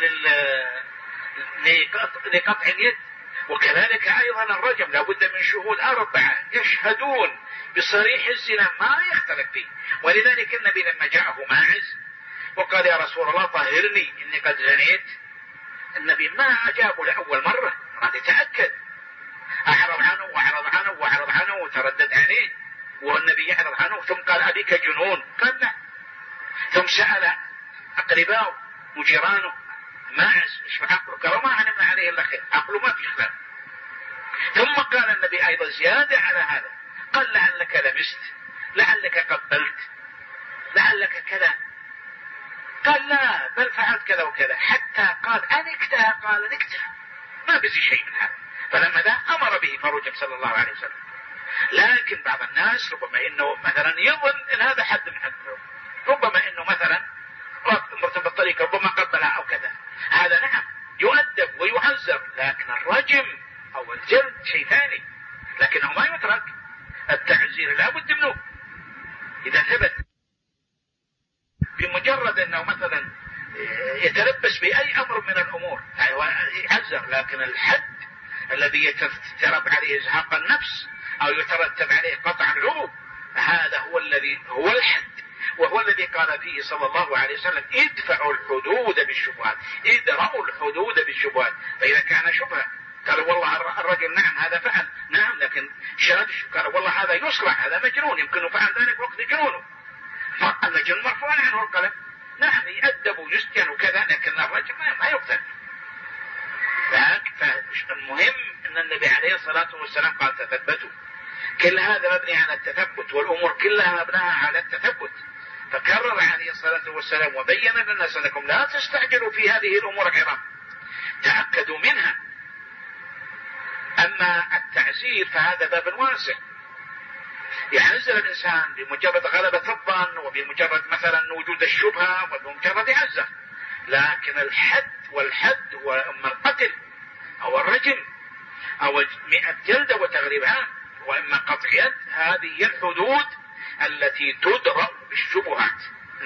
لقطع اليد. وكذلك أيضا الرجم لابد من شهود 4 يشهدون بصريح الزنا ما يختلف فيه. ولذلك النبي لما جاءه ماعز وقال يا رسول الله طهرني إني قد زنيت، النبي ما أجابه لأول مرة، قال يتأكد، أعرض عنه وأعرض عنه وأعرض عنه وتردد عليه، والنبي يعرض عنه، ثم قال أبيك جنون؟ قال لا. ثم سأل أقرباؤه وجيرانه ماعز ايش عقله؟ قالوا ما علمنا عليه الا خير، عقله ما في خلاف. ثم قال النبي ايضا زياده على هذا، قال لعلك لمست، لعلك قبلت، لعلك كذا، قال لا بل فعلت كذا وكذا، حتى قال انكتها، قال نكتها، ما بزي شيء من هذا. فلما ذا امر به فرجم صلى الله عليه وسلم. لكن بعض الناس ربما انه مثلا يظن ان هذا حد من حده، ربما انه مثلا مرتبط بالطريق ربما قبلها او كذا، هذا نعم يؤدب ويعذر، لكن الرجم او الجلد شيء ثاني، لكنه ما يترك. التعزير لا بد منه اذا ثبت. بمجرد انه مثلا يتلبس باي امر من الامور يعذر، لكن الحد الذي يترتب عليه ازهاق النفس او يترتب عليه قطع العروق، هذا هو الذي هو الحد، وهو الذي قال فيه صلى الله عليه وسلم ادفعوا الحدود بالشبهات، ادرأوا الحدود بالشبهات. فإذا كان شبهة قالوا والله الرجل نعم هذا فعل، نعم لكن شاهد قالوا والله هذا يصرع، هذا مجنون، يمكن فعل ذلك وقت جنونه، فالمجنون مرفوع عنه القلم، نعم يؤدب ويسجن وكذا، لكن الرجل ما يقتل. فالمهم ان النبي عليه الصلاة والسلام قال تثبتوا، كل هذا مبني على التثبت، والامور كلها مبناها على التثبت. فكرر عليه الصلاة والسلام وبين للناس انكم لا تستعجلوا في هذه الامور العظام، تأكدوا منها. اما التعزير فهذا باب واسع، يعزر الانسان بمجرد غلبة الظن وبمجرد مثلا وجود الشبهة وبمجرد يعزر. لكن الحد والحد واما القتل او الرجم او 100 جلدة وتغريبها واما قطع يد، هذه هي الحدود التي تدرأ بالشبهات.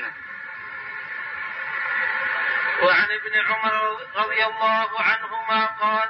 وعن ابن عمر رضي الله عنهما قال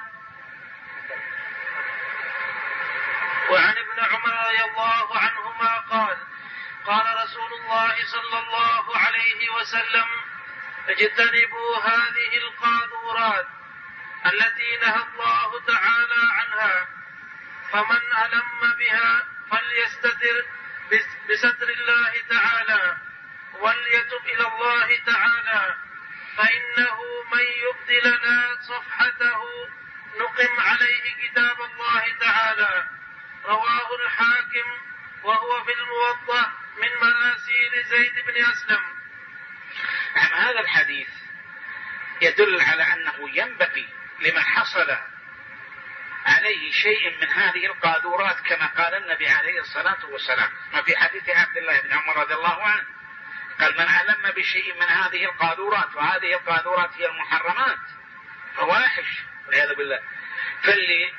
قال رسول الله صلى الله عليه وسلم اجتنبوا هذه القاذورات التي نهى الله تعالى عنها، فمن ألم بها فليستتر بستر الله تعالى وليتب إلى الله تعالى، فإنه من يبد لنا صفحته نقم عليه كتاب الله تعالى. رواه الحاكم وهو في الموطأ من مراسيل زيد بن أسلم. هذا الحديث يدل على أنه ينبغي لمن حصل عليه شيء من هذه القاذورات كما قال النبي عليه الصلاة والسلام، ما في حديث عبد الله بن عمر رضي الله عنه قال من علم بشيء من هذه القاذورات، وهذه القاذورات هي المحرمات، فواحش والعياذ بالله. فاللي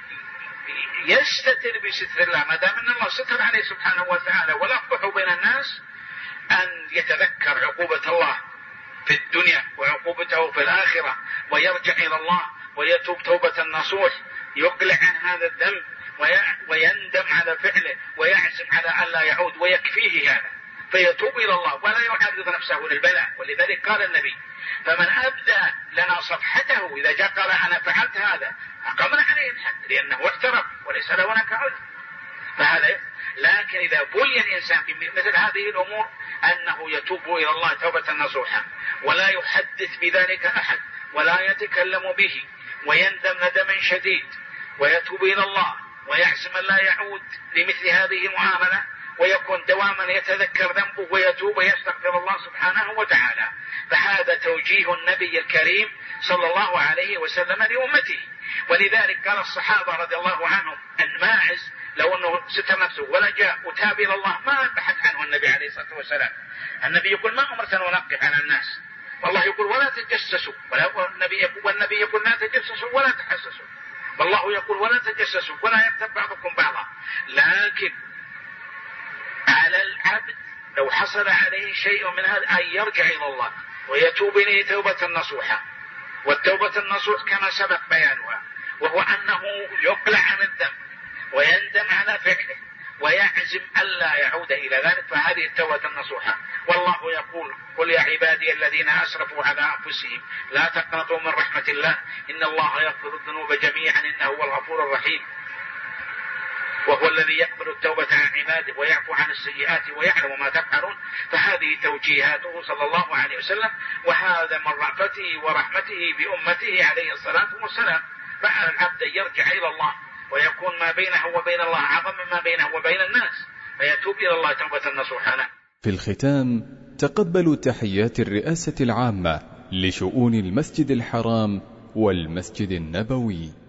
يستتر بستر الله ما دام ان الله ستر عليه سبحانه وتعالى ولا يفضح بين الناس، ان يتذكر عقوبة الله في الدنيا وعقوبته في الآخرة ويرجع إلى الله ويتوب توبة نصوح، يقلع عن هذا الذنب ويندم على فعله ويعزم على ألا يعود ويكفيه هذا، فيتوب إلى الله ولا يعرض نفسه للبلاء. ولذلك قال النبي: فمن أبدى لنا صفحته إذا جاء قال أنا فعلت هذا أقمنا عليه الحد لأنه اعترف وليس له هناك عذر. فهذا لكن إذا بلي الإنسان في مثل هذه الأمور أنه يتوب إلى الله توبة نصوحا ولا يحدث بذلك أحد ولا يتكلم به ويندم ندما شديد ويتوب إلى الله ويعزم لا يعود لمثل هذه المعاملة ويكون دواما يتذكر ذنبه ويتوب ويستغفر الله سبحانه وتعالى. فهذا توجيه النبي الكريم صلى الله عليه وسلم لأمته. ولذلك قال الصحابة رضي الله عنهم: الماعز لو أنه ستر نفسه ولا جاء وتاب إلى الله ما بحث عنه النبي عليه الصلاة والسلام. النبي يقول: ما أمرت أن أنقف على الناس، والله يقول: ولا تجسسوا، والنبي يقول: لا تجسسوا ولا تحسسوا، والله يقول: ولا تجسسوا ولا يغتب بعضكم بعضا. لكن على العبد لو حصل عليه شيء من هذا أن يرجع إلى الله ويتوب إليه توبة نصوحة. والتوبة النصوح كما سبق بيانها وهو أنه يقلع عن الذنب ويندم على فعله ويعزم ألا يعود إلى ذلك، فهذه التوبة النصوحة. والله يقول: قل يا عبادي الذين أسرفوا على أنفسهم لا تقنطوا من رحمة الله إن الله يغفر الذنوب جميعا إنه هو الغفور الرحيم، وهو الذي يقبل التوبة عن عباده ويعفو عن السيئات ويعلم ما تفعلون. فهذه توجيهاته صلى الله عليه وسلم، وهذا من رأفته ورحمته بأمته عليه الصلاة والسلام. فعلى العبد يرجع إلى الله ويكون ما بينه وبين الله أعظم مما بينه وبين الناس، فيتوب إلى الله توبة نصوحا. في الختام تقبلوا تحيات الرئاسة العامة لشؤون المسجد الحرام والمسجد النبوي.